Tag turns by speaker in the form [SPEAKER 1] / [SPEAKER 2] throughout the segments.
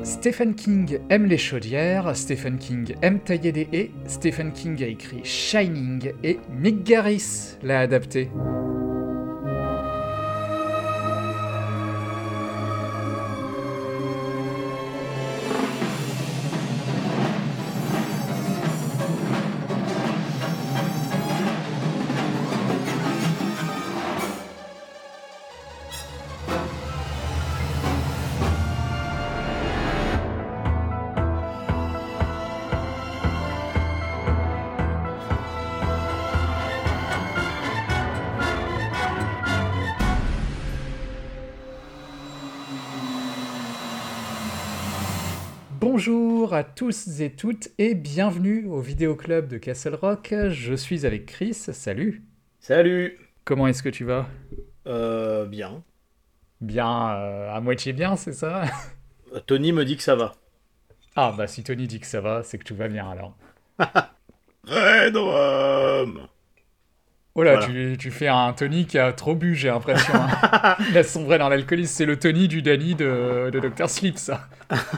[SPEAKER 1] Stephen King aime les chaudières, Stephen King aime tailler des haies, Stephen King a écrit Shining et Mick Garris l'a adapté. Bonjour à tous et toutes et bienvenue au Vidéo Club de Castle Rock. Je suis avec Chris, salut.
[SPEAKER 2] Salut.
[SPEAKER 1] Comment est-ce que tu vas ?
[SPEAKER 2] Bien.
[SPEAKER 1] Bien, à moitié bien, c'est ça ?
[SPEAKER 2] Tony me dit que ça va.
[SPEAKER 1] Ah bah si Tony dit que ça va, c'est que tout va bien alors.
[SPEAKER 2] Red Rum.
[SPEAKER 1] Oh là,
[SPEAKER 2] Voilà.
[SPEAKER 1] tu fais un Tony qui a trop bu, j'ai l'impression. Hein. Il a sombré dans l'alcoolisme, c'est le Tony du Danny de Dr. Sleep, ça.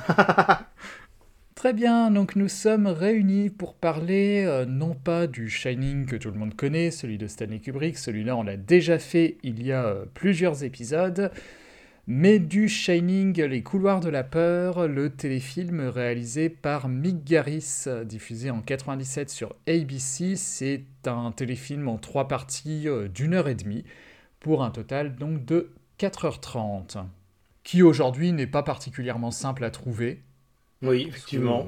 [SPEAKER 1] Très bien, donc nous sommes réunis pour parler non pas du Shining que tout le monde connaît, celui de Stanley Kubrick, celui-là on l'a déjà fait il y a plusieurs épisodes, mais du Shining, Les Couloirs de la Peur, le téléfilm réalisé par Mick Garris, diffusé en 97 sur ABC. C'est un téléfilm en 3 parties d'1h30, pour un total donc de 4h30, qui aujourd'hui n'est pas particulièrement simple à trouver.
[SPEAKER 2] Oui, effectivement.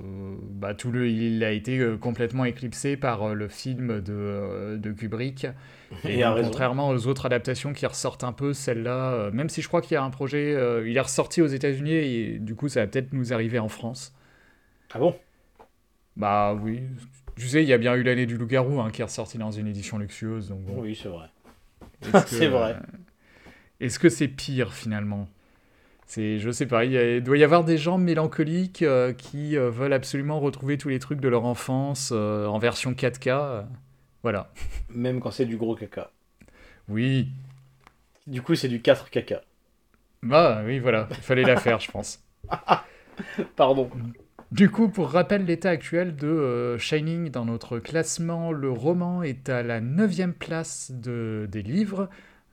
[SPEAKER 1] Il a été complètement éclipsé par le film de Kubrick. Et
[SPEAKER 2] a raison.
[SPEAKER 1] Contrairement aux autres adaptations qui ressortent un peu, celle-là, même si je crois qu'il y a un projet, il est ressorti aux États-Unis et du coup ça va peut-être nous arriver en France.
[SPEAKER 2] Ah bon ?
[SPEAKER 1] Bah oui, tu sais, il y a bien eu l'année du loup-garou qui est ressorti dans une édition luxueuse. Donc bon.
[SPEAKER 2] Oui, c'est vrai.
[SPEAKER 1] Est-ce que,
[SPEAKER 2] C'est vrai.
[SPEAKER 1] Est-ce que c'est pire finalement ? Je sais pas, il doit y avoir des gens mélancoliques qui veulent absolument retrouver tous les trucs de leur enfance en version 4K. Voilà.
[SPEAKER 2] Même quand c'est du gros caca.
[SPEAKER 1] Oui.
[SPEAKER 2] Du coup, c'est du 4 caca.
[SPEAKER 1] Bah oui, voilà. Il fallait la faire, je pense.
[SPEAKER 2] Pardon.
[SPEAKER 1] Du coup, pour rappel, l'état actuel de Shining dans notre classement, le roman est à la 9e place des livres.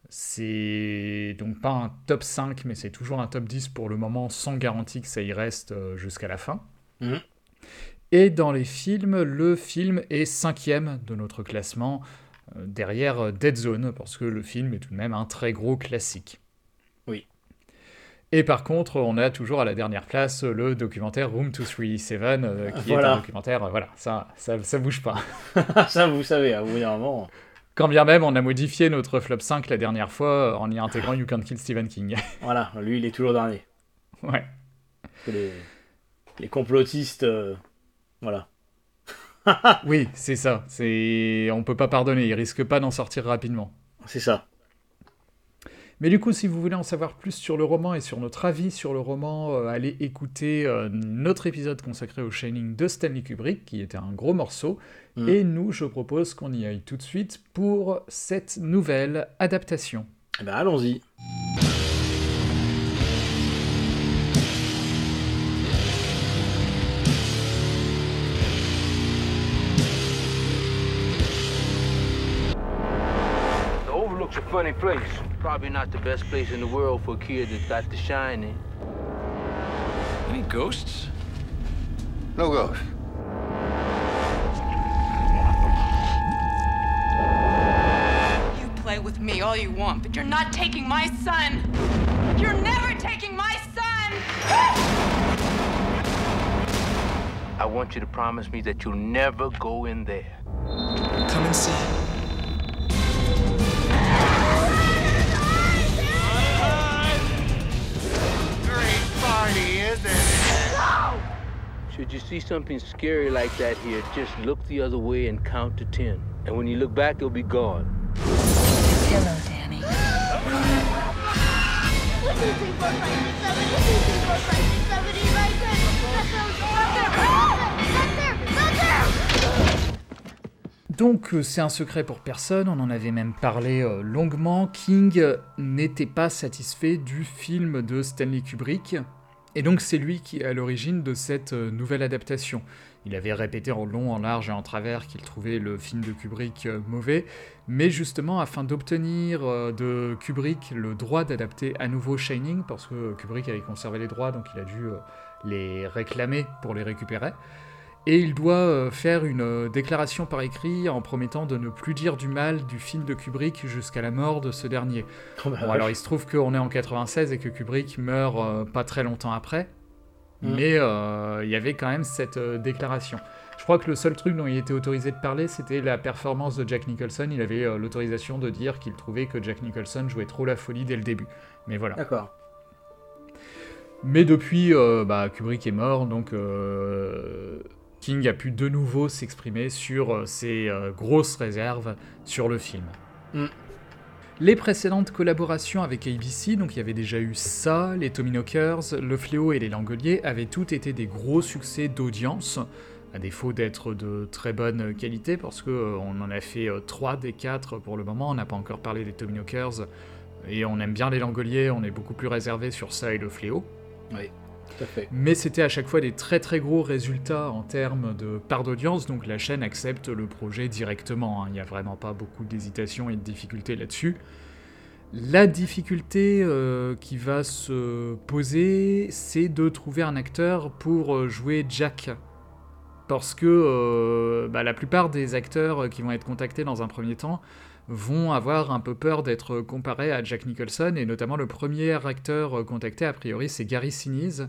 [SPEAKER 1] C'est donc pas un top 5, mais c'est toujours un top 10 pour le moment, sans garantie que ça y reste jusqu'à la fin.
[SPEAKER 2] Mmh.
[SPEAKER 1] Et dans les films, le film est 5e de notre classement, derrière Dead Zone, parce que le film est tout de même un très gros classique.
[SPEAKER 2] Oui.
[SPEAKER 1] Et par contre, on a toujours à la dernière place le documentaire Room 237, qui est un documentaire, voilà, ça bouge pas.
[SPEAKER 2] Ça, vous savez, au bout d'un moment...
[SPEAKER 1] Quand bien même, on a modifié notre flop 5 la dernière fois en y intégrant You Can't Kill Stephen King.
[SPEAKER 2] Voilà, lui, il est toujours dernier.
[SPEAKER 1] Ouais.
[SPEAKER 2] Les complotistes... Voilà.
[SPEAKER 1] Oui, c'est ça. On peut pas pardonner, il risque pas d'en sortir rapidement.
[SPEAKER 2] C'est ça.
[SPEAKER 1] Mais du coup, si vous voulez en savoir plus sur le roman et sur notre avis sur le roman, allez écouter notre épisode consacré au Shining de Stanley Kubrick, qui était un gros morceau. Et nous, je propose qu'on y aille tout de suite pour cette nouvelle adaptation.
[SPEAKER 2] Eh ben, allons-y.
[SPEAKER 3] The Overlook's a funny place. Probably not the best place in the world for a kid that got the Shining.
[SPEAKER 4] Any ghosts? No ghosts.
[SPEAKER 5] Play with me all you want, but you're not taking my son. You're never taking my son.
[SPEAKER 3] I want you to promise me that you'll never go in there.
[SPEAKER 4] Come and see.
[SPEAKER 6] Great party, isn't it?
[SPEAKER 3] Should you see something scary like that here, just look the other way and count to 10. And when you look back, it'll be gone.
[SPEAKER 5] Hello, Danny.
[SPEAKER 7] 1, 2, 3, 4, 5, 6, 7, 1, 2, 3, 4, 5, 6, 7, 8, 9, 10.
[SPEAKER 1] Donc, c'est un secret pour personne, on en avait même parlé longuement. King n'était pas satisfait du film de Stanley Kubrick, Et donc c'est lui qui est à l'origine de cette nouvelle adaptation. Il avait répété en long, en large et en travers qu'il trouvait le film de Kubrick mauvais, mais justement afin d'obtenir de Kubrick le droit d'adapter à nouveau Shining, parce que Kubrick avait conservé les droits, donc il a dû les réclamer pour les récupérer. Et il doit faire une déclaration par écrit en promettant de ne plus dire du mal du film de Kubrick jusqu'à la mort de ce dernier.
[SPEAKER 2] Oh bah,
[SPEAKER 1] Bon, alors il se trouve qu'on est en 96 et que Kubrick meurt pas très longtemps après, mais il y avait quand même cette déclaration. Je crois que le seul truc dont il était autorisé de parler, c'était la performance de Jack Nicholson. Il avait l'autorisation de dire qu'il trouvait que Jack Nicholson jouait trop la folie dès le début. Mais voilà.
[SPEAKER 2] D'accord.
[SPEAKER 1] Mais depuis, Kubrick est mort, donc King a pu de nouveau s'exprimer sur ses grosses réserves sur le film. Les précédentes collaborations avec ABC, donc il y avait déjà eu ça, les Tommyknockers, Le Fléau et les Langoliers, avaient toutes été des gros succès d'audience, à défaut d'être de très bonne qualité, parce qu'on en a fait 3 des 4 pour le moment, on n'a pas encore parlé des Tommyknockers, et on aime bien les Langoliers, on est beaucoup plus réservé sur ça et Le Fléau.
[SPEAKER 2] Oui, tout à fait.
[SPEAKER 1] Mais c'était à chaque fois des très très gros résultats en termes de part d'audience, donc la chaîne accepte le projet directement, hein. Il n'y a vraiment pas beaucoup d'hésitation et de difficultés là-dessus. La difficulté qui va se poser, c'est de trouver un acteur pour jouer Jack. Parce que la plupart des acteurs qui vont être contactés dans un premier temps vont avoir un peu peur d'être comparés à Jack Nicholson, et notamment le premier acteur contacté, a priori, c'est Gary Sinise,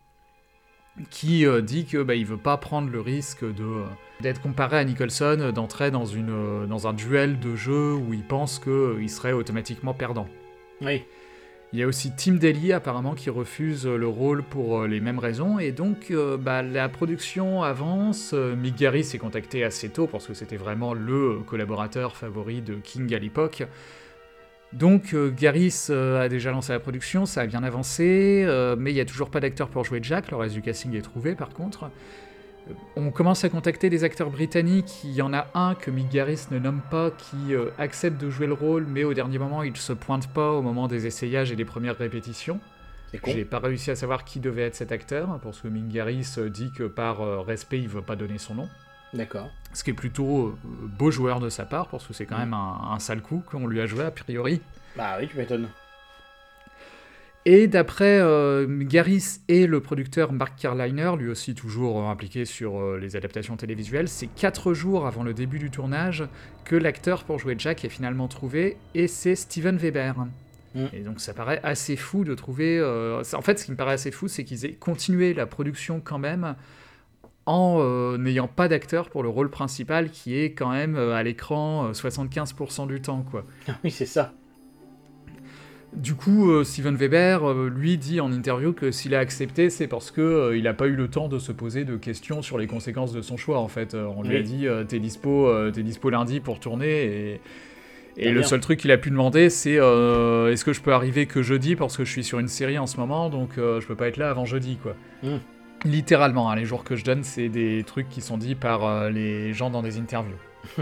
[SPEAKER 1] qui dit que il veut pas prendre le risque d'être comparé à Nicholson, d'entrer dans un duel de jeu où il pense qu'il serait automatiquement perdant.
[SPEAKER 2] Oui.
[SPEAKER 1] Il y a aussi Tim Daly, apparemment, qui refuse le rôle pour les mêmes raisons, et donc la production avance. Mick Garris est contacté assez tôt, parce que c'était vraiment le collaborateur favori de King à l'époque. Donc Garris a déjà lancé la production, ça a bien avancé, mais il n'y a toujours pas d'acteur pour jouer Jack, le reste du casting est trouvé par contre. On commence à contacter des acteurs britanniques, il y en a un que Mick Garris ne nomme pas, qui accepte de jouer le rôle, mais au dernier moment il se pointe pas au moment des essayages et des premières répétitions.
[SPEAKER 2] C'est con.
[SPEAKER 1] J'ai pas réussi à savoir qui devait être cet acteur, parce que Mick Garris dit que par respect il veut pas donner son nom.
[SPEAKER 2] D'accord.
[SPEAKER 1] Ce qui est plutôt beau joueur de sa part, parce que c'est quand même un sale coup qu'on lui a joué a priori.
[SPEAKER 2] Bah oui, tu m'étonnes.
[SPEAKER 1] Et d'après Garris et le producteur Mark Carliner, lui aussi toujours impliqué sur les adaptations télévisuelles, c'est 4 jours avant le début du tournage que l'acteur pour jouer Jack est finalement trouvé, et c'est Steven Weber. Et donc ça paraît assez fou de trouver... En fait, ce qui me paraît assez fou, c'est qu'ils aient continué la production quand même en n'ayant pas d'acteur pour le rôle principal, qui est quand même à l'écran 75% du temps, quoi.
[SPEAKER 2] Ah oui, c'est ça.
[SPEAKER 1] Du coup, Steven Weber, lui, dit en interview que s'il a accepté, c'est parce que il n'a pas eu le temps de se poser de questions sur les conséquences de son choix, en fait. On lui a dit t'es dispo lundi pour tourner, et le seul truc qu'il a pu demander, c'est est-ce que je peux arriver que jeudi, parce que je suis sur une série en ce moment, donc je peux pas être là avant jeudi, quoi. Littéralement, hein, les jours que je donne, c'est des trucs qui sont dits par les gens dans des interviews.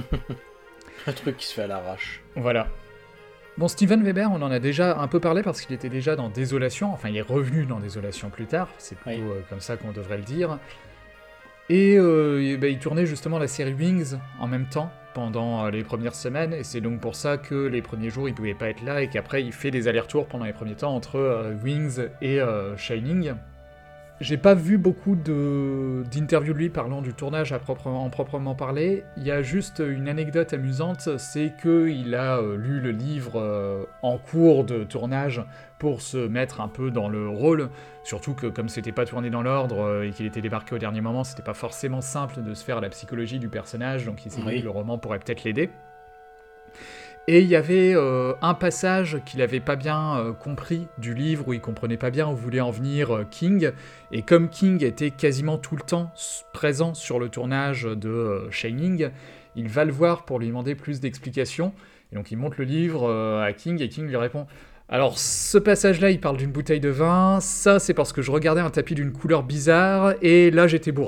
[SPEAKER 2] Un truc qui se fait à l'arrache.
[SPEAKER 1] Voilà. Bon, Steven Weber, on en a déjà un peu parlé parce qu'il était déjà dans Désolation, enfin il est revenu dans Désolation plus tard, c'est plutôt comme ça qu'on devrait le dire. Et il tournait justement la série Wings en même temps pendant les premières semaines, et c'est donc pour ça que les premiers jours il pouvait pas être là, et qu'après il fait des allers-retours pendant les premiers temps entre Wings et Shining. J'ai pas vu beaucoup d'interviews de lui parlant du tournage en proprement parler. Il y a juste une anecdote amusante, c'est qu'il a lu le livre en cours de tournage pour se mettre un peu dans le rôle, surtout que comme c'était pas tourné dans l'ordre et qu'il était débarqué au dernier moment, c'était pas forcément simple de se faire la psychologie du personnage, donc il s'est dit que le roman pourrait peut-être l'aider. Et il y avait un passage qu'il avait pas bien compris du livre, où il comprenait pas bien où voulait en venir King, et comme King était quasiment tout le temps présent sur le tournage de Shining, il va le voir pour lui demander plus d'explications, et donc il montre le livre à King, et King lui répond « Alors, ce passage-là, il parle d'une bouteille de vin, ça c'est parce que je regardais un tapis d'une couleur bizarre, et là j'étais bourré. »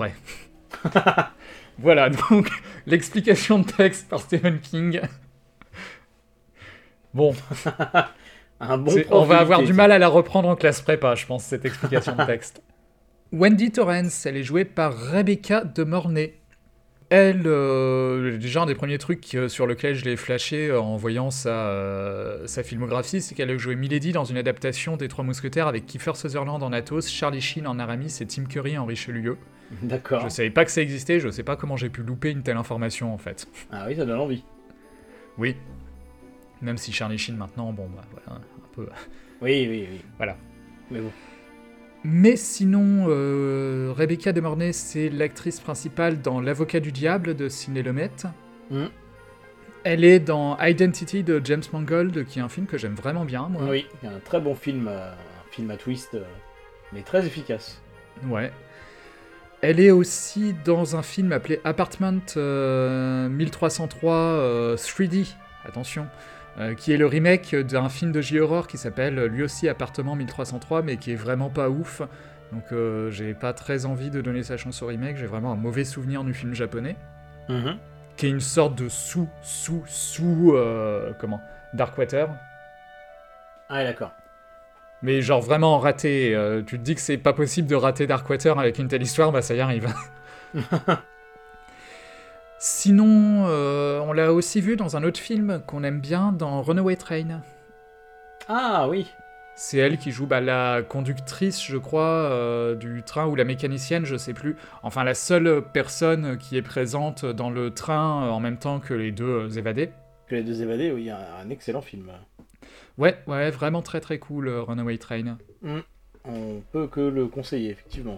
[SPEAKER 1] Voilà, donc l'explication de texte par Stephen King... Bon.
[SPEAKER 2] Un bon
[SPEAKER 1] On
[SPEAKER 2] prof
[SPEAKER 1] va
[SPEAKER 2] de
[SPEAKER 1] avoir
[SPEAKER 2] lycée,
[SPEAKER 1] du mal à la reprendre en classe prépa, je pense, cette explication de texte. Wendy Torrance, elle est jouée par Rebecca de Mornay. Elle, déjà un des premiers trucs sur lequel je l'ai flashé en voyant sa filmographie, c'est qu'elle a joué Milady dans une adaptation des Trois Mousquetaires avec Kiefer Sutherland en Athos, Charlie Sheen en Aramis et Tim Curry en Richelieu.
[SPEAKER 2] D'accord.
[SPEAKER 1] Je savais pas que ça existait, je sais pas comment j'ai pu louper une telle information en fait.
[SPEAKER 2] Ah oui, ça donne envie.
[SPEAKER 1] Oui. Même si Charlie Sheen maintenant, bon bah voilà, un peu...
[SPEAKER 2] Oui.
[SPEAKER 1] Voilà.
[SPEAKER 2] Mais bon.
[SPEAKER 1] Mais sinon, Rebecca de Mornay, c'est l'actrice principale dans L'Avocat du Diable de Sidney Lumet.
[SPEAKER 2] Mm.
[SPEAKER 1] Elle est dans Identity de James Mangold, qui est un film que j'aime vraiment bien, moi.
[SPEAKER 2] Oui, il y a un très bon film, un film à twist, mais très efficace.
[SPEAKER 1] Ouais. Elle est aussi dans un film appelé Apartment 1303 3D, attention, qui est le remake d'un film de J-horror qui s'appelle lui aussi Appartement 1303, mais qui est vraiment pas ouf. Donc j'ai pas très envie de donner sa chance au remake, j'ai vraiment un mauvais souvenir du film japonais, qui est une sorte de Darkwater.
[SPEAKER 2] Ah ouais, d'accord.
[SPEAKER 1] Mais genre vraiment raté, tu te dis que c'est pas possible de rater Darkwater avec une telle histoire, bah ça y arrive. Sinon, on l'a aussi vu dans un autre film qu'on aime bien, dans Runaway Train.
[SPEAKER 2] Ah oui.
[SPEAKER 1] C'est elle qui joue la conductrice, je crois, du train, ou la mécanicienne, je sais plus. Enfin, la seule personne qui est présente dans le train en même temps que les deux évadés.
[SPEAKER 2] Que les deux évadés, oui, un excellent film.
[SPEAKER 1] Ouais, vraiment très très cool, Runaway Train.
[SPEAKER 2] On peut que le conseiller, effectivement.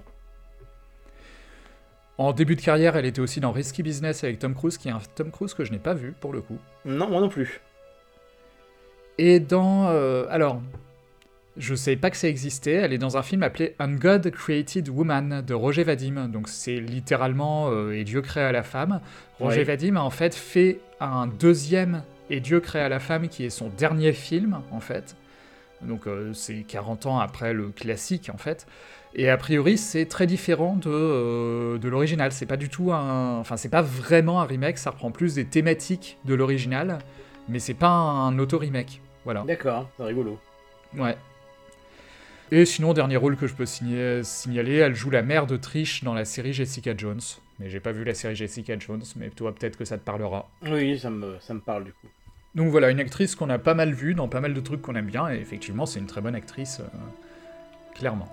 [SPEAKER 1] En début de carrière, elle était aussi dans Risky Business avec Tom Cruise, qui est un Tom Cruise que je n'ai pas vu, pour le coup.
[SPEAKER 2] Non, moi non plus.
[SPEAKER 1] Et dans... alors, je savais pas que ça existait, elle est dans un film appelé Un God Created Woman, de Roger Vadim. Donc c'est littéralement Et Dieu créa la femme. Roger Vadim a en fait fait un deuxième Et Dieu créa la femme, qui est son dernier film, en fait. Donc c'est 40 ans après le classique, en fait. Et a priori, c'est très différent de l'original. C'est pas du tout Enfin, c'est pas vraiment un remake, ça reprend plus des thématiques de l'original, mais c'est pas un auto-remake. Voilà.
[SPEAKER 2] D'accord, c'est rigolo.
[SPEAKER 1] Ouais. Et sinon, dernier rôle que je peux signaler, elle joue la mère de Trish dans la série Jessica Jones. Mais j'ai pas vu la série Jessica Jones, mais toi, peut-être que ça te parlera.
[SPEAKER 2] Oui, ça me parle, du coup.
[SPEAKER 1] Donc voilà, une actrice qu'on a pas mal vue dans pas mal de trucs qu'on aime bien, et effectivement, c'est une très bonne actrice, clairement.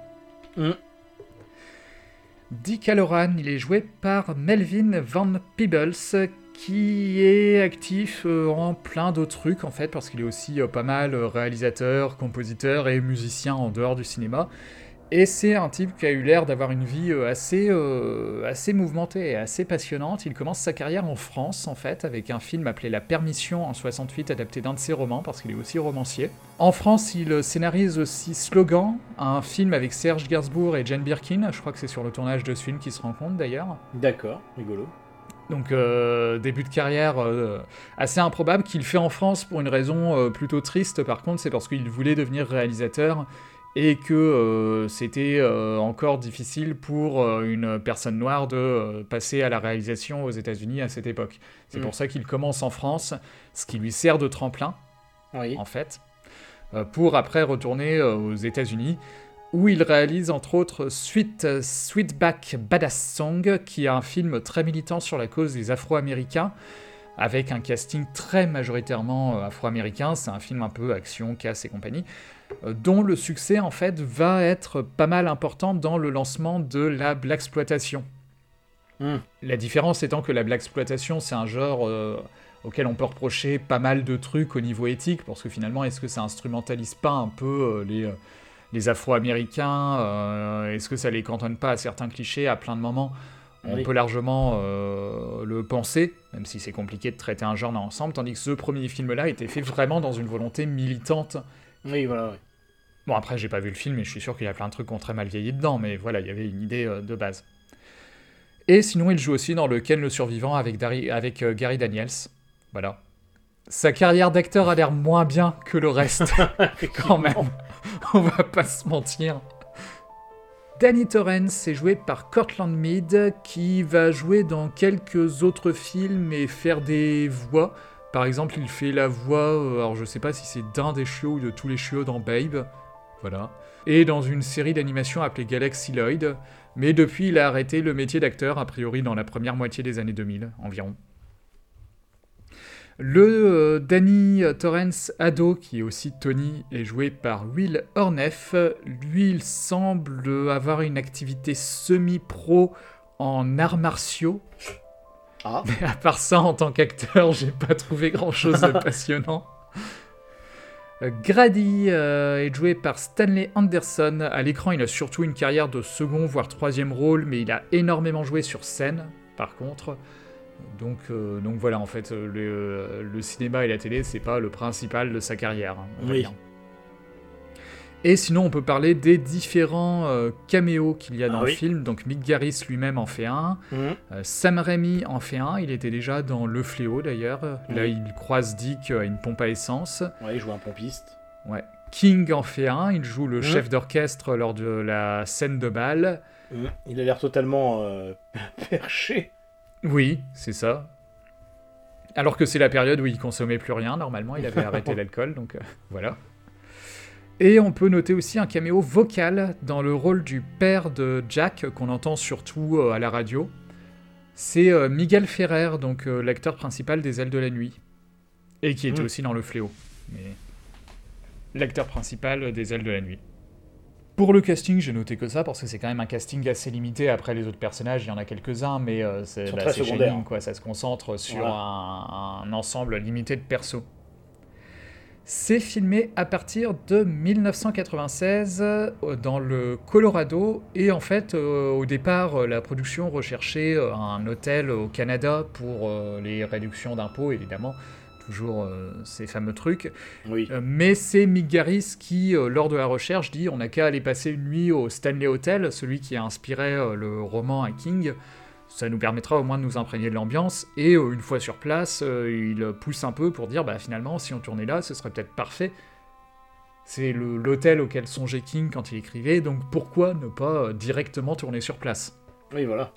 [SPEAKER 1] Dick Halloran, il est joué par Melvin Van Peebles, qui est actif en plein d'autres trucs, en fait, parce qu'il est aussi pas mal réalisateur, compositeur et musicien en dehors du cinéma. Et c'est un type qui a eu l'air d'avoir une vie assez mouvementée et assez passionnante. Il commence sa carrière en France, en fait, avec un film appelé La Permission en 68, adapté d'un de ses romans, parce qu'il est aussi romancier. En France, il scénarise aussi Slogan, un film avec Serge Gainsbourg et Jane Birkin. Je crois que c'est sur le tournage de ce film qu'ils se rencontrent, d'ailleurs.
[SPEAKER 2] D'accord, rigolo.
[SPEAKER 1] Donc, début de carrière assez improbable, qu'il fait en France pour une raison plutôt triste, par contre, c'est parce qu'il voulait devenir réalisateur, et que c'était encore difficile pour une personne noire de passer à la réalisation aux États-Unis à cette époque. C'est pour ça qu'il commence en France, ce qui lui sert de tremplin, en fait, pour après retourner aux États-Unis, où il réalise entre autres Sweetback Badass Song, qui est un film très militant sur la cause des Afro-Américains, avec un casting très majoritairement afro-américain. C'est un film un peu action, casse et compagnie, dont le succès, en fait, va être pas mal important dans le lancement de la blaxploitation. La différence étant que la blaxploitation, c'est un genre auquel on peut reprocher pas mal de trucs au niveau éthique, parce que finalement, est-ce que ça instrumentalise pas un peu les Afro-Américains, est-ce que ça les cantonne pas à certains clichés à plein de moments? On peut largement le penser, même si c'est compliqué de traiter un genre ensemble, tandis que ce premier film-là était fait vraiment dans une volonté militante.
[SPEAKER 2] Oui, voilà, oui.
[SPEAKER 1] Bon, après, j'ai pas vu le film, et je suis sûr qu'il y a plein de trucs qui ont très mal vieilli dedans, mais voilà, il y avait une idée de base. Et sinon, il joue aussi dans le Ken le Survivant avec Gary Daniels. Voilà. Sa carrière d'acteur a l'air moins bien que le reste, quand même. On va pas se mentir. Danny Torrance est joué par Cortland Mead, qui va jouer dans quelques autres films et faire des voix. Par exemple, il fait la voix, alors je sais pas si c'est d'un des chiots ou de tous les chiots dans Babe, voilà. Et dans une série d'animation appelée Galaxy Lloyd, mais depuis il a arrêté le métier d'acteur, a priori dans la première moitié des années 2000 environ. Le Danny Torrance ado, qui est aussi Tony, est joué par Will Horneff. Lui, il semble avoir une activité semi-pro en arts martiaux.
[SPEAKER 2] Ah.
[SPEAKER 1] Mais à part ça, en tant qu'acteur, j'ai pas trouvé grand-chose de passionnant. Grady est joué par Stanley Anderson. À l'écran, il a surtout une carrière de second, voire troisième rôle, mais il a énormément joué sur scène, par contre. Donc voilà, en fait, le cinéma et la télé, c'est pas le principal de sa carrière. On va dire. Et sinon, on peut parler des différents caméos qu'il y a dans le film. Donc Mick Garris lui-même en fait un. Sam Raimi en fait un. Il était déjà dans Le Fléau, d'ailleurs. Là, il croise Dick à une pompe à essence.
[SPEAKER 2] Ouais, il joue un pompiste.
[SPEAKER 1] Ouais. King en fait un. Il joue le chef d'orchestre lors de la scène de bal.
[SPEAKER 2] Il a l'air totalement perché.
[SPEAKER 1] Oui, c'est ça. Alors que c'est la période où il consommait plus rien. Normalement, il avait arrêté l'alcool, donc voilà. Et on peut noter aussi un caméo vocal dans le rôle du père de Jack, qu'on entend surtout à la radio. C'est Miguel Ferrer, donc l'acteur principal des Ailes de la Nuit. Et qui était aussi dans Le Fléau. Mais l'acteur principal des Ailes de la Nuit. Pour le casting, j'ai noté que ça, parce que c'est quand même un casting assez limité. Après, les autres personnages, il y en a quelques-uns, mais c'est Shining, quoi. Ça se concentre sur un ensemble limité de persos. C'est filmé à partir de 1996 dans le Colorado, et en fait, au départ, la production recherchait un hôtel au Canada pour les réductions d'impôts, évidemment, toujours ces fameux trucs.
[SPEAKER 2] Oui.
[SPEAKER 1] Mais c'est Mick Garris qui, lors de la recherche, dit on n'a qu'à aller passer une nuit au Stanley Hotel, celui qui a inspiré le roman à King. Ça nous permettra au moins de nous imprégner de l'ambiance, et une fois sur place, il pousse un peu pour dire finalement, si on tournait là, ce serait peut-être parfait. C'est l'hôtel auquel songeait King quand il écrivait, donc pourquoi ne pas directement tourner sur place ?
[SPEAKER 2] Oui, voilà.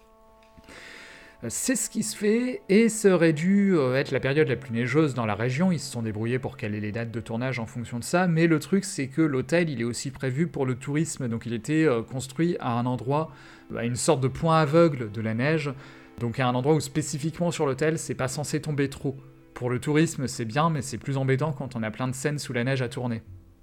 [SPEAKER 1] C'est ce qui se fait, et ça aurait dû être la période la plus neigeuse dans la région. Ils se sont débrouillés pour caler les dates de tournage en fonction de ça, mais le truc c'est que l'hôtel il est aussi prévu pour le tourisme, donc il était construit à un endroit, à une sorte de point aveugle de la neige, donc à un endroit où spécifiquement sur l'hôtel c'est pas censé tomber trop. Pour le tourisme c'est bien, mais c'est plus embêtant quand on a plein de scènes sous la neige à tourner.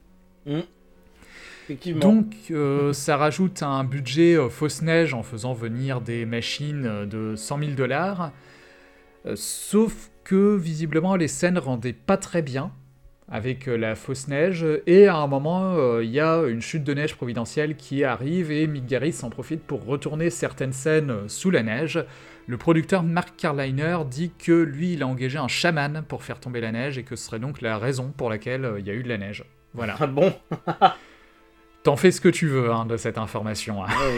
[SPEAKER 2] Effectivement.
[SPEAKER 1] Donc ça rajoute un budget fausse neige en faisant venir des machines de $100 000, sauf que visiblement les scènes rendaient pas très bien avec la fausse neige, et à un moment il y a une chute de neige providentielle qui arrive, et Mick Garris en profite pour retourner certaines scènes sous la neige. Le producteur Mark Carliner dit que lui il a engagé un chaman pour faire tomber la neige, et que ce serait donc la raison pour laquelle il y a eu de la neige. Voilà.
[SPEAKER 2] Ah bon.
[SPEAKER 1] T'en fais ce que tu veux de cette information.
[SPEAKER 2] Oui.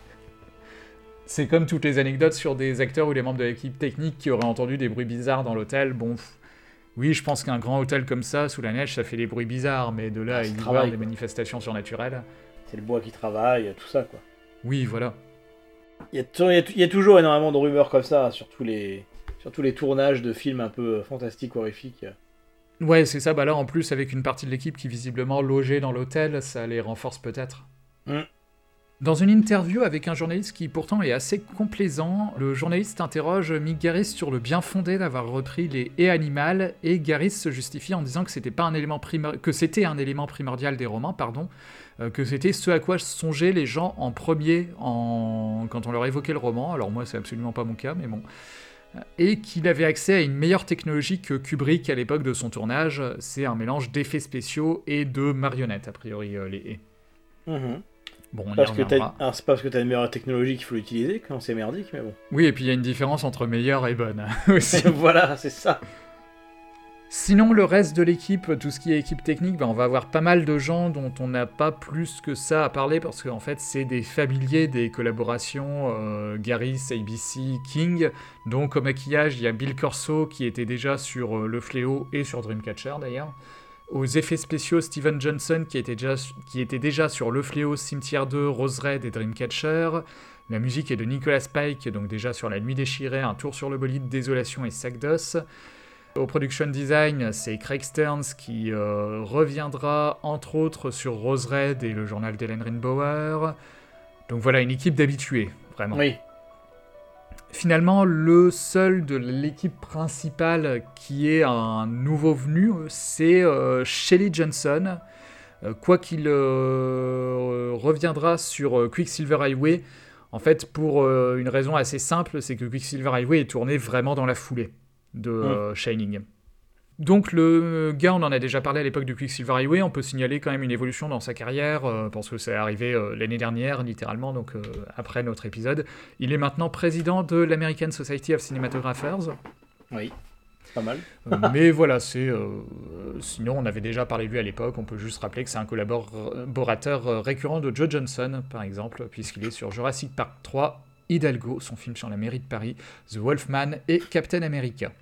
[SPEAKER 1] C'est comme toutes les anecdotes sur des acteurs ou des membres de l'équipe technique qui auraient entendu des bruits bizarres dans l'hôtel. Bon, oui, je pense qu'un grand hôtel comme ça, sous la neige, ça fait des bruits bizarres, mais de là à y voir des manifestations surnaturelles...
[SPEAKER 2] C'est le bois qui travaille, tout ça, quoi.
[SPEAKER 1] Oui, voilà.
[SPEAKER 2] Il y a toujours énormément de rumeurs comme ça, sur tous les tournages de films un peu fantastiques, horrifiques.
[SPEAKER 1] Ouais, c'est ça, là en plus, avec une partie de l'équipe qui visiblement logeait dans l'hôtel, ça les renforce peut-être. Dans une interview avec un journaliste qui pourtant est assez complaisant, le journaliste interroge Mick Garris sur le bien fondé d'avoir repris les haies animales, et Garris se justifie en disant que c'était un élément primordial des romans, que c'était ce à quoi songeaient les gens en premier quand on leur évoquait le roman. Alors moi c'est absolument pas mon cas, mais bon. Et qu'il avait accès à une meilleure technologie que Kubrick à l'époque de son tournage. C'est un mélange d'effets spéciaux et de marionnettes, a priori, les haies. Bon,
[SPEAKER 2] c'est pas parce que t'as une meilleure technologie qu'il faut l'utiliser, quand c'est merdique, mais bon.
[SPEAKER 1] Oui, et puis il y a une différence entre meilleure et bonne aussi.
[SPEAKER 2] Voilà, c'est ça.
[SPEAKER 1] Sinon, le reste de l'équipe, tout ce qui est équipe technique, on va avoir pas mal de gens dont on n'a pas plus que ça à parler, parce qu'en fait, c'est des familiers des collaborations Garris, ABC, King. Donc, au maquillage, il y a Bill Corso, qui était déjà sur Le Fléau et sur Dreamcatcher, d'ailleurs. Aux effets spéciaux, Steven Johnson, qui était déjà sur Le Fléau, Cimetière 2, Rose Red et Dreamcatcher. La musique est de Nicolas Pike, donc déjà sur La Nuit déchirée, Un tour sur le bolide, Désolation et Sac d'os. Au production design, c'est Craig Stearns qui reviendra entre autres sur Rose Red et le journal d'Helen Rimbauer. Donc voilà, une équipe d'habitués, vraiment.
[SPEAKER 2] Oui.
[SPEAKER 1] Finalement, le seul de l'équipe principale qui est un nouveau venu, c'est Shelley Johnson. Quoi qu'il reviendra sur Quicksilver Highway, en fait, pour une raison assez simple, c'est que Quicksilver Highway est tourné vraiment dans la foulée de Shining. Donc le gars, on en a déjà parlé à l'époque de Quicksilver Highway, on peut signaler quand même une évolution dans sa carrière, parce que c'est arrivé l'année dernière, littéralement, donc après notre épisode. Il est maintenant président de l'American Society of Cinematographers.
[SPEAKER 2] Oui, pas mal.
[SPEAKER 1] Mais voilà, sinon on avait déjà parlé de lui à l'époque, on peut juste rappeler que c'est un collaborateur récurrent de Joe Johnston, par exemple, puisqu'il est sur Jurassic Park 3, Hidalgo, son film sur la mairie de Paris, The Wolfman et Captain America.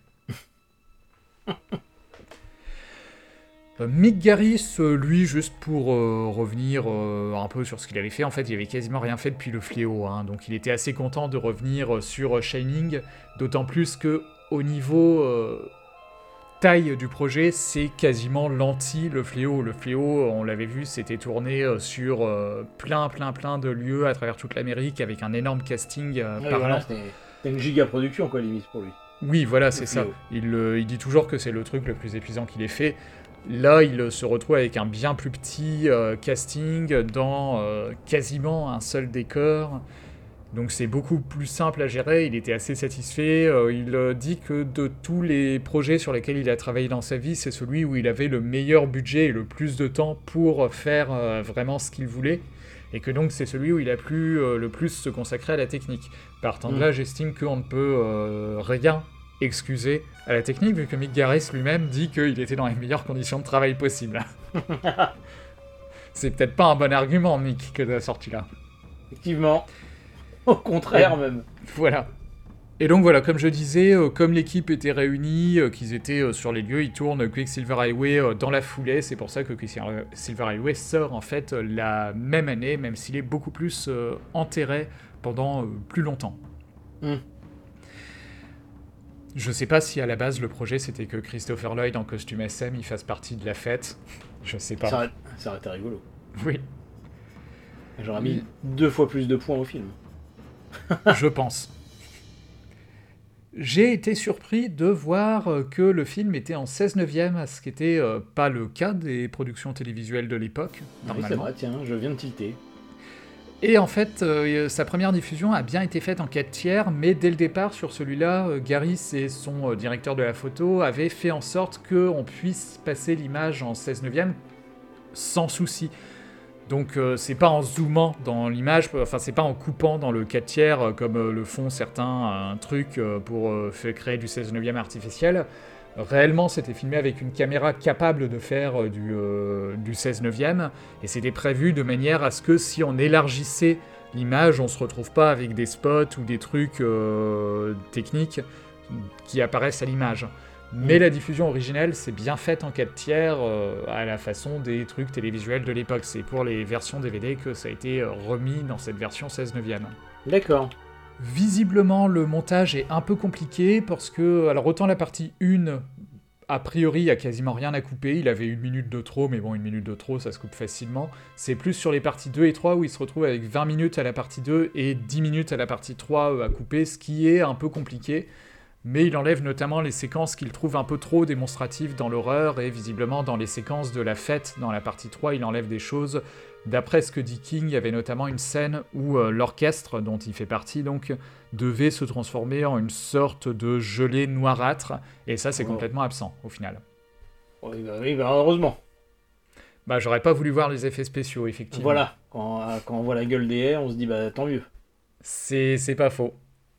[SPEAKER 1] Mick Garris, lui, juste pour revenir un peu sur ce qu'il avait fait, en fait, il avait quasiment rien fait depuis Le Fléau, hein, donc il était assez content de revenir sur Shining, d'autant plus que au niveau taille du projet, c'est quasiment l'anti-Le Fléau. Le Fléau, on l'avait vu, c'était tourné sur plein de lieux à travers toute l'Amérique, avec un énorme casting parlant.
[SPEAKER 2] Voilà, c'était une giga production, quoi, limite, pour lui.
[SPEAKER 1] Oui, voilà, c'est ça. Il dit toujours que c'est le truc le plus épuisant qu'il ait fait. Là, il se retrouve avec un bien plus petit casting dans quasiment un seul décor. Donc c'est beaucoup plus simple à gérer, il était assez satisfait. Il dit que de tous les projets sur lesquels il a travaillé dans sa vie, c'est celui où il avait le meilleur budget et le plus de temps pour faire vraiment ce qu'il voulait. Et que donc c'est celui où il a pu le plus se consacrer à la technique. Partant de là, j'estime qu'on ne peut rien excuser à la technique, vu que Mick Garris lui-même dit qu'il était dans les meilleures conditions de travail possibles. C'est peut-être pas un bon argument, Mick, que t'as sorti là.
[SPEAKER 2] Effectivement. Au contraire, même.
[SPEAKER 1] Voilà. Et donc voilà, comme je disais, comme l'équipe était réunie, qu'ils étaient sur les lieux, ils tournent Quicksilver Highway dans la foulée. C'est pour ça que Quicksilver Highway sort en fait la même année, même s'il est beaucoup plus enterré pendant plus longtemps. Je sais pas si à la base le projet c'était que Christopher Lloyd en costume SM il fasse partie de la fête. Je sais pas.
[SPEAKER 2] Ça aurait été rigolo.
[SPEAKER 1] Oui.
[SPEAKER 2] J'aurais mis 2 fois plus de points au film.
[SPEAKER 1] Je pense. J'ai été surpris de voir que le film était en 16/9, ce qui n'était pas le cas des productions télévisuelles de l'époque, normalement.
[SPEAKER 2] Oui, c'est vrai, tiens, je viens de tilter.
[SPEAKER 1] Et en fait, sa première diffusion a bien été faite en 4/3, mais dès le départ, sur celui-là, Garris et son directeur de la photo avaient fait en sorte qu'on puisse passer l'image en 16/9 sans souci. Donc c'est pas en zoomant dans l'image, enfin c'est pas en coupant dans le 4/3 comme le font certains trucs pour créer du 16/9 artificiel. Réellement, c'était filmé avec une caméra capable de faire du 16/9, et c'était prévu de manière à ce que si on élargissait l'image, on se retrouve pas avec des spots ou des trucs techniques qui apparaissent à l'image. Mais la diffusion originelle, c'est bien faite en 4/3 à la façon des trucs télévisuels de l'époque. C'est pour les versions DVD que ça a été remis dans cette version 16/9.
[SPEAKER 2] D'accord.
[SPEAKER 1] Visiblement, le montage est un peu compliqué parce que, alors autant la partie 1, a priori, il n'y a quasiment rien à couper. Il avait 1 minute de trop, mais bon, 1 minute de trop, ça se coupe facilement. C'est plus sur les parties 2 et 3 où il se retrouve avec 20 minutes à la partie 2 et 10 minutes à la partie 3 à couper, ce qui est un peu compliqué. Mais il enlève notamment les séquences qu'il trouve un peu trop démonstratives dans l'horreur, et visiblement dans les séquences de la fête, dans la partie 3, il enlève des choses. D'après ce que dit King, il y avait notamment une scène où l'orchestre, dont il fait partie, donc, devait se transformer en une sorte de gelée noirâtre, et ça c'est complètement absent, au final.
[SPEAKER 2] Oui, bah heureusement.
[SPEAKER 1] Bah j'aurais pas voulu voir les effets spéciaux, effectivement.
[SPEAKER 2] Voilà, quand on voit la gueule des haies, on se dit bah tant mieux.
[SPEAKER 1] C'est pas faux.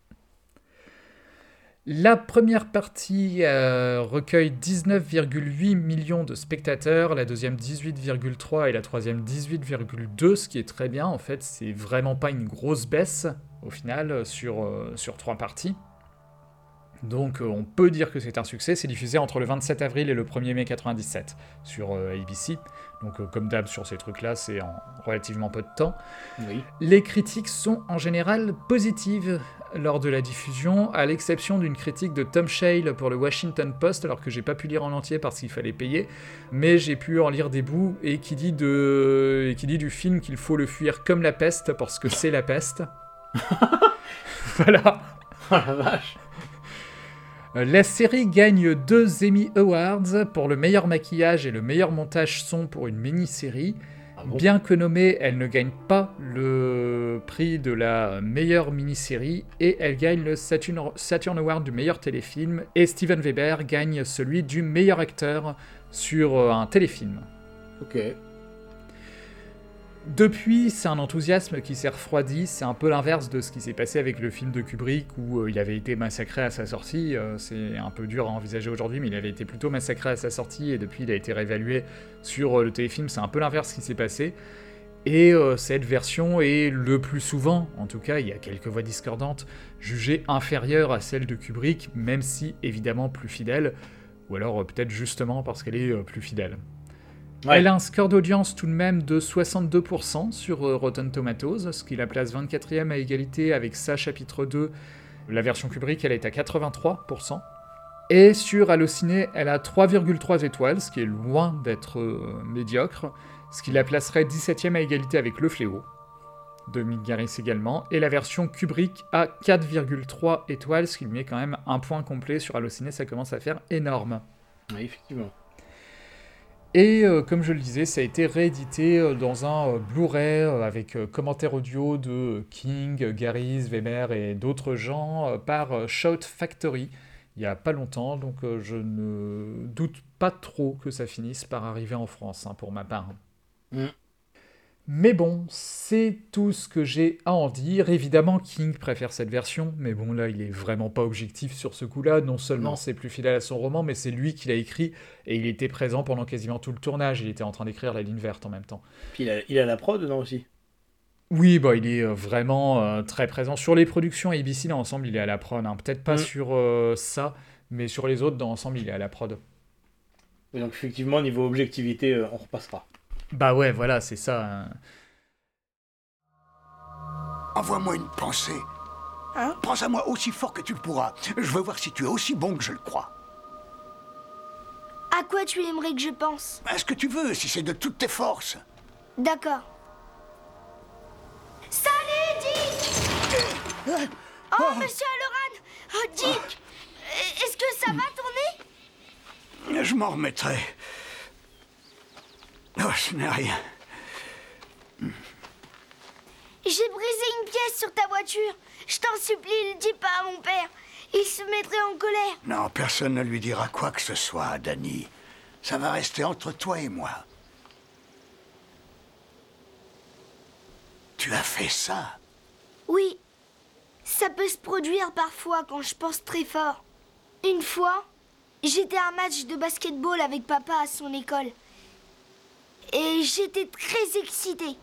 [SPEAKER 1] La première partie recueille 19,8 millions de spectateurs, la deuxième 18,3 et la troisième 18,2, ce qui est très bien. En fait, c'est vraiment pas une grosse baisse, au final, sur 3 parties. Donc on peut dire que c'est un succès, c'est diffusé entre le 27 avril et le 1er mai 97 sur ABC. Donc comme d'hab sur ces trucs-là, c'est en relativement peu de temps.
[SPEAKER 2] Oui.
[SPEAKER 1] Les critiques sont en général positives lors de la diffusion, à l'exception d'une critique de Tom Shale pour le Washington Post, alors que j'ai pas pu lire en entier parce qu'il fallait payer, mais j'ai pu en lire des bouts, et qui dit du film qu'il faut le fuir comme la peste, parce que c'est la peste. Voilà.
[SPEAKER 2] Oh la vache.
[SPEAKER 1] La série gagne 2 Emmy Awards pour le meilleur maquillage et le meilleur montage son pour une mini-série.
[SPEAKER 2] Ah bon?
[SPEAKER 1] Bien que nommée, elle ne gagne pas le prix de la meilleure mini-série et elle gagne le Saturn Award du meilleur téléfilm et Steven Weber gagne celui du meilleur acteur sur un téléfilm.
[SPEAKER 2] Ok.
[SPEAKER 1] Depuis, c'est un enthousiasme qui s'est refroidi, c'est un peu l'inverse de ce qui s'est passé avec le film de Kubrick où il avait été massacré à sa sortie, c'est un peu dur à envisager aujourd'hui, mais il avait été plutôt massacré à sa sortie et depuis il a été réévalué sur le téléfilm, c'est un peu l'inverse qui s'est passé. Et cette version est le plus souvent, en tout cas il y a quelques voix discordantes, jugée inférieure à celle de Kubrick, même si évidemment plus fidèle, ou alors peut-être justement parce qu'elle est plus fidèle. Ouais. Elle a un score d'audience tout de même de 62% sur Rotten Tomatoes, ce qui la place 24e à égalité avec sa chapitre 2. La version Kubrick, elle est à 83%. Et sur Allociné, elle a 3,3 étoiles, ce qui est loin d'être médiocre, ce qui la placerait 17e à égalité avec Le Fléau, de Mick Garris également. Et la version Kubrick a 4,3 étoiles, ce qui lui met quand même un point complet sur Allociné, ça commence à faire énorme.
[SPEAKER 2] Oui, effectivement.
[SPEAKER 1] Et comme je le disais, ça a été réédité dans un Blu-ray avec commentaires audio de King, Garris, Weber et d'autres gens par Shout Factory il n'y a pas longtemps, donc je ne doute pas trop que ça finisse par arriver en France, pour ma part. Mais bon, c'est tout ce que j'ai à en dire. Évidemment, King préfère cette version, mais bon, là, il est vraiment pas objectif sur ce coup-là. Non seulement c'est plus fidèle à son roman, mais c'est lui qui l'a écrit, et il était présent pendant quasiment tout le tournage. Il était en train d'écrire La Ligne Verte en même temps.
[SPEAKER 2] Puis il a la prod dedans aussi.
[SPEAKER 1] Oui, bah, il est vraiment très présent. Sur les productions ABC, dans l'ensemble, il est à la prod. Peut-être pas sur ça, mais sur les autres, dans l'ensemble, il est à la prod.
[SPEAKER 2] Et donc, effectivement, niveau objectivité, on repassera.
[SPEAKER 1] Bah ouais, voilà, c'est ça.
[SPEAKER 8] Envoie-moi une pensée.
[SPEAKER 7] Hein?
[SPEAKER 8] Pense à moi aussi fort que tu le pourras. Je veux voir si tu es aussi bon que je le crois.
[SPEAKER 7] À quoi tu aimerais que je pense?
[SPEAKER 8] À ce que tu veux, si c'est de toutes tes forces.
[SPEAKER 7] D'accord. Salut, Dick! Oh, monsieur Halloran! Oh, Dick! Est-ce que ça va tourner?
[SPEAKER 8] Je m'en remettrai. Oh, ce n'est rien.
[SPEAKER 7] J'ai brisé une pièce sur ta voiture. Je t'en supplie, le dis pas à mon père. Il se mettrait en colère.
[SPEAKER 8] Non, personne ne lui dira quoi que ce soit, Danny. Ça va rester entre toi et moi. Tu as fait ça?
[SPEAKER 7] Oui. Ça peut se produire parfois quand je pense très fort. Une fois, j'étais à un match de basketball avec papa à son école. Et j'étais très excitée.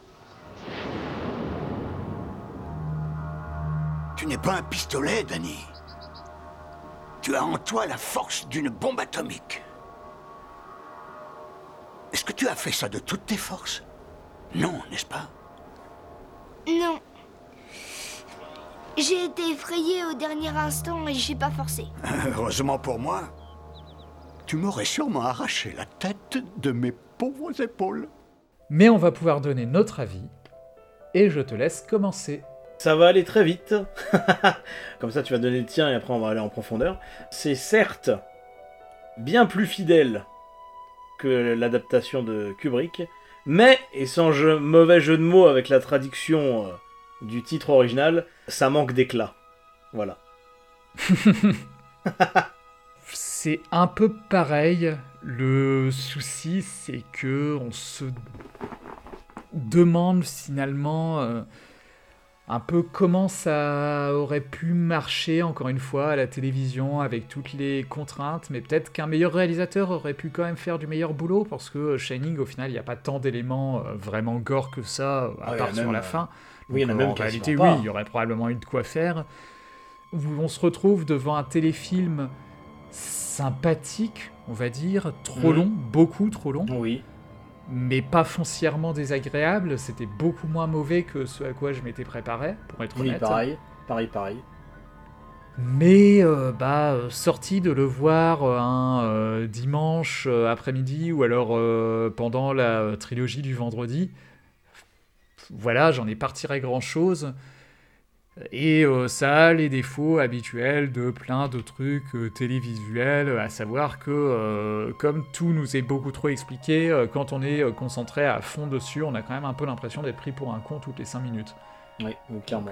[SPEAKER 8] Tu n'es pas un pistolet, Danny. Tu as en toi la force d'une bombe atomique. Est-ce que tu as fait ça de toutes tes forces? Non, n'est-ce pas?
[SPEAKER 7] Non. J'ai été effrayée au dernier instant et j'ai pas forcé.
[SPEAKER 8] Heureusement pour moi, tu m'aurais sûrement arraché la tête de mes pauvres épaules.
[SPEAKER 1] Mais on va pouvoir donner notre avis, et je te laisse commencer.
[SPEAKER 2] Ça va aller très vite. Comme ça, tu vas donner le tien et après on va aller en profondeur. C'est certes bien plus fidèle que l'adaptation de Kubrick, mais, et sans mauvais jeu de mots avec la traduction du titre original, ça manque d'éclat. Voilà.
[SPEAKER 1] C'est un peu pareil. Le souci, c'est que on se demande finalement un peu comment ça aurait pu marcher, encore une fois, à la télévision, avec toutes les contraintes, mais peut-être qu'un meilleur réalisateur aurait pu quand même faire du meilleur boulot, parce que Shining, au final, il n'y a pas tant d'éléments vraiment gore que ça, à part sur la fin.
[SPEAKER 2] Oui, il y en a même
[SPEAKER 1] en réalité,
[SPEAKER 2] pas.
[SPEAKER 1] oui, il y aurait probablement eu de quoi faire. où on se retrouve devant un téléfilm sympathique, on va dire, trop long, beaucoup trop long.
[SPEAKER 2] Oui.
[SPEAKER 1] Mais pas foncièrement désagréable, c'était beaucoup moins mauvais que ce à quoi je m'étais préparé, pour être honnête.
[SPEAKER 2] Pareil.
[SPEAKER 1] Mais sorti de le voir un dimanche après-midi ou alors pendant la trilogie du vendredi, voilà, j'en ai pas retiré grand-chose. Et ça a les défauts habituels de plein de trucs télévisuels, à savoir que, comme tout nous est beaucoup trop expliqué, quand on est concentré à fond dessus, on a quand même un peu l'impression d'être pris pour un con toutes les 5 minutes.
[SPEAKER 2] Oui, clairement.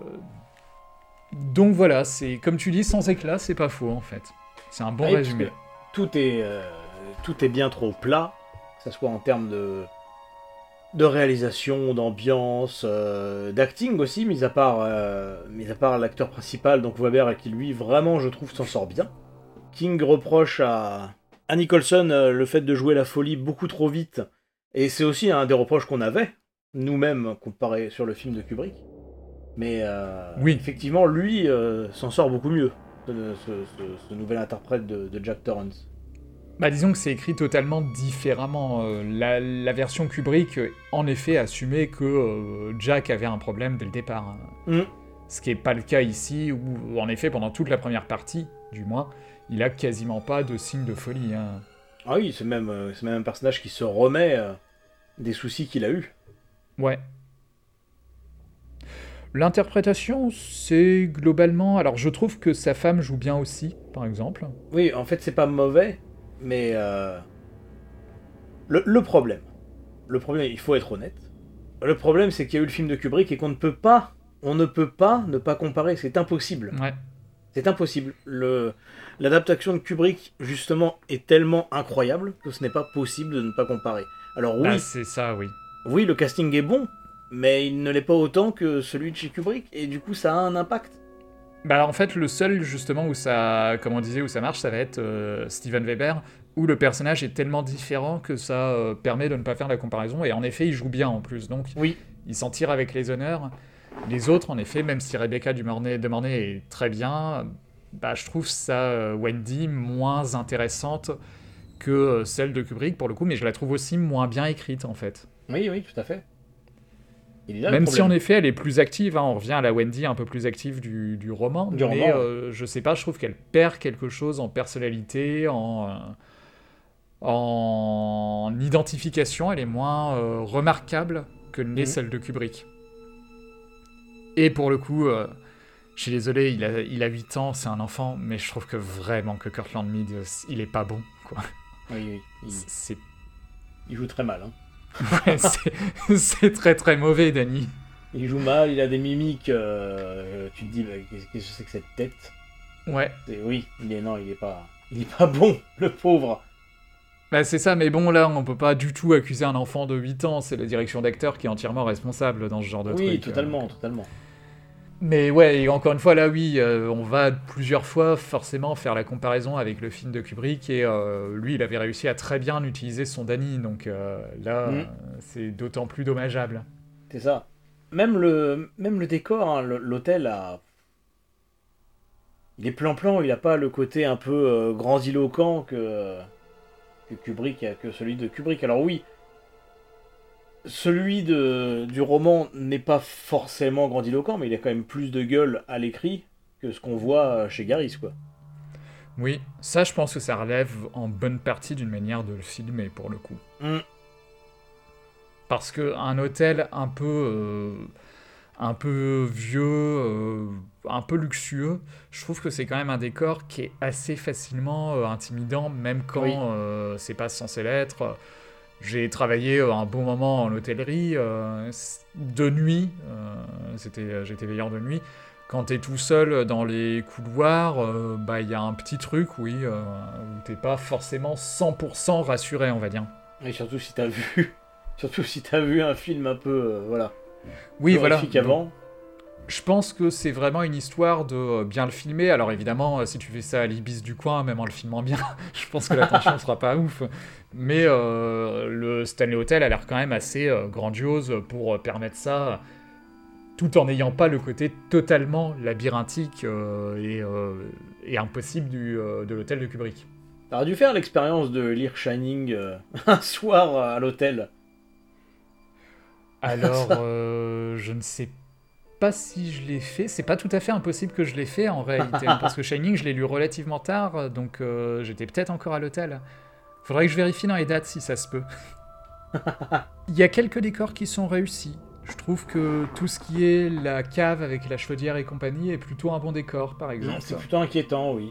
[SPEAKER 1] Donc voilà, c'est comme tu dis, sans éclat, c'est pas faux en fait. C'est un bon résumé.
[SPEAKER 2] Tout est bien trop plat, que ce soit en termes de réalisation, d'ambiance, d'acting aussi, mis à part l'acteur principal, donc Weber, qui lui, vraiment, je trouve, s'en sort bien. King reproche à Nicholson le fait de jouer la folie beaucoup trop vite, et c'est aussi un des reproches qu'on avait, nous-mêmes, comparé sur le film de Kubrick. Mais
[SPEAKER 1] oui.
[SPEAKER 2] Effectivement, lui s'en sort beaucoup mieux, ce nouvel interprète de Jack Torrance.
[SPEAKER 1] Bah disons que c'est écrit totalement différemment. La version Kubrick, en effet, assumait que Jack avait un problème dès le départ. Ce qui n'est pas le cas ici, où en effet, pendant toute la première partie, du moins, il a quasiment pas de signe de folie.
[SPEAKER 2] Ah oui, c'est même un personnage qui se remet des soucis qu'il a eus.
[SPEAKER 1] Ouais. L'interprétation, c'est globalement... Alors, je trouve que sa femme joue bien aussi, par exemple.
[SPEAKER 2] Oui, en fait, c'est pas mauvais, mais... Le problème, il faut être honnête, le problème, c'est qu'il y a eu le film de Kubrick et on ne peut pas ne pas comparer, c'est impossible.
[SPEAKER 1] Ouais.
[SPEAKER 2] C'est impossible. L'adaptation de Kubrick, justement, est tellement incroyable que ce n'est pas possible de ne pas comparer. Alors oui...
[SPEAKER 1] Bah, c'est ça, oui.
[SPEAKER 2] Oui, le casting est bon, mais il ne l'est pas autant que celui de chez Kubrick, et du coup ça a un impact.
[SPEAKER 1] Bah en fait, le seul justement où ça, comme on disait, où ça marche, ça va être Steven Weber, où le personnage est tellement différent que ça permet de ne pas faire la comparaison, et en effet, il joue bien en plus, donc
[SPEAKER 2] oui.
[SPEAKER 1] Il s'en tire avec les honneurs. Les autres, en effet, même si Rebecca de Mornay est très bien, bah je trouve ça, Wendy, moins intéressante que celle de Kubrick, pour le coup, mais je la trouve aussi moins bien écrite, en fait.
[SPEAKER 2] Oui, tout à fait.
[SPEAKER 1] Même si en effet elle est plus active, on revient à la Wendy un peu plus active du roman, mais je sais pas, je trouve qu'elle perd quelque chose en personnalité, en identification, elle est moins remarquable que ne l'est celle de Kubrick. Et pour le coup, je suis désolé, il a 8 ans, c'est un enfant, mais je trouve que vraiment que Courtland Mead, il est pas bon, quoi.
[SPEAKER 2] Oui. Il joue très mal, hein.
[SPEAKER 1] Ouais, c'est très très mauvais, Danny.
[SPEAKER 2] Il joue mal, il a des mimiques, tu te dis, bah, qu'est-ce que c'est que cette tête?
[SPEAKER 1] Ouais.
[SPEAKER 2] Oui, il est pas bon, le pauvre.
[SPEAKER 1] Bah c'est ça, mais bon, là, on peut pas du tout accuser un enfant de 8 ans, c'est la direction d'acteur qui est entièrement responsable dans ce genre de truc.
[SPEAKER 2] Oui, totalement.
[SPEAKER 1] Mais ouais, et encore une fois, là, oui, on va plusieurs fois forcément faire la comparaison avec le film de Kubrick, et lui, il avait réussi à très bien utiliser son Danny, donc là, c'est d'autant plus dommageable.
[SPEAKER 2] C'est ça. Même le décor, hein, l'hôtel, il est plan-plan, il a pas le côté un peu grandiloquent que celui de Kubrick. Alors oui, celui du roman n'est pas forcément grandiloquent, mais il a quand même plus de gueule à l'écrit que ce qu'on voit chez Garris, quoi.
[SPEAKER 1] Oui, ça je pense que ça relève en bonne partie d'une manière de le filmer, pour le coup. Parce qu'un hôtel un peu vieux, un peu luxueux, je trouve que c'est quand même un décor qui est assez facilement intimidant, même quand c'est pas censé l'être. J'ai travaillé un bon moment en hôtellerie, de nuit, j'étais veilleur de nuit. Quand t'es tout seul dans les couloirs, y a un petit truc, où t'es pas forcément 100% rassuré, on va dire.
[SPEAKER 2] Et surtout si t'as vu un film un peu,
[SPEAKER 1] oui, voilà.
[SPEAKER 2] Avant.
[SPEAKER 1] Donc, je pense que c'est vraiment une histoire de bien le filmer. Alors évidemment, si tu fais ça à l'Ibis du coin, même en le filmant bien, je pense que l'attention sera pas ouf. Mais le Stanley Hotel a l'air quand même assez grandiose pour permettre ça. tout en n'ayant pas le côté totalement labyrinthique et impossible de l'hôtel de Kubrick.
[SPEAKER 2] T'aurais dû faire l'expérience de lire Shining un soir à l'hôtel.
[SPEAKER 1] Alors, je ne sais pas si je l'ai fait. C'est pas tout à fait impossible que je l'ai fait en réalité, parce que Shining, je l'ai lu relativement tard, donc j'étais peut-être encore à l'hôtel. Faudrait que je vérifie dans les dates si ça se peut. Il y a quelques décors qui sont réussis. Je trouve que tout ce qui est la cave avec la chaudière et compagnie est plutôt un bon décor, par exemple.
[SPEAKER 2] C'est plutôt inquiétant, oui.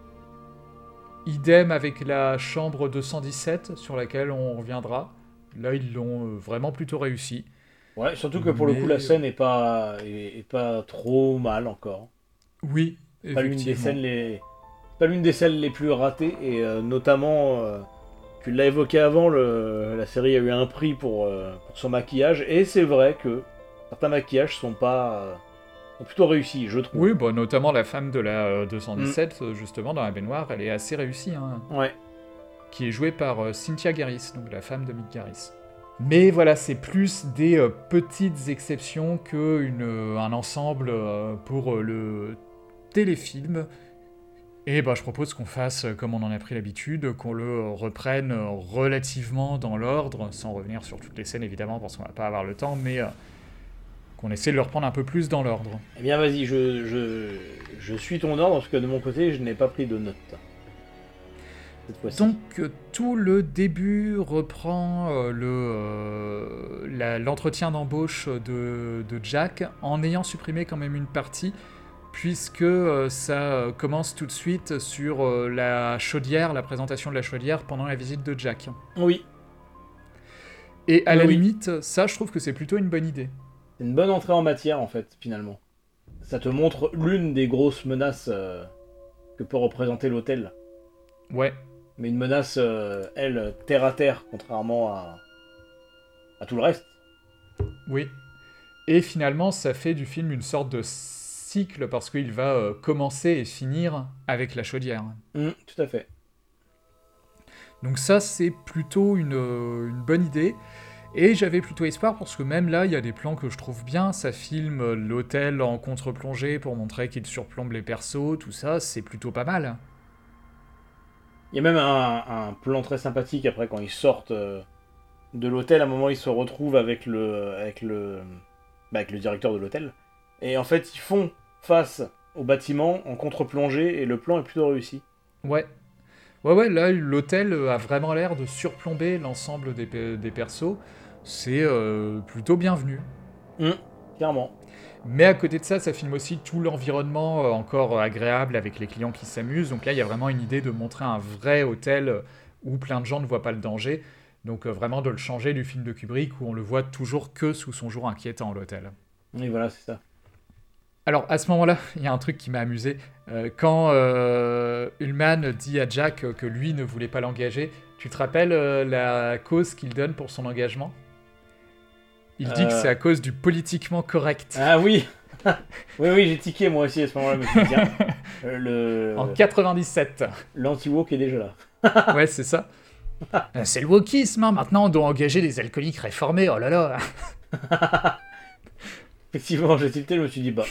[SPEAKER 1] Idem avec la chambre 217, sur laquelle on reviendra. Là, ils l'ont vraiment plutôt réussi.
[SPEAKER 2] Ouais, surtout que pour le coup, la scène est pas trop mal encore.
[SPEAKER 1] Oui,
[SPEAKER 2] pas l'une des scènes les plus ratées, et notamment, tu l'as évoqué avant, la série a eu un prix pour son maquillage, et c'est vrai que certains maquillages sont plutôt réussis, je trouve.
[SPEAKER 1] Oui, bah, notamment la femme de la 217, justement, dans la baignoire, elle est assez réussie. Hein.
[SPEAKER 2] Ouais.
[SPEAKER 1] Qui est jouée par Cynthia Garris, donc la femme de Mick Garris. Mais voilà, c'est plus des petites exceptions qu'un ensemble pour le téléfilm. Et bah, je propose qu'on fasse comme on en a pris l'habitude, qu'on le reprenne relativement dans l'ordre, sans revenir sur toutes les scènes évidemment, parce qu'on va pas avoir le temps, mais qu'on essaie de le reprendre un peu plus dans l'ordre.
[SPEAKER 2] Eh bien vas-y, je suis ton ordre, parce que de mon côté, je n'ai pas pris de notes.
[SPEAKER 1] Donc tout le début reprend l'entretien d'embauche de Jack, en ayant supprimé quand même une partie, puisque ça commence tout de suite sur la chaudière, la présentation de la chaudière pendant la visite de Jack.
[SPEAKER 2] Oui.
[SPEAKER 1] Et à la limite, ça je trouve que c'est plutôt une bonne idée.
[SPEAKER 2] C'est une bonne entrée en matière en fait, finalement. Ça te montre l'une des grosses menaces que peut représenter l'hôtel.
[SPEAKER 1] Ouais.
[SPEAKER 2] Mais une menace, elle, terre à terre, contrairement à tout le reste.
[SPEAKER 1] Oui. Et finalement, ça fait du film une sorte de cycle, parce qu'il va commencer et finir avec la chaudière.
[SPEAKER 2] Tout à fait.
[SPEAKER 1] Donc ça, c'est plutôt une bonne idée. Et j'avais plutôt espoir, parce que même là, il y a des plans que je trouve bien. Ça filme l'hôtel en contre-plongée pour montrer qu'il surplombe les persos, tout ça, c'est plutôt pas mal.
[SPEAKER 2] Il y a même un plan très sympathique après quand ils sortent de l'hôtel. À un moment, ils se retrouvent avec le directeur de l'hôtel. Et en fait, ils font face au bâtiment en contre-plongée et le plan est plutôt réussi.
[SPEAKER 1] Ouais. Ouais, là, l'hôtel a vraiment l'air de surplomber l'ensemble des persos. C'est plutôt bienvenu.
[SPEAKER 2] Clairement.
[SPEAKER 1] Mais à côté de ça, ça filme aussi tout l'environnement encore agréable avec les clients qui s'amusent. Donc là, il y a vraiment une idée de montrer un vrai hôtel où plein de gens ne voient pas le danger. Donc vraiment de le changer du film de Kubrick où on le voit toujours que sous son jour inquiétant, l'hôtel.
[SPEAKER 2] Oui, voilà, c'est ça.
[SPEAKER 1] Alors, à ce moment-là, il y a un truc qui m'a amusé. Quand Ullman dit à Jack que lui ne voulait pas l'engager, tu te rappelles la cause qu'il donne pour son engagement ? Il dit que c'est à cause du politiquement correct.
[SPEAKER 2] Ah oui. Oui, j'ai tiqué moi aussi à ce moment-là. Mais je me dis,
[SPEAKER 1] en 97.
[SPEAKER 2] L'anti-woke est déjà là.
[SPEAKER 1] Ouais, c'est ça. C'est le wokisme, hein. Maintenant on doit engager des alcooliques réformés, oh là là.
[SPEAKER 2] Effectivement, j'ai tilté, je me suis dit bah.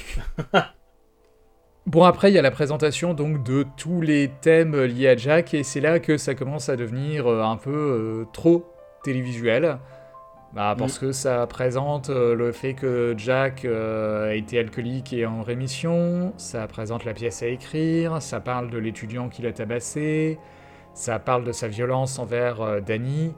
[SPEAKER 1] Bon, après il y a la présentation donc de tous les thèmes liés à Jack, et c'est là que ça commence à devenir un peu trop télévisuel. Parce que ça présente le fait que Jack a été alcoolique et en rémission, ça présente la pièce à écrire, ça parle de l'étudiant qui l'a tabassé, ça parle de sa violence envers Danny.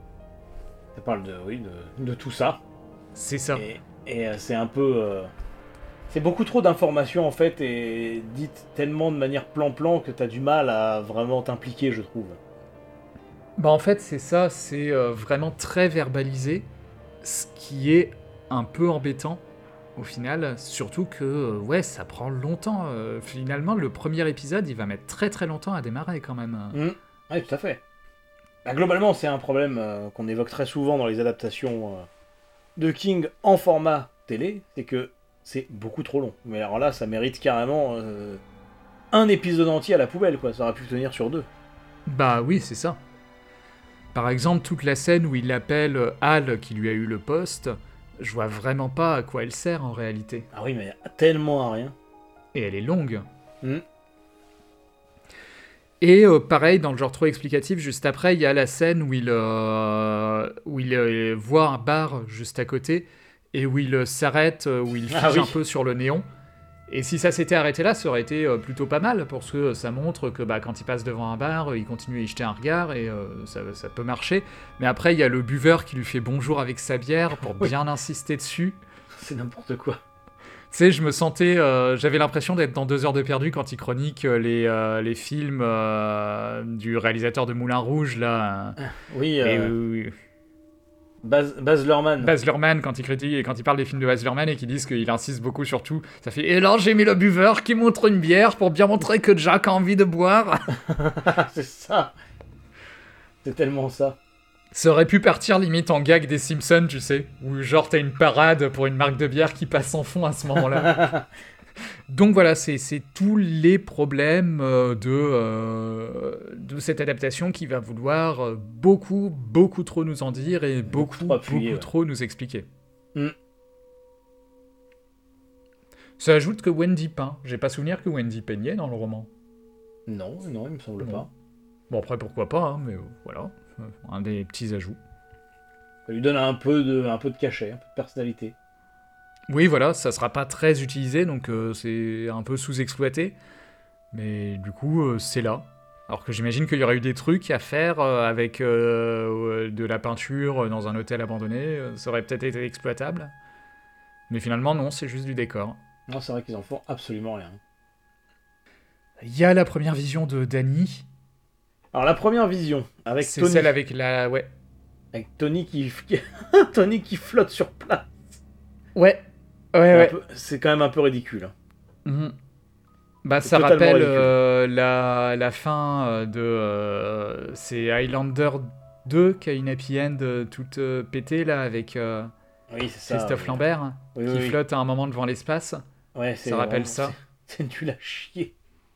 [SPEAKER 2] Ça parle de tout ça.
[SPEAKER 1] C'est ça.
[SPEAKER 2] Et c'est un peu... C'est beaucoup trop d'informations en fait, et dites tellement de manière plan-plan que t'as du mal à vraiment t'impliquer, je trouve.
[SPEAKER 1] En fait, c'est ça, c'est vraiment très verbalisé, ce qui est un peu embêtant au final, surtout que ça prend longtemps. Finalement, le premier épisode, il va mettre très très longtemps à démarrer quand même.
[SPEAKER 2] Oui, tout à fait. Globalement, c'est un problème qu'on évoque très souvent dans les adaptations de King en format télé, c'est que c'est beaucoup trop long. Mais alors là, ça mérite carrément un épisode entier à la poubelle, quoi. Ça aurait pu tenir sur 2.
[SPEAKER 1] Bah oui, c'est ça. Par exemple, toute la scène où il appelle Hal, qui lui a eu le poste, je vois vraiment pas à quoi elle sert en réalité.
[SPEAKER 2] Ah oui, mais tellement à rien.
[SPEAKER 1] Et elle est longue.
[SPEAKER 2] Mm.
[SPEAKER 1] Et pareil, dans le genre trop explicatif, juste après, il y a la scène où il voit un bar juste à côté, et où il s'arrête, où il fige un peu sur le néon. Et si ça s'était arrêté là, ça aurait été plutôt pas mal, parce que ça montre que quand il passe devant un bar, il continue à y jeter un regard, et ça peut marcher. Mais après, il y a le buveur qui lui fait bonjour avec sa bière, pour bien insister dessus.
[SPEAKER 2] C'est n'importe quoi.
[SPEAKER 1] Tu sais, je me sentais... j'avais l'impression d'être dans 2 heures de perdu quand il chronique les films du réalisateur de Moulin Rouge, là.
[SPEAKER 2] Oui, Baz Luhrmann.
[SPEAKER 1] Baz Luhrmann, quand il parle des films de Baz Luhrmann et qu'ils disent qu'il insiste beaucoup sur tout, ça fait « Et là, j'ai mis le buveur qui montre une bière pour bien montrer que Jack a envie de boire. »
[SPEAKER 2] C'est ça. C'est tellement ça.
[SPEAKER 1] Ça aurait pu partir limite en gag des Simpsons, tu sais, où genre t'as une parade pour une marque de bière qui passe en fond à ce moment-là. Donc voilà, c'est tous les problèmes de cette adaptation qui va vouloir beaucoup trop nous en dire et beaucoup trop nous expliquer.
[SPEAKER 2] Mm.
[SPEAKER 1] Ça ajoute que Wendy peint. J'ai pas souvenir que Wendy peignait dans le roman.
[SPEAKER 2] Non, il me semble pas.
[SPEAKER 1] Bon, après, pourquoi pas, hein, mais voilà. Un des petits ajouts.
[SPEAKER 2] Ça lui donne un peu de cachet, un peu de personnalité.
[SPEAKER 1] Oui, voilà, ça sera pas très utilisé, donc c'est un peu sous-exploité. Mais du coup, c'est là. Alors que j'imagine qu'il y aurait eu des trucs à faire avec de la peinture dans un hôtel abandonné. Ça aurait peut-être été exploitable. Mais finalement, non, c'est juste du décor.
[SPEAKER 2] Non, c'est vrai qu'ils en font absolument rien.
[SPEAKER 1] Il y a la première vision de Danny.
[SPEAKER 2] Alors la première vision, avec
[SPEAKER 1] c'est
[SPEAKER 2] Tony.
[SPEAKER 1] Celle avec la... Ouais.
[SPEAKER 2] Avec Tony qui Tony qui flotte sur place.
[SPEAKER 1] Ouais.
[SPEAKER 2] C'est quand même un peu ridicule.
[SPEAKER 1] Mm-hmm. Bah, ça rappelle la fin de... c'est Highlander 2 qui a une happy end toute pétée, là, avec Christophe Lambert, qui flotte à un moment devant l'espace.
[SPEAKER 2] Ouais,
[SPEAKER 1] ça rappelle ça.
[SPEAKER 2] C'est nul à chier.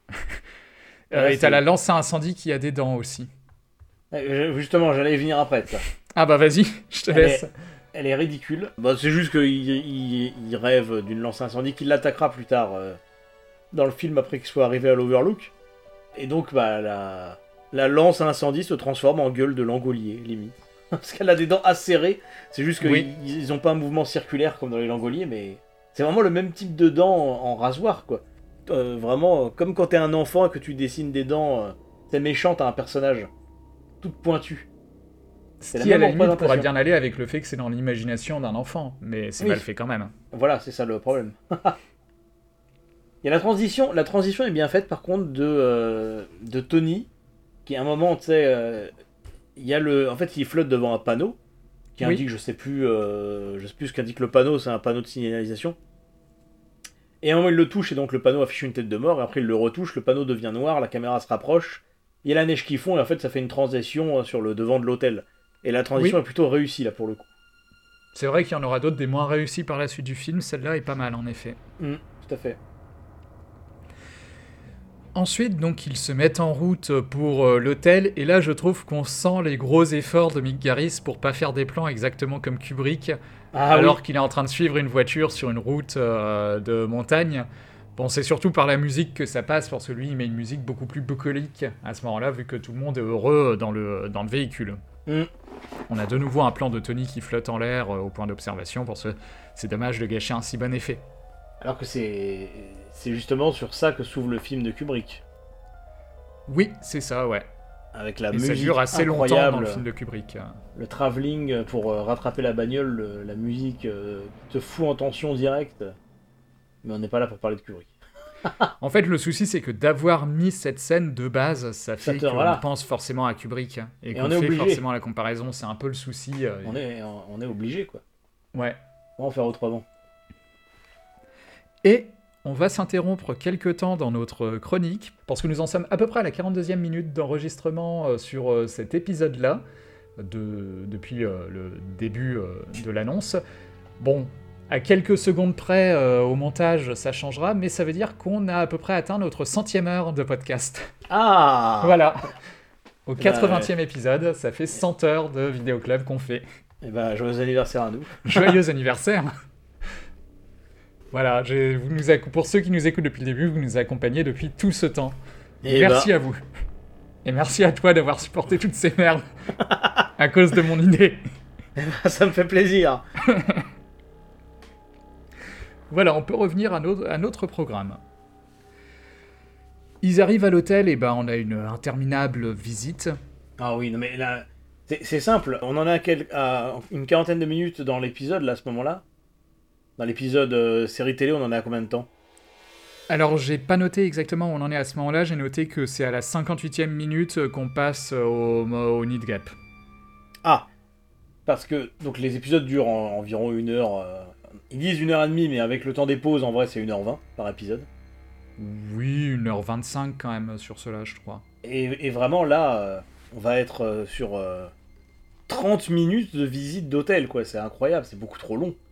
[SPEAKER 1] Et t'as la lance à incendie qui a des dents aussi.
[SPEAKER 2] Justement, j'allais y venir après, ça.
[SPEAKER 1] Ah bah vas-y, je te laisse.
[SPEAKER 2] Elle est ridicule. Bah, c'est juste qu'il rêve d'une lance à incendie qui l'attaquera plus tard dans le film après qu'il soit arrivé à l'Overlook. Et donc, bah, la lance à incendie se transforme en gueule de Langolier, limite. Parce qu'elle a des dents acérées. C'est juste qu'ils n'ont pas un mouvement circulaire comme dans les Langoliers, mais c'est vraiment le même type de dents en rasoir, quoi. Vraiment, comme quand t'es un enfant et que tu dessines des dents, c'est méchant, t'as un personnage toute pointue.
[SPEAKER 1] Ce qui, à la limite, pourrait bien aller avec le fait que c'est dans l'imagination d'un enfant, mais c'est mal fait quand même.
[SPEAKER 2] Voilà, c'est ça le problème. Il y a la transition est bien faite par contre de Tony, qui à un moment, tu sais, en fait, il flotte devant un panneau qui indique, je sais plus ce qu'indique le panneau, c'est un panneau de signalisation. Et à un moment, il le touche et donc le panneau affiche une tête de mort. Et après, il le retouche, le panneau devient noir, la caméra se rapproche. Il y a la neige qui fond et en fait, ça fait une transition sur le devant de l'hôtel. Et la transition est plutôt réussie là pour le coup.
[SPEAKER 1] C'est vrai qu'il y en aura d'autres des moins réussis par la suite du film. Celle-là est pas mal en effet.
[SPEAKER 2] Tout à fait.
[SPEAKER 1] Ensuite, donc, ils se mettent en route pour l'hôtel. Et là, je trouve qu'on sent les gros efforts de Mick Garris pour pas faire des plans exactement comme Kubrick. Alors qu'il est en train de suivre une voiture sur une route de montagne. Bon, c'est surtout par la musique que ça passe, parce que lui, il met une musique beaucoup plus bucolique à ce moment-là, vu que tout le monde est heureux dans le véhicule. On a de nouveau un plan de Tony qui flotte en l'air au point d'observation, parce que c'est dommage de gâcher un si bon effet.
[SPEAKER 2] Alors que c'est justement sur ça que s'ouvre le film de Kubrick.
[SPEAKER 1] Oui, c'est ça, ouais.
[SPEAKER 2] Avec la
[SPEAKER 1] musique
[SPEAKER 2] musique
[SPEAKER 1] ça dure assez
[SPEAKER 2] incroyable,
[SPEAKER 1] longtemps dans le film de Kubrick.
[SPEAKER 2] Le travelling pour rattraper la bagnole, la musique te fout en tension directe. Mais on n'est pas là pour parler de Kubrick.
[SPEAKER 1] En fait, le souci, c'est que d'avoir mis cette scène de base, ça fait qu'on pense forcément à Kubrick. Et qu'on fait forcément la comparaison, c'est un peu le souci.
[SPEAKER 2] On est obligé, quoi.
[SPEAKER 1] Ouais.
[SPEAKER 2] On va en faire autrement.
[SPEAKER 1] Et on va s'interrompre quelques temps dans notre chronique, parce que nous en sommes à peu près à la 42e minute d'enregistrement sur cet épisode-là, depuis le début de l'annonce. Bon, à quelques secondes près au montage, ça changera, mais ça veut dire qu'on a à peu près atteint notre 100e heure de podcast.
[SPEAKER 2] Ah.
[SPEAKER 1] Voilà. Au 80e épisode, ça fait 100 heures de Vidéoclub qu'on fait.
[SPEAKER 2] Et ben, joyeux anniversaire à nous.
[SPEAKER 1] Joyeux anniversaire. Voilà, pour ceux qui nous écoutent depuis le début, vous nous accompagnez depuis tout ce temps.
[SPEAKER 2] Et
[SPEAKER 1] merci à vous. Et merci à toi d'avoir supporté toutes ces merdes à cause de mon idée.
[SPEAKER 2] Ça me fait plaisir.
[SPEAKER 1] Voilà, on peut revenir à notre programme. Ils arrivent à l'hôtel et on a une interminable visite.
[SPEAKER 2] Ah oui, non mais là, c'est simple. On en a une quarantaine de minutes dans l'épisode, là, à ce moment-là. Dans l'épisode série télé, on en est à combien de temps ?
[SPEAKER 1] Alors, j'ai pas noté exactement où on en est à ce moment-là. J'ai noté que c'est à la 58e minute qu'on passe au Need Gap.
[SPEAKER 2] Ah, parce que donc les épisodes durent environ 1 heure. Ils disent 1h30, mais avec le temps des pauses, en vrai, c'est 1h20 par épisode.
[SPEAKER 1] Oui, 1h25 quand même sur cela, je crois.
[SPEAKER 2] Et vraiment, là, on va être sur 30 minutes de visite d'hôtel, quoi. C'est incroyable, c'est beaucoup trop long.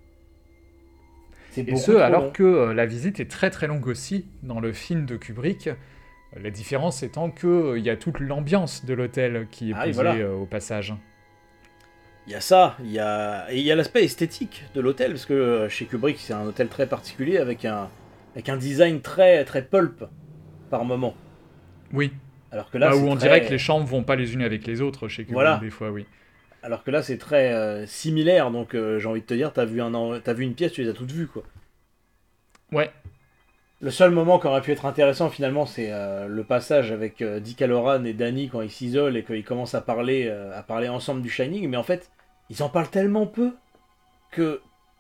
[SPEAKER 1] Et ce, alors que la visite est très très longue aussi dans le film de Kubrick. La différence étant qu'il y a toute l'ambiance de l'hôtel qui est posée au passage.
[SPEAKER 2] Il y a ça, il y a l'aspect esthétique de l'hôtel, parce que chez Kubrick, c'est un hôtel très particulier avec un design très, très pulp par moment.
[SPEAKER 1] Oui.
[SPEAKER 2] Alors que là,
[SPEAKER 1] où on dirait que les chambres vont pas les unes avec les autres chez Kubrick, des fois, oui.
[SPEAKER 2] Alors que là, c'est très similaire, donc j'ai envie de te dire, t'as vu une pièce, tu les as toutes vues, quoi.
[SPEAKER 1] Ouais.
[SPEAKER 2] Le seul moment qui aurait pu être intéressant, finalement, c'est le passage avec Dick Hallorann et Danny quand ils s'isolent et qu'ils commencent à parler ensemble du Shining, mais en fait, ils en parlent tellement peu que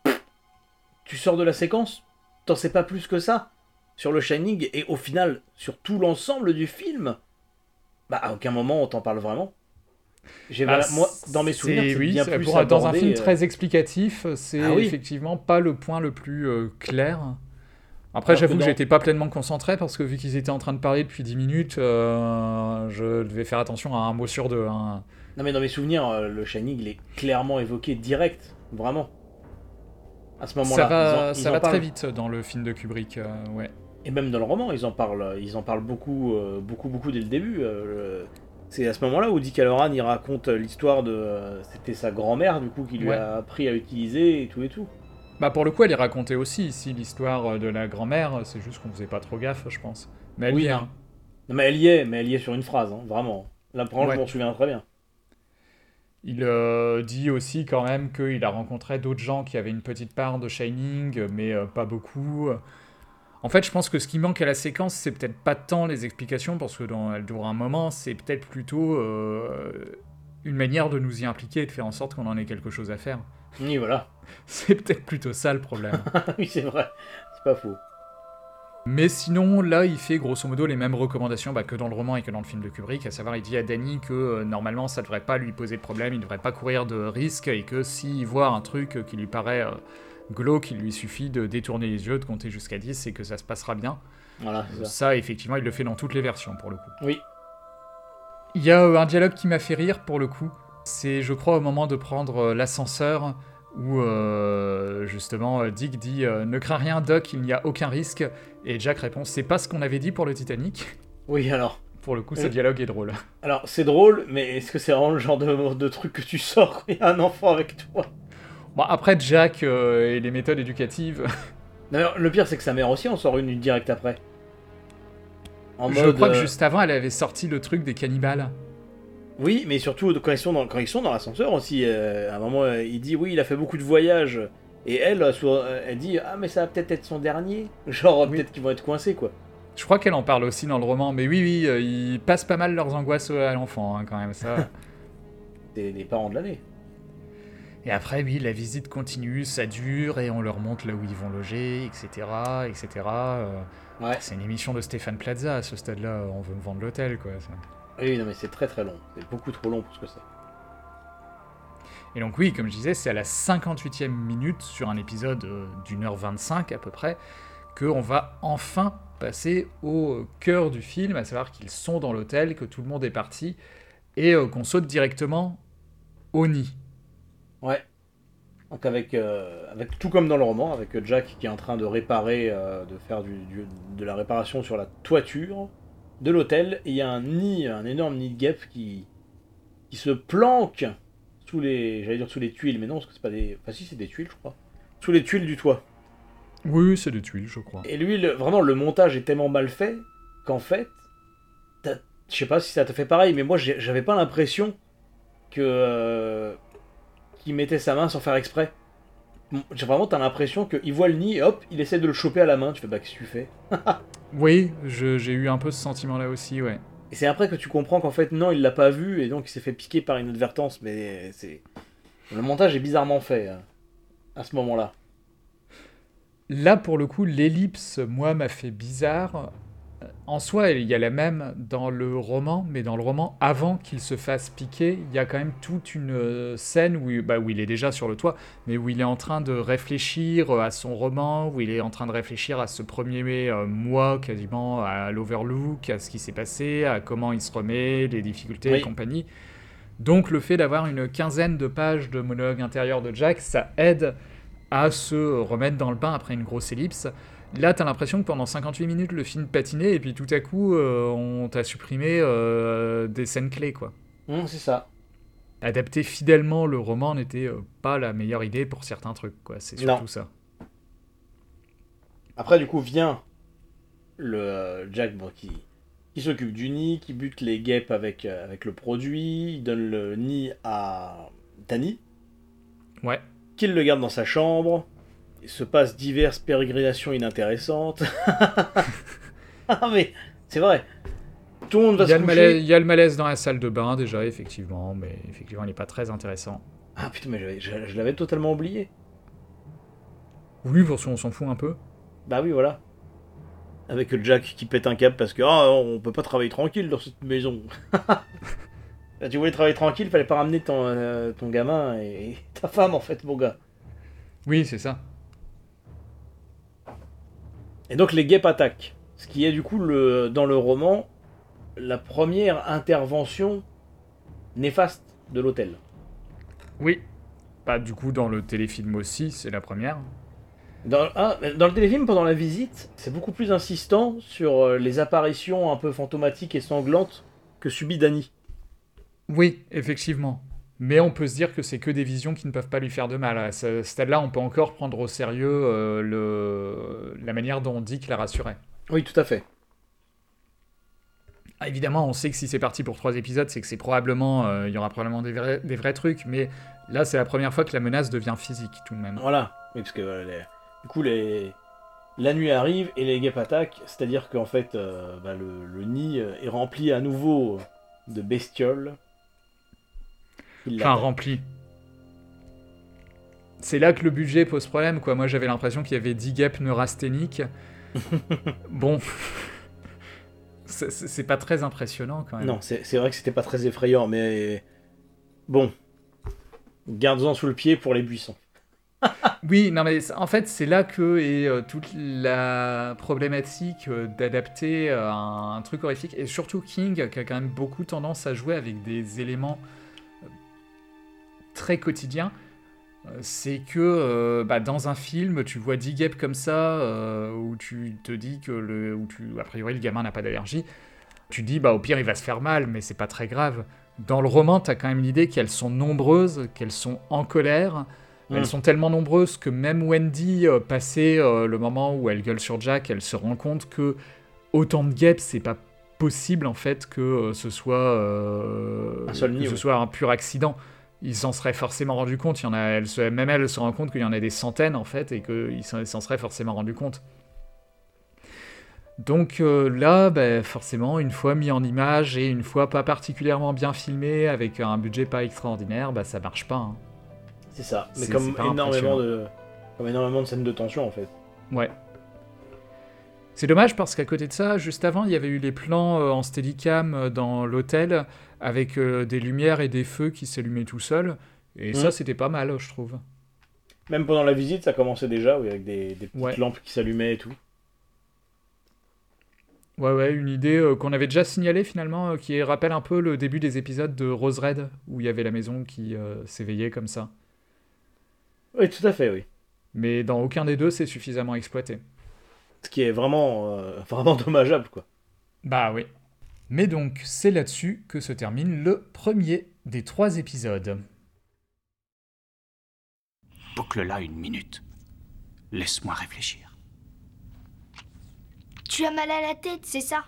[SPEAKER 2] tu sors de la séquence, t'en sais pas plus que ça sur le Shining, et au final, sur tout l'ensemble du film, à aucun moment on t'en parle vraiment. Moi, dans mes souvenirs, c'est bien plus abordé,
[SPEAKER 1] dans un film très explicatif, c'est effectivement pas le point le plus clair. Après, j'avoue que j'étais pas pleinement concentré, parce que vu qu'ils étaient en train de parler depuis 10 minutes, je devais faire attention à un mot sur deux. Hein.
[SPEAKER 2] Non mais dans mes souvenirs, le Shining, il est clairement évoqué direct, vraiment. À ce moment-là.
[SPEAKER 1] Ça va très vite dans le film de Kubrick, ouais.
[SPEAKER 2] Et même dans le roman, ils en parlent beaucoup dès le début. C'est à ce moment-là où Dick Hallorann, il raconte l'histoire de... c'était sa grand-mère, du coup, qui lui a appris à utiliser et tout.
[SPEAKER 1] Pour le coup, elle est racontée aussi, ici, l'histoire de la grand-mère. C'est juste qu'on faisait pas trop gaffe, je pense. Mais elle y est, hein.
[SPEAKER 2] Non, mais elle y est sur une phrase, hein, vraiment. Là, je m'en souviens très bien.
[SPEAKER 1] Il dit aussi, quand même, qu'il a rencontré d'autres gens qui avaient une petite part de Shining, mais pas beaucoup. En fait, je pense que ce qui manque à la séquence, c'est peut-être pas tant les explications, parce que elle dure un moment, c'est peut-être plutôt une manière de nous y impliquer et de faire en sorte qu'on en ait quelque chose à faire.
[SPEAKER 2] Oui, voilà.
[SPEAKER 1] C'est peut-être plutôt ça le problème.
[SPEAKER 2] Oui, c'est vrai. C'est pas faux.
[SPEAKER 1] Mais sinon, là, il fait grosso modo les mêmes recommandations que dans le roman et que dans le film de Kubrick, à savoir, il dit à Danny que normalement, ça devrait pas lui poser de problème, il devrait pas courir de risques, et que s'il voit un truc qui lui paraît glauque, il lui suffit de détourner les yeux, de compter jusqu'à 10, et que ça se passera bien.
[SPEAKER 2] Voilà, c'est
[SPEAKER 1] ça, effectivement, il le fait dans toutes les versions, pour le coup.
[SPEAKER 2] Oui.
[SPEAKER 1] Il y a un dialogue qui m'a fait rire, pour le coup. C'est, je crois, au moment de prendre l'ascenseur, où justement Dick dit « Ne crains rien, Doc, il n'y a aucun risque », et Jack répond « C'est pas ce qu'on avait dit pour le Titanic ».
[SPEAKER 2] Oui, alors.
[SPEAKER 1] Pour le coup, ce dialogue est drôle.
[SPEAKER 2] Alors, c'est drôle, mais est-ce que c'est vraiment le genre de truc que tu sors quand il y a un enfant avec toi ?
[SPEAKER 1] Après, Jack et les méthodes éducatives...
[SPEAKER 2] D'ailleurs, le pire, c'est que sa mère aussi en sort une direct après.
[SPEAKER 1] Je crois que juste avant, elle avait sorti le truc des cannibales.
[SPEAKER 2] Oui, mais surtout quand ils sont dans l'ascenseur aussi, à un moment, il dit oui, il a fait beaucoup de voyages, et elle dit ah mais ça va peut-être être son dernier, genre peut-être qu'ils vont être coincés quoi.
[SPEAKER 1] Je crois qu'elle en parle aussi dans le roman, mais oui, ils passent pas mal leurs angoisses à l'enfant hein, quand même ça.
[SPEAKER 2] C'est les parents de l'année.
[SPEAKER 1] Et après oui, la visite continue, ça dure et on leur montre là où ils vont loger, etc.
[SPEAKER 2] Ouais.
[SPEAKER 1] C'est une émission de Stéphane Plaza à ce stade-là, on veut me vendre l'hôtel quoi. Ça.
[SPEAKER 2] Oui, non mais c'est très très long, c'est beaucoup trop long pour ce que c'est.
[SPEAKER 1] Et donc oui, comme je disais, c'est à la 58e minute sur un épisode d'1h25 à peu près, qu'on va enfin passer au cœur du film, à savoir qu'ils sont dans l'hôtel, que tout le monde est parti, et qu'on saute directement au nid.
[SPEAKER 2] Ouais. Donc avec tout comme dans le roman, avec Jack qui est en train de réparer, de faire de la réparation sur la toiture de l'hôtel, et il y a un énorme nid de guêpe qui se planque sous les... J'allais dire sous les tuiles, mais non, parce que c'est pas des... Enfin si, c'est des tuiles, je crois. Sous les tuiles du toit.
[SPEAKER 1] Oui, c'est des tuiles, je crois.
[SPEAKER 2] Et lui, vraiment, le montage est tellement mal fait qu'en fait... Je sais pas si ça te fait pareil, mais moi, j'avais pas l'impression que... qu'il mettait sa main sans faire exprès. Vraiment, t'as l'impression qu'il voit le nid, et hop, il essaie de le choper à la main. Tu fais, bah, qu'est-ce que tu fais?
[SPEAKER 1] Oui, j'ai eu un peu ce sentiment-là aussi, ouais.
[SPEAKER 2] Et c'est après que tu comprends qu'en fait, non, il l'a pas vu, et donc il s'est fait piquer par inadvertance, mais c'est... Le montage est bizarrement fait, à ce moment-là.
[SPEAKER 1] Là, pour le coup, l'ellipse, moi, m'a fait bizarre. En soi, il y a la même dans le roman, mais dans le roman, avant qu'il se fasse piquer, il y a quand même toute une scène où il est déjà sur le toit, mais où il est en train de réfléchir à son roman, où il est en train de réfléchir à ce premier mois, quasiment, à l'Overlook, à ce qui s'est passé, à comment il se remet, les difficultés et compagnie. Donc le fait d'avoir une 15aine de pages de monologue intérieur de Jack, ça aide à se remettre dans le bain après une grosse ellipse. Là, t'as l'impression que pendant 58 minutes, le film patinait, et puis tout à coup, on t'a supprimé des scènes clés, quoi.
[SPEAKER 2] C'est ça.
[SPEAKER 1] Adapter fidèlement le roman n'était pas la meilleure idée pour certains trucs, quoi. C'est surtout ça.
[SPEAKER 2] Après, du coup, vient le Jack qui s'occupe du nid, qui bute les guêpes avec le produit, il donne le nid à Danny.
[SPEAKER 1] Ouais.
[SPEAKER 2] Qu'il le garde dans sa chambre. Il se passe diverses pérégrinations inintéressantes. Ah mais, c'est vrai. Tout le monde va se coucher.
[SPEAKER 1] Il y a le malaise dans la salle de bain, déjà, effectivement, mais effectivement, il n'est pas très intéressant.
[SPEAKER 2] Ah putain, mais je l'avais totalement oublié.
[SPEAKER 1] Oui, parce qu'on s'en fout un peu.
[SPEAKER 2] Bah oui, voilà. Avec le Jack qui pète un câble parce que on peut pas travailler tranquille dans cette maison. Là, tu voulais travailler tranquille, fallait pas ramener ton gamin et ta femme, en fait, mon gars.
[SPEAKER 1] Oui, c'est ça.
[SPEAKER 2] Et donc les guêpes attaquent. Ce qui est du coup, dans le roman, la première intervention néfaste de l'hôtel.
[SPEAKER 1] Oui. Bah, du coup, dans le téléfilm aussi, c'est la première.
[SPEAKER 2] Dans le téléfilm, pendant la visite, c'est beaucoup plus insistant sur les apparitions un peu fantomatiques et sanglantes que subit Danny.
[SPEAKER 1] Oui, effectivement. Mais on peut se dire que c'est que des visions qui ne peuvent pas lui faire de mal. À ce stade-là, on peut encore prendre au sérieux la manière dont Dick la rassurait.
[SPEAKER 2] Oui, tout à fait.
[SPEAKER 1] Ah, évidemment, on sait que si c'est parti pour 3 épisodes, c'est que c'est probablement, il y aura probablement des vrais trucs, mais là, c'est la première fois que la menace devient physique, tout de même.
[SPEAKER 2] Voilà, oui, parce que du coup, la nuit arrive et les guêpes attaquent, c'est-à-dire qu'en fait, le nid est rempli à nouveau de bestioles.
[SPEAKER 1] Enfin, rempli. C'est là que le budget pose problème, quoi. Moi, j'avais l'impression qu'il y avait 10 guêpes neurasthéniques. Bon... C'est pas très impressionnant, quand même.
[SPEAKER 2] Non, c'est vrai que c'était pas très effrayant, mais... Bon. Garde-en sous le pied pour les buissons.
[SPEAKER 1] Oui, non, mais en fait, c'est là que est toute la problématique d'adapter un truc horrifique. Et surtout King, qui a quand même beaucoup tendance à jouer avec des éléments très quotidiens. C'est que dans un film, tu vois 10 guêpes comme ça, où tu te dis que a priori le gamin n'a pas d'allergie, tu te dis au pire il va se faire mal, mais c'est pas très grave. Dans le roman, t'as quand même l'idée qu'elles sont nombreuses, qu'elles sont en colère. Elles sont tellement nombreuses que même Wendy, passé le moment où elle gueule sur Jack, elle se rend compte que autant de guêpes, c'est pas possible en fait que ce soit un pur accident. Ils s'en seraient forcément rendu compte. Elle se rend compte qu'il y en a des centaines, en fait, et qu'ils s'en seraient forcément rendu compte. Donc là, forcément, une fois mis en image et une fois pas particulièrement bien filmé, avec un budget pas extraordinaire, ça marche pas. Hein.
[SPEAKER 2] C'est ça, mais comme énormément de scènes de tension, en fait.
[SPEAKER 1] Ouais. C'est dommage parce qu'à côté de ça, juste avant, il y avait eu les plans en steadicam dans l'hôtel avec des lumières et des feux qui s'allumaient tout seuls. Et ça, c'était pas mal, je trouve.
[SPEAKER 2] Même pendant la visite, ça commençait déjà, oui, avec des petites lampes qui s'allumaient et tout.
[SPEAKER 1] Ouais, une idée qu'on avait déjà signalée finalement, qui rappelle un peu le début des épisodes de Rose Red, où il y avait la maison qui s'éveillait comme ça.
[SPEAKER 2] Oui, tout à fait, oui.
[SPEAKER 1] Mais dans aucun des deux, c'est suffisamment exploité.
[SPEAKER 2] Ce qui est vraiment dommageable, quoi.
[SPEAKER 1] Bah oui. Mais donc, c'est là-dessus que se termine le premier des 3 épisodes.
[SPEAKER 9] Boucle-la 1 minute. Laisse-moi réfléchir.
[SPEAKER 7] Tu as mal à la tête, c'est ça?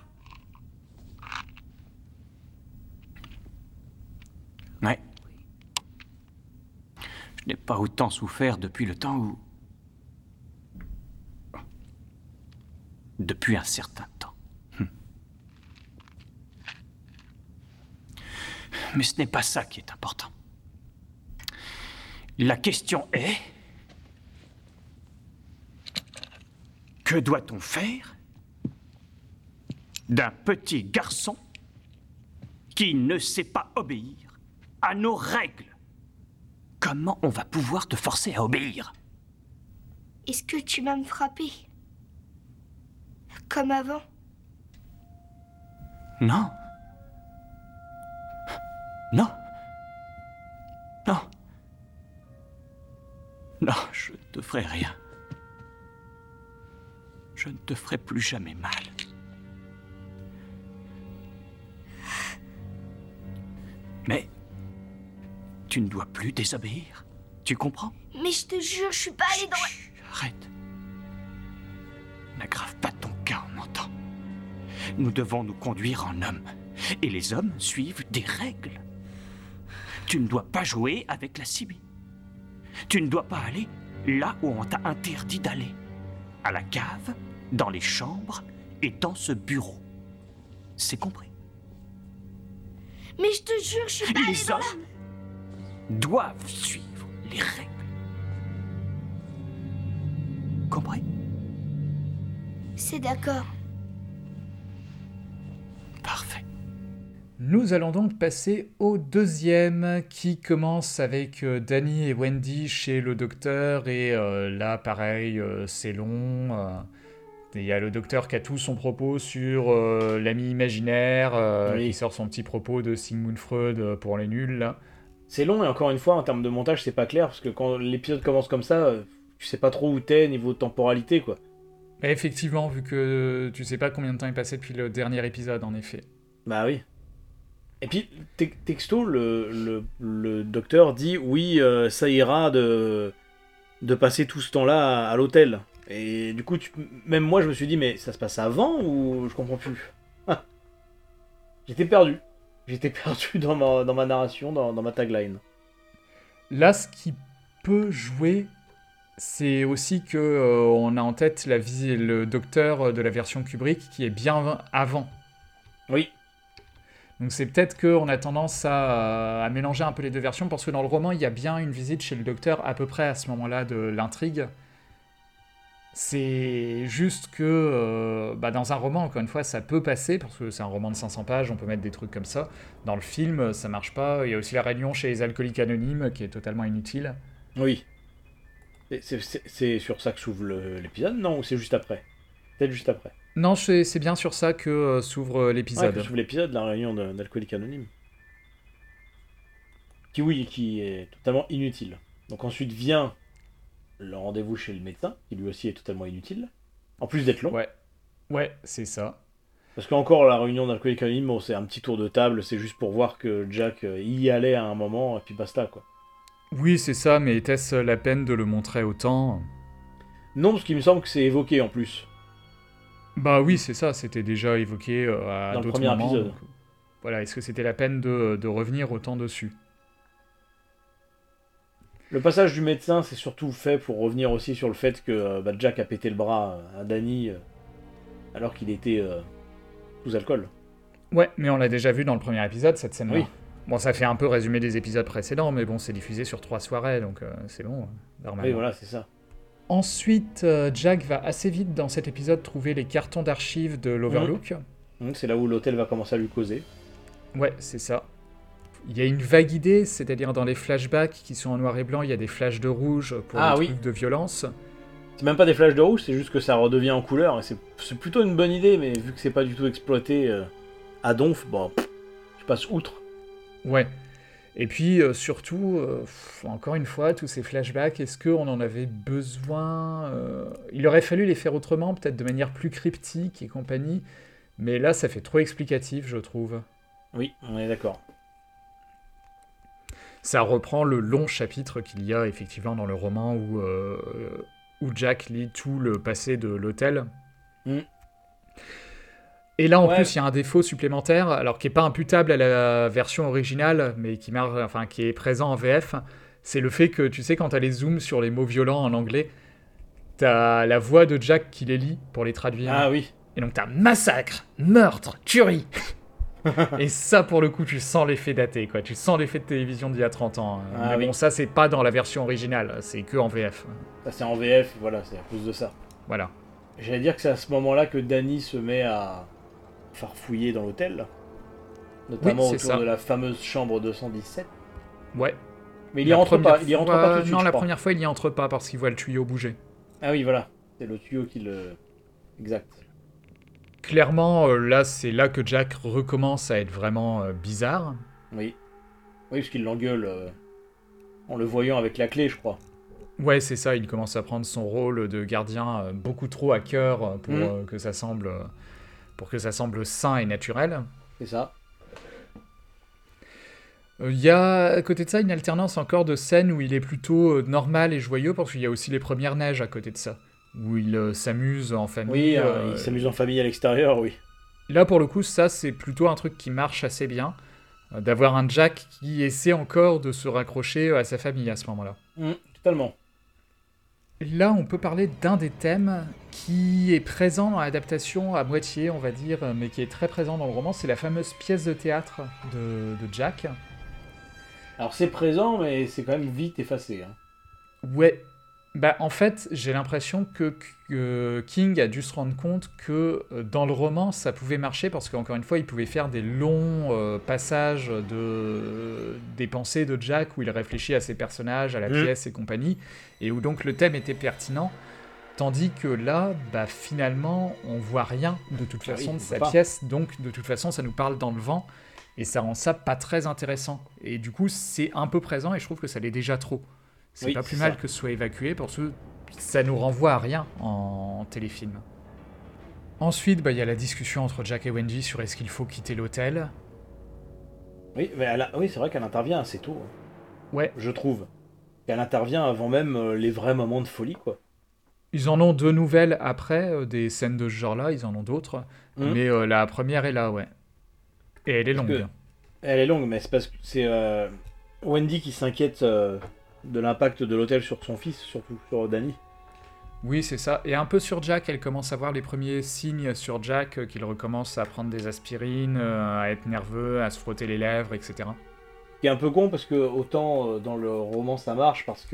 [SPEAKER 9] Ouais. Je n'ai pas autant souffert depuis le temps où... Depuis un certain temps. Mais ce n'est pas ça qui est important. La question est... Que doit-on faire d'un petit garçon qui ne sait pas obéir à nos règles? Comment on va pouvoir te forcer à obéir?
[SPEAKER 7] Est-ce que tu vas me frapper? Comme avant?
[SPEAKER 9] Non. Non. Non. Non, je ne te ferai rien. Je ne te ferai plus jamais mal. Mais tu ne dois plus désobéir. Tu comprends?
[SPEAKER 7] Mais je te jure, je suis pas allée dans...
[SPEAKER 9] Chut, arrête. N'aggrave pas ton cas, on entend. Nous devons nous conduire en hommes. Et les hommes suivent des règles. Tu ne dois pas jouer avec la Sibylle. Tu ne dois pas aller là où on t'a interdit d'aller. À la cave, dans les chambres et dans ce bureau. C'est compris?
[SPEAKER 7] Mais je te jure, je suis pas allée
[SPEAKER 9] Les
[SPEAKER 7] dans
[SPEAKER 9] hommes doivent suivre les règles. Compris?
[SPEAKER 7] C'est d'accord.
[SPEAKER 9] Parfait.
[SPEAKER 1] Nous allons donc passer au deuxième, qui commence avec Danny et Wendy chez le docteur, et là, pareil, c'est long. Il y a le docteur qui a tout son propos sur l'ami imaginaire,
[SPEAKER 2] Oui.
[SPEAKER 1] qui sort son petit propos de Sigmund Freud pour les nuls, là.
[SPEAKER 2] C'est long, et encore une fois, en termes de montage, c'est pas clair, parce que quand l'épisode commence comme ça, tu sais pas trop où t'es niveau de temporalité, quoi.
[SPEAKER 1] Et effectivement, vu que tu sais pas combien de temps est passé depuis le dernier épisode, en effet.
[SPEAKER 2] Bah oui. Et puis, texto, le docteur dit, oui, ça ira de passer tout ce temps-là à l'hôtel. Et du coup, même moi, je me suis dit, mais ça se passe avant ou je comprends plus? Ah. J'étais perdu. J'étais perdu dans ma narration, dans ma tagline.
[SPEAKER 1] Là, ce qui peut jouer, c'est aussi que on a en tête le docteur de la version Kubrick qui est bien avant.
[SPEAKER 2] Oui.
[SPEAKER 1] Donc c'est peut-être qu'on a tendance à mélanger un peu les deux versions, parce que dans le roman, il y a bien une visite chez le docteur à peu près à ce moment-là de l'intrigue. C'est juste que dans un roman, encore une fois, ça peut passer, parce que c'est un roman de 500 pages, on peut mettre des trucs comme ça. Dans le film, ça marche pas. Il y a aussi la réunion chez les alcooliques anonymes, qui est totalement inutile.
[SPEAKER 2] Oui. C'est sur ça que s'ouvre l'épisode, non? Ou c'est juste après? Peut-être juste après.
[SPEAKER 1] Non, c'est bien sur ça que s'ouvre
[SPEAKER 2] Ouais,
[SPEAKER 1] l'épisode.
[SPEAKER 2] que s'ouvre l'épisode, la réunion d'alcooliques anonymes. Qui est totalement inutile. Donc ensuite vient le rendez-vous chez le médecin, qui lui aussi est totalement inutile. En plus d'être long.
[SPEAKER 1] Ouais, c'est ça.
[SPEAKER 2] Parce qu'encore la réunion d'alcooliques anonymes, bon, c'est un petit tour de table, c'est juste pour voir que Jack y allait à un moment, et puis basta, quoi.
[SPEAKER 1] Oui, c'est ça, mais était-ce la peine de le montrer autant?
[SPEAKER 2] Non, parce qu'il me semble que c'est évoqué en plus.
[SPEAKER 1] Bah oui, c'est ça, c'était déjà évoqué à
[SPEAKER 2] Dans le
[SPEAKER 1] d'autres
[SPEAKER 2] premier
[SPEAKER 1] moments.
[SPEAKER 2] épisode.
[SPEAKER 1] Donc, voilà, est-ce que c'était la peine de revenir autant dessus?
[SPEAKER 2] Le passage du médecin, c'est surtout fait pour revenir aussi sur le fait que Jack a pété le bras à Danny alors qu'il était sous alcool.
[SPEAKER 1] Ouais, mais on l'a déjà vu dans le premier épisode, cette scène-là.
[SPEAKER 2] Oui.
[SPEAKER 1] Bon, ça fait un peu résumé des épisodes précédents, mais bon, c'est diffusé sur 3 soirées, donc c'est bon, normalement.
[SPEAKER 2] Oui, voilà, c'est ça.
[SPEAKER 1] Ensuite, Jack va assez vite dans cet épisode trouver les cartons d'archives de l'Overlook.
[SPEAKER 2] C'est là où l'hôtel va commencer à lui causer.
[SPEAKER 1] Ouais, c'est ça. Il y a une vague idée, c'est-à-dire dans les flashbacks qui sont en noir et blanc, il y a des flashs de rouge pour les trucs de violence.
[SPEAKER 2] C'est même pas des flashs de rouge, c'est juste que ça redevient en couleur, et c'est plutôt une bonne idée, mais vu que c'est pas du tout exploité à donf, bon, je passe outre.
[SPEAKER 1] Ouais. Et puis, surtout, encore une fois, tous ces flashbacks, est-ce qu'on en avait besoin? Il aurait fallu les faire autrement, peut-être de manière plus cryptique et compagnie, mais là, ça fait trop explicatif, je trouve.
[SPEAKER 2] Oui, on est d'accord.
[SPEAKER 1] Ça reprend le long chapitre qu'il y a effectivement dans le roman où Jack lit tout le passé de l'hôtel. Et là, en plus, il y a un défaut supplémentaire, alors qui n'est pas imputable à la version originale, mais qui est présent en VF, c'est le fait que, tu sais, quand tu as les zooms sur les mots violents en anglais, tu as la voix de Jack qui les lit pour les traduire.
[SPEAKER 2] Ah oui.
[SPEAKER 1] Et donc tu as massacre, meurtre, tuerie. Et ça, pour le coup, tu sens l'effet daté, quoi. Tu sens l'effet de télévision d'il y a 30 ans. Mais bon, ça, c'est pas dans la version originale, c'est que en VF.
[SPEAKER 2] Ça, c'est en VF, voilà, c'est à cause de ça.
[SPEAKER 1] Voilà.
[SPEAKER 2] J'allais dire que c'est à ce moment-là que Danny se met à farfouiller dans l'hôtel, notamment autour de la fameuse chambre 217.
[SPEAKER 1] Ouais.
[SPEAKER 2] Mais il y rentre pas, il y rentre pas tout de suite.
[SPEAKER 1] Non, la première fois, il y entre pas parce qu'il voit le tuyau bouger.
[SPEAKER 2] Ah oui, voilà. C'est le tuyau qui le... Exact.
[SPEAKER 1] Clairement, là, c'est là que Jack recommence à être vraiment bizarre.
[SPEAKER 2] Oui. Oui, parce qu'il l'engueule en le voyant avec la clé, je crois.
[SPEAKER 1] Ouais, c'est ça. Il commence à prendre son rôle de gardien beaucoup trop à cœur pour que ça semble sain et naturel.
[SPEAKER 2] C'est ça.
[SPEAKER 1] Il y a, à côté de ça, une alternance encore de scènes où il est plutôt normal et joyeux, parce qu'il y a aussi les premières neiges à côté de ça, où il s'amuse en famille.
[SPEAKER 2] Oui, il s'amuse en famille à l'extérieur, oui.
[SPEAKER 1] Là, pour le coup, ça, c'est plutôt un truc qui marche assez bien, d'avoir un Jack qui essaie encore de se raccrocher à sa famille à ce moment-là.
[SPEAKER 2] Totalement.
[SPEAKER 1] Là, on peut parler d'un des thèmes qui est présent dans l'adaptation à moitié, on va dire, mais qui est très présent dans le roman, c'est la fameuse pièce de théâtre de Jack.
[SPEAKER 2] Alors c'est présent, mais c'est quand même vite effacé.
[SPEAKER 1] Ouais. Bah, en fait, j'ai l'impression que King a dû se rendre compte que dans le roman, ça pouvait marcher, parce qu'encore une fois, il pouvait faire des longs passages des pensées de Jack, où il réfléchit à ses personnages, à la pièce et compagnie, et où donc le thème était pertinent, tandis que là, bah, finalement, on voit rien de toute façon de sa pièce, donc de toute façon, ça nous parle dans le vent, et ça rend ça pas très intéressant. Et du coup, c'est un peu présent, et je trouve que ça l'est déjà trop. C'est pas plus mal que ce soit évacué, parce que ça nous renvoie à rien en téléfilm. Ensuite, bah, y a la discussion entre Jack et Wendy sur est-ce qu'il faut quitter l'hôtel.
[SPEAKER 2] Oui, mais oui, c'est vrai qu'elle intervient assez tôt.
[SPEAKER 1] Ouais.
[SPEAKER 2] Je trouve. Elle intervient avant même les vrais moments de folie, quoi.
[SPEAKER 1] Ils en ont deux nouvelles après, des scènes de ce genre-là, ils en ont d'autres. Mais la première est là, ouais. Et elle est longue.
[SPEAKER 2] Elle est longue, mais c'est parce que c'est Wendy qui s'inquiète de l'impact de l'hôtel sur son fils, surtout sur Danny.
[SPEAKER 1] Oui, c'est ça. Et un peu sur Jack, elle commence à voir les premiers signes sur Jack, qu'il recommence à prendre des aspirines, à être nerveux, à se frotter les lèvres, etc.
[SPEAKER 2] Ce qui est un peu con, parce que autant dans le roman ça marche, parce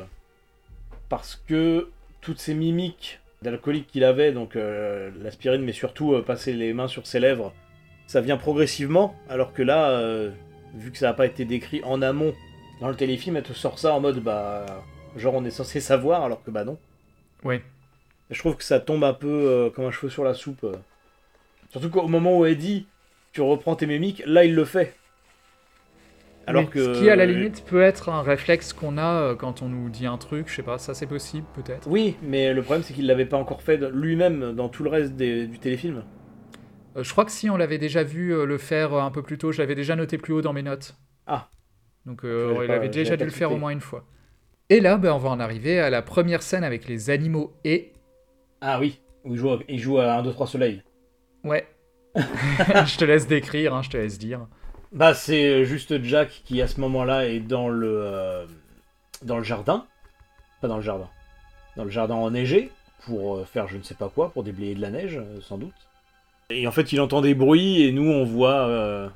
[SPEAKER 2] que toutes ces mimiques d'alcoolique qu'il avait, donc l'aspirine, mais surtout passer les mains sur ses lèvres, ça vient progressivement, alors que là, vu que ça n'a pas été décrit en amont dans le téléfilm, elle te sort ça en mode, bah, genre on est censé savoir, alors que bah non.
[SPEAKER 1] Ouais.
[SPEAKER 2] Je trouve que ça tombe un peu comme un cheveu sur la soupe. Surtout qu'au moment où elle dit, tu reprends tes mimiques, là il le fait. Alors que...
[SPEAKER 1] Ce qui, à la limite, peut être un réflexe qu'on a quand on nous dit un truc, je sais pas, ça c'est possible, peut-être.
[SPEAKER 2] Oui, mais le problème c'est qu'il l'avait pas encore fait lui-même dans tout le reste du téléfilm.
[SPEAKER 1] Je crois que si, on l'avait déjà vu le faire un peu plus tôt, je l'avais déjà noté plus haut dans mes notes.
[SPEAKER 2] Ah.
[SPEAKER 1] Donc il avait déjà dû le faire au moins une fois. Et là, on va en arriver à la première scène avec les animaux et...
[SPEAKER 2] Ah oui, où il joue à 1, 2, 3 soleil.
[SPEAKER 1] Ouais. Je te laisse décrire, je te laisse dire.
[SPEAKER 2] Bah c'est juste Jack qui à ce moment-là est dans le jardin. Pas dans le jardin. Dans le jardin enneigé, pour faire je ne sais pas quoi, pour déblayer de la neige, sans doute. Et en fait il entend des bruits et nous on voit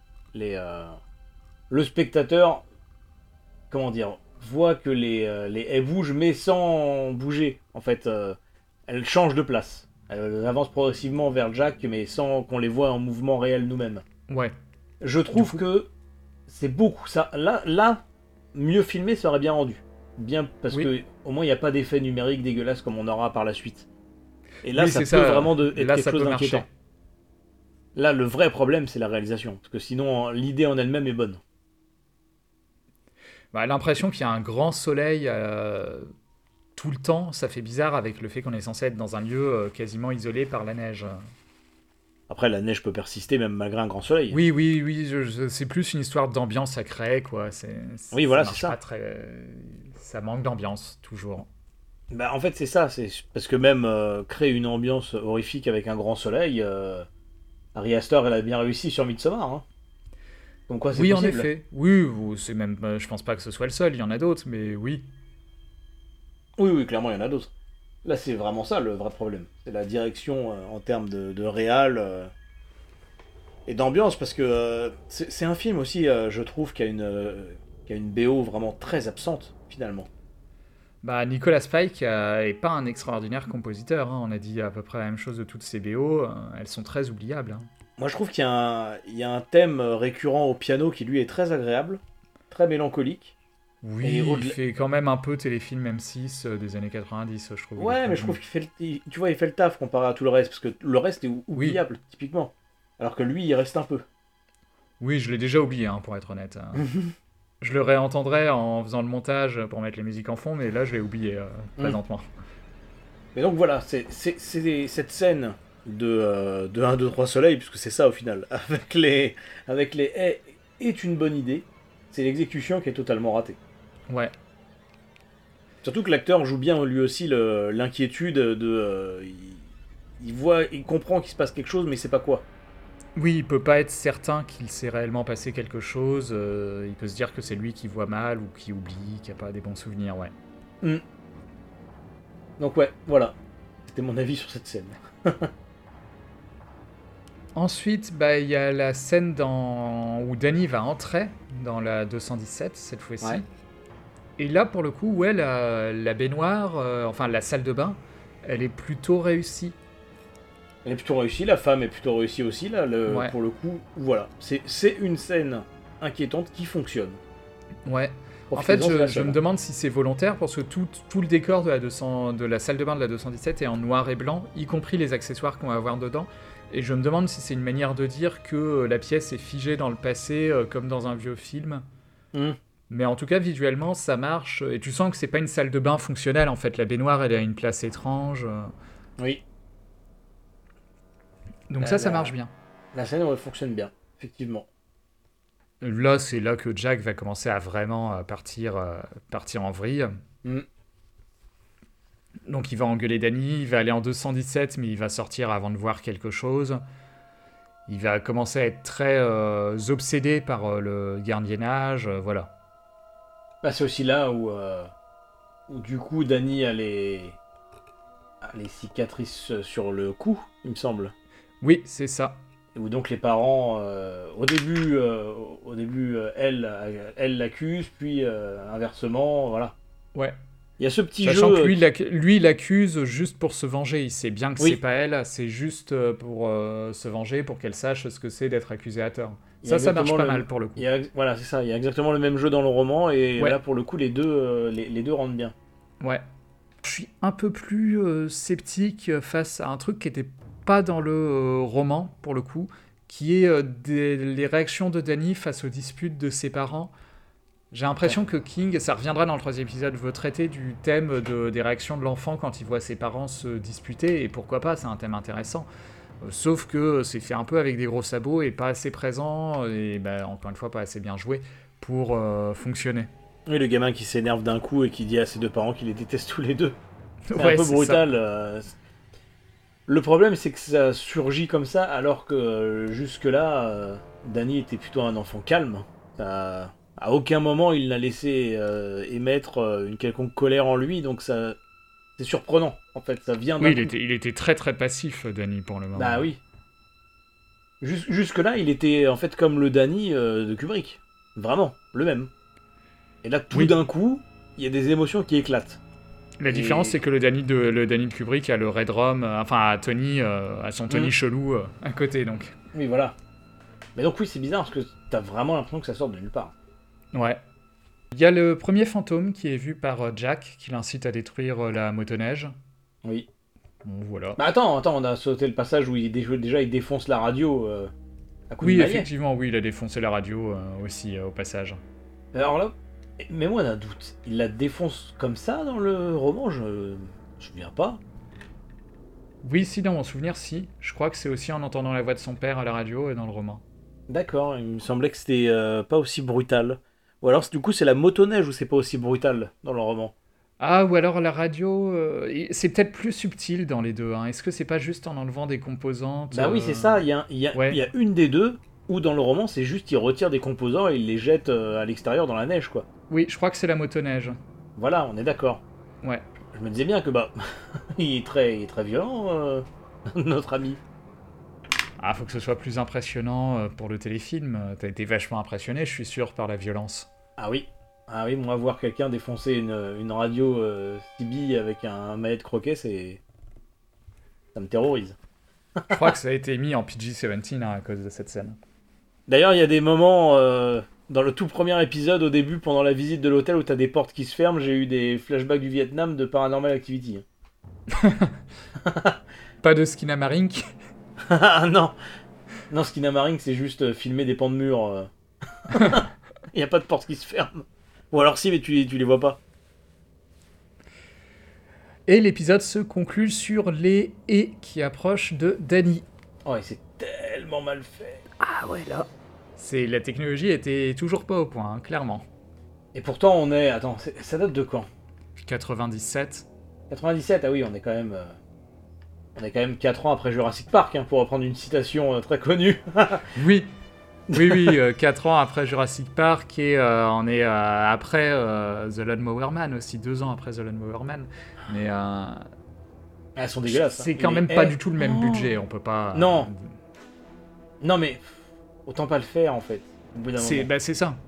[SPEAKER 2] le spectateur, comment dire, voit que les haies bougent mais sans bouger. En fait, elles changent de place. Elles avancent progressivement vers Jack mais sans qu'on les voit en mouvement réel nous-mêmes.
[SPEAKER 1] Ouais.
[SPEAKER 2] Je trouve que c'est beaucoup. Ça, là, mieux filmé, ça aurait bien rendu. Bien, parce que au moins il n'y a pas d'effet numérique dégueulasse comme on aura par la suite. Et là, ça peut vraiment être quelque chose d'inquiétant. Là, le vrai problème, c'est la réalisation. Parce que sinon, l'idée en elle-même est bonne.
[SPEAKER 1] Bah, l'impression qu'il y a un grand soleil tout le temps, ça fait bizarre avec le fait qu'on est censé être dans un lieu quasiment isolé par la neige.
[SPEAKER 2] Après, la neige peut persister même malgré un grand soleil.
[SPEAKER 1] Oui, c'est plus une histoire d'ambiance à créer, quoi.
[SPEAKER 2] Oui, voilà,
[SPEAKER 1] marche
[SPEAKER 2] c'est ça.
[SPEAKER 1] pas ça manque d'ambiance, toujours.
[SPEAKER 2] Bah, en fait, c'est ça. C'est parce que même créer une ambiance horrifique avec un grand soleil, Ari Aster, elle a bien réussi sur Midsommar. Hein. Donc quoi, c'est
[SPEAKER 1] Oui,
[SPEAKER 2] possible.
[SPEAKER 1] en effet. Oui, c'est même. Je pense pas que ce soit le seul. Il y en a d'autres, mais oui.
[SPEAKER 2] Oui, clairement, il y en a d'autres. Là, c'est vraiment ça le vrai problème. C'est la direction en termes de réal et d'ambiance, parce que c'est un film aussi, je trouve, qui a une BO vraiment très absente, finalement.
[SPEAKER 1] Bah, Nicolas Pike est pas un extraordinaire compositeur. Hein. On a dit à peu près la même chose de toutes ses BO. Elles sont très oubliables. Hein.
[SPEAKER 2] Moi, je trouve qu'il y a un thème récurrent au piano qui, lui, est très agréable, très mélancolique.
[SPEAKER 1] Oui, il fait quand même un peu téléfilm M6 des années 90, je trouve.
[SPEAKER 2] Ouais, mais je trouve il fait le taf comparé à tout le reste, parce que le reste est oubliable, typiquement. Alors que lui, il reste un peu.
[SPEAKER 1] Oui, je l'ai déjà oublié, hein, pour être honnête. Je le réentendrai en faisant le montage pour mettre les musiques en fond, mais là, je l'ai oublié présentement.
[SPEAKER 2] Mais donc voilà, c'est cette scène de 1, 2, 3 soleils, puisque c'est ça au final, avec les haies, est une bonne idée. C'est l'exécution qui est totalement ratée.
[SPEAKER 1] Ouais.
[SPEAKER 2] Surtout que l'acteur joue bien lui aussi l'inquiétude de... il comprend qu'il se passe quelque chose, mais il sait pas quoi.
[SPEAKER 1] Oui, il peut pas être certain qu'il s'est réellement passé quelque chose. Il peut se dire que c'est lui qui voit mal ou qui oublie, qui a pas des bons souvenirs, ouais.
[SPEAKER 2] Donc ouais, voilà. C'était mon avis sur cette scène.
[SPEAKER 1] Ensuite, il y a la scène où Danny va entrer dans la 217, cette fois-ci.
[SPEAKER 2] Ouais.
[SPEAKER 1] Et là, pour le coup, ouais, la baignoire, enfin la salle de bain, elle est plutôt réussie.
[SPEAKER 2] Elle est plutôt réussie, la femme est plutôt réussie aussi, là,
[SPEAKER 1] Ouais.
[SPEAKER 2] pour le coup, voilà. C'est une scène inquiétante qui fonctionne.
[SPEAKER 1] Ouais. En
[SPEAKER 2] Profitez-en,
[SPEAKER 1] fait,
[SPEAKER 2] c'est la
[SPEAKER 1] je
[SPEAKER 2] seule.
[SPEAKER 1] me demande si c'est volontaire, parce que tout le décor de la salle de bain de la 217 est en noir et blanc, y compris les accessoires qu'on va avoir dedans. Et je me demande si c'est une manière de dire que la pièce est figée dans le passé, comme dans un vieux film. Mais en tout cas, visuellement, ça marche. Et tu sens que c'est pas une salle de bain fonctionnelle, en fait. La baignoire, elle a une place étrange.
[SPEAKER 2] Oui.
[SPEAKER 1] Donc ça marche bien.
[SPEAKER 2] La scène fonctionne bien, effectivement.
[SPEAKER 1] Là, c'est là que Jack va commencer à vraiment partir en vrille. Donc il va engueuler Danny, il va aller en 217, mais il va sortir avant de voir quelque chose. Il va commencer à être très obsédé par le gardiennage, voilà.
[SPEAKER 2] Bah, c'est aussi là où du coup Danny a les cicatrices sur le cou, il me semble.
[SPEAKER 1] Oui, c'est ça.
[SPEAKER 2] Et où donc les parents, au début elle l'accuse, puis inversement, voilà.
[SPEAKER 1] Ouais.
[SPEAKER 2] Il y a ce petit
[SPEAKER 1] Sachant
[SPEAKER 2] jeu...
[SPEAKER 1] que lui, il l'accuse juste pour se venger. Il sait bien que
[SPEAKER 2] Oui.
[SPEAKER 1] c'est pas elle, c'est juste pour se venger, pour qu'elle sache ce que c'est d'être accusé à tort.
[SPEAKER 2] Il y a
[SPEAKER 1] Ça marche
[SPEAKER 2] exactement
[SPEAKER 1] pas mal pour le coup.
[SPEAKER 2] Voilà, c'est ça. Il y a exactement le même jeu dans le roman, et
[SPEAKER 1] Ouais.
[SPEAKER 2] là, pour le coup, les deux rentrent bien.
[SPEAKER 1] Ouais. Je suis un peu plus sceptique face à un truc qui était pas dans le roman, pour le coup, qui est les réactions de Danny face aux disputes de ses parents. J'ai l'impression que King, ça reviendra dans le 3e épisode, veut traiter du thème des réactions de l'enfant quand il voit ses parents se disputer, et pourquoi pas, c'est un thème intéressant. Sauf que c'est fait un peu avec des gros sabots et pas assez présent, et encore une fois pas assez bien joué pour fonctionner.
[SPEAKER 2] Oui, le gamin qui s'énerve d'un coup et qui dit à ses deux parents qu'il les déteste tous les deux. C'est
[SPEAKER 1] Ouais,
[SPEAKER 2] un peu
[SPEAKER 1] c'est
[SPEAKER 2] brutal. Le problème, c'est que ça surgit comme ça, alors que jusque-là, Danny était plutôt un enfant calme. À aucun moment, il n'a laissé émettre une quelconque colère en lui, donc ça... C'est surprenant, en fait, ça vient d'un
[SPEAKER 1] Oui,
[SPEAKER 2] coup.
[SPEAKER 1] il était très très passif, Danny, pour le moment.
[SPEAKER 2] Bah oui. Jusque-là, il était en fait comme le Danny de Kubrick. Vraiment, le même. Et là, tout d'un coup, il y a des émotions qui éclatent.
[SPEAKER 1] La différence, c'est que le Danny de Kubrick a le Red Rum, à Tony, à son Tony chelou à côté, donc.
[SPEAKER 2] Oui, voilà. Mais donc oui, c'est bizarre, parce que t'as vraiment l'impression que ça sort de nulle part.
[SPEAKER 1] Ouais. Il y a le premier fantôme qui est vu par Jack, qui l'incite à détruire la motoneige.
[SPEAKER 2] Oui.
[SPEAKER 1] Bon, voilà.
[SPEAKER 2] Bah attends, on a sauté le passage où il défonce la radio à coup de
[SPEAKER 1] Oui,
[SPEAKER 2] maillet.
[SPEAKER 1] effectivement, oui, il a défoncé la radio aussi au passage.
[SPEAKER 2] Alors là, mais moi d'un doute. Il la défonce comme ça dans le roman, je me souviens pas.
[SPEAKER 1] Oui, si, dans mon souvenir, si. Je crois que c'est aussi en entendant la voix de son père à la radio et dans le roman.
[SPEAKER 2] D'accord, il me semblait que c'était pas aussi brutal. Ou alors, du coup, c'est la motoneige où c'est pas aussi brutal dans le roman.
[SPEAKER 1] Ah, ou alors la radio, c'est peut-être plus subtil dans les deux. Hein. Est-ce que c'est pas juste en enlevant des composantes
[SPEAKER 2] Bah oui, c'est ça, il y a une des deux où dans le roman, c'est juste il retire des composants et il les jette à l'extérieur dans la neige, quoi.
[SPEAKER 1] Oui, je crois que c'est la motoneige.
[SPEAKER 2] Voilà, on est d'accord.
[SPEAKER 1] Ouais.
[SPEAKER 2] Je me disais bien que, il est très violent, notre ami.
[SPEAKER 1] Ah, faut que ce soit plus impressionnant pour le téléfilm. T'as été vachement impressionné, je suis sûr, par la violence.
[SPEAKER 2] Ah oui, moi, voir quelqu'un défoncer une radio CB avec un maillet de croquet, ça me terrorise.
[SPEAKER 1] Je crois que ça a été mis en PG-17 à cause de cette scène.
[SPEAKER 2] D'ailleurs, il y a des moments dans le tout premier épisode, au début, pendant la visite de l'hôtel, où t'as des portes qui se ferment, j'ai eu des flashbacks du Vietnam de Paranormal Activity.
[SPEAKER 1] Pas de Skinamarink.
[SPEAKER 2] Ah non, Skinamarink, c'est juste filmer des pans de mur. Il n'y a pas de porte qui se ferme. Ou alors si, mais tu les vois pas.
[SPEAKER 1] Et l'épisode se conclut sur les « et » qui approchent de Danny.
[SPEAKER 2] Oh, et c'est tellement mal fait.
[SPEAKER 1] Ah ouais, là. La technologie était toujours pas au point, hein, clairement.
[SPEAKER 2] Et pourtant, on est... Attends, ça date de quand ?
[SPEAKER 1] 97.
[SPEAKER 2] 97, ah oui, on est quand même... On est quand même 4 ans après Jurassic Park, hein, pour reprendre une citation très connue.
[SPEAKER 1] Oui, 4 ans après Jurassic Park, et on est après The Lawnmower Man aussi, 2 ans après The Lawnmower Man. Mais
[SPEAKER 2] elles sont dégueulasses.
[SPEAKER 1] C'est quand même pas du tout le même budget, on peut pas...
[SPEAKER 2] Non, mais autant pas le faire, en fait, au bout d'un moment.
[SPEAKER 1] C'est ça.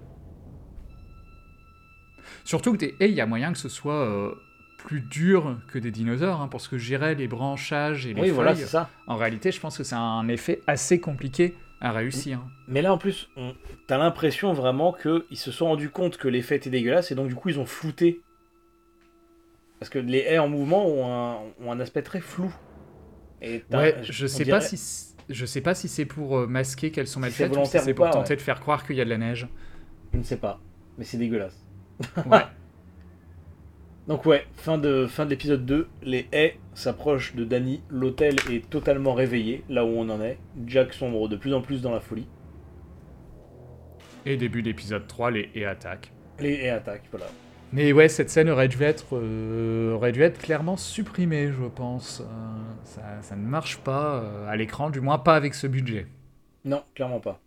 [SPEAKER 1] Surtout que il y a moyen que ce soit... plus dur que des dinosaures, hein, parce que gérer les branchages et les feuilles,
[SPEAKER 2] voilà, c'est ça.
[SPEAKER 1] En réalité, je pense que c'est un effet assez compliqué à réussir.
[SPEAKER 2] Mais là, en plus, t'as l'impression vraiment qu'ils se sont rendus compte que l'effet était dégueulasse, et donc du coup, ils ont flouté. Parce que les haies en mouvement ont un aspect très flou. Et je sais pas si c'est pour masquer qu'elles sont mal faites, ou si c'est pour tenter de faire croire qu'il y a de la neige. Je ne sais pas, mais c'est dégueulasse.
[SPEAKER 1] Ouais.
[SPEAKER 2] Donc fin de l'épisode 2, les haies s'approchent de Danny, l'hôtel est totalement réveillé, là où on en est, Jack sombre de plus en plus dans la folie.
[SPEAKER 1] Et début d'épisode 3, les haies attaquent.
[SPEAKER 2] Les haies attaquent, voilà.
[SPEAKER 1] Mais ouais, cette scène aurait dû être clairement supprimée, je pense. Ça ne marche pas à l'écran, du moins pas avec ce budget.
[SPEAKER 2] Non, clairement pas.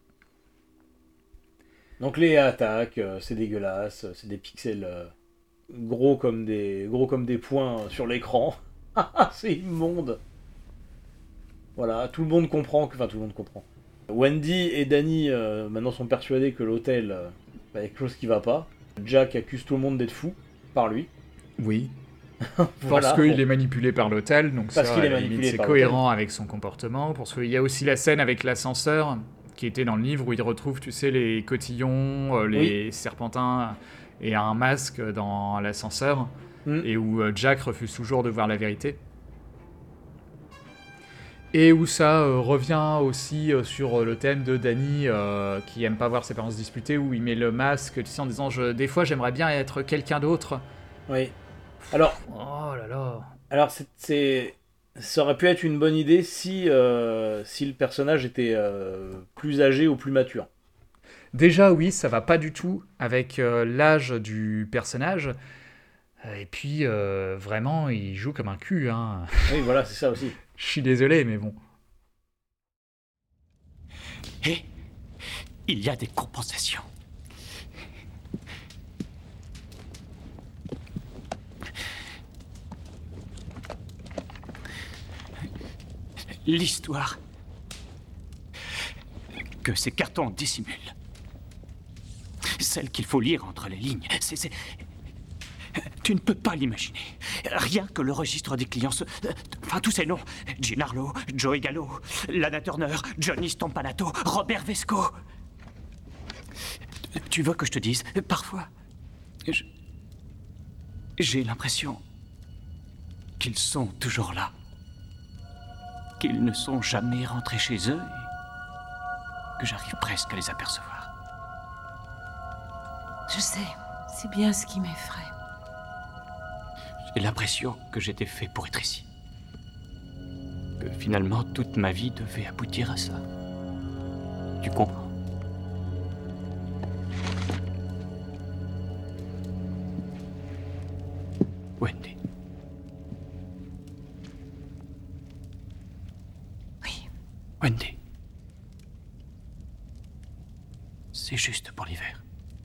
[SPEAKER 2] Donc les haies attaquent, c'est dégueulasse, c'est des pixels... gros comme des points sur l'écran. C'est immonde. Voilà, tout le monde comprend. Wendy et Danny maintenant sont persuadés que l'hôtel y a quelque chose qui va pas. Jack accuse tout le monde d'être fou par lui.
[SPEAKER 1] Oui.
[SPEAKER 2] Voilà,
[SPEAKER 1] parce qu'il est manipulé par l'hôtel, donc
[SPEAKER 2] parce qu'il est manipulé
[SPEAKER 1] c'est
[SPEAKER 2] par
[SPEAKER 1] cohérent avec son comportement. Parce qu'il y a aussi la scène avec l'ascenseur qui était dans le livre où il retrouve, tu sais, les cotillons, les serpentins et un masque dans l'ascenseur, et où Jack refuse toujours de voir la vérité. Et où ça revient aussi sur le thème de Danny qui aime pas voir ses parents se disputer, où il met le masque, tu sais, en disant des fois j'aimerais bien être quelqu'un d'autre.
[SPEAKER 2] Oui. Alors.
[SPEAKER 1] Oh là là.
[SPEAKER 2] Alors ça aurait pu être une bonne idée si le personnage était plus âgé ou plus mature.
[SPEAKER 1] Déjà oui, ça va pas du tout avec l'âge du personnage. Et puis, vraiment, il joue comme un cul. Hein.
[SPEAKER 2] Oui, voilà, c'est ça aussi.
[SPEAKER 1] Je suis désolé, mais bon.
[SPEAKER 9] Et il y a des compensations. L'histoire que ces cartons dissimulent. Celle qu'il faut lire entre les lignes. Tu ne peux pas l'imaginer. Rien que le registre des clients... Enfin, tous ces noms. Jean Harlow, Joey Gallo, Lana Turner, Johnny Stompanato, Robert Vesco. Tu veux que je te dise, parfois, j'ai l'impression qu'ils sont toujours là. Qu'ils ne sont jamais rentrés chez eux et que j'arrive presque à les apercevoir.
[SPEAKER 10] Je sais, c'est bien ce qui m'effraie.
[SPEAKER 9] J'ai l'impression que j'étais fait pour être ici. que finalement toute ma vie devait aboutir à ça. Tu comprends? Wendy.
[SPEAKER 10] Oui.
[SPEAKER 9] Wendy. C'est juste pour l'hiver.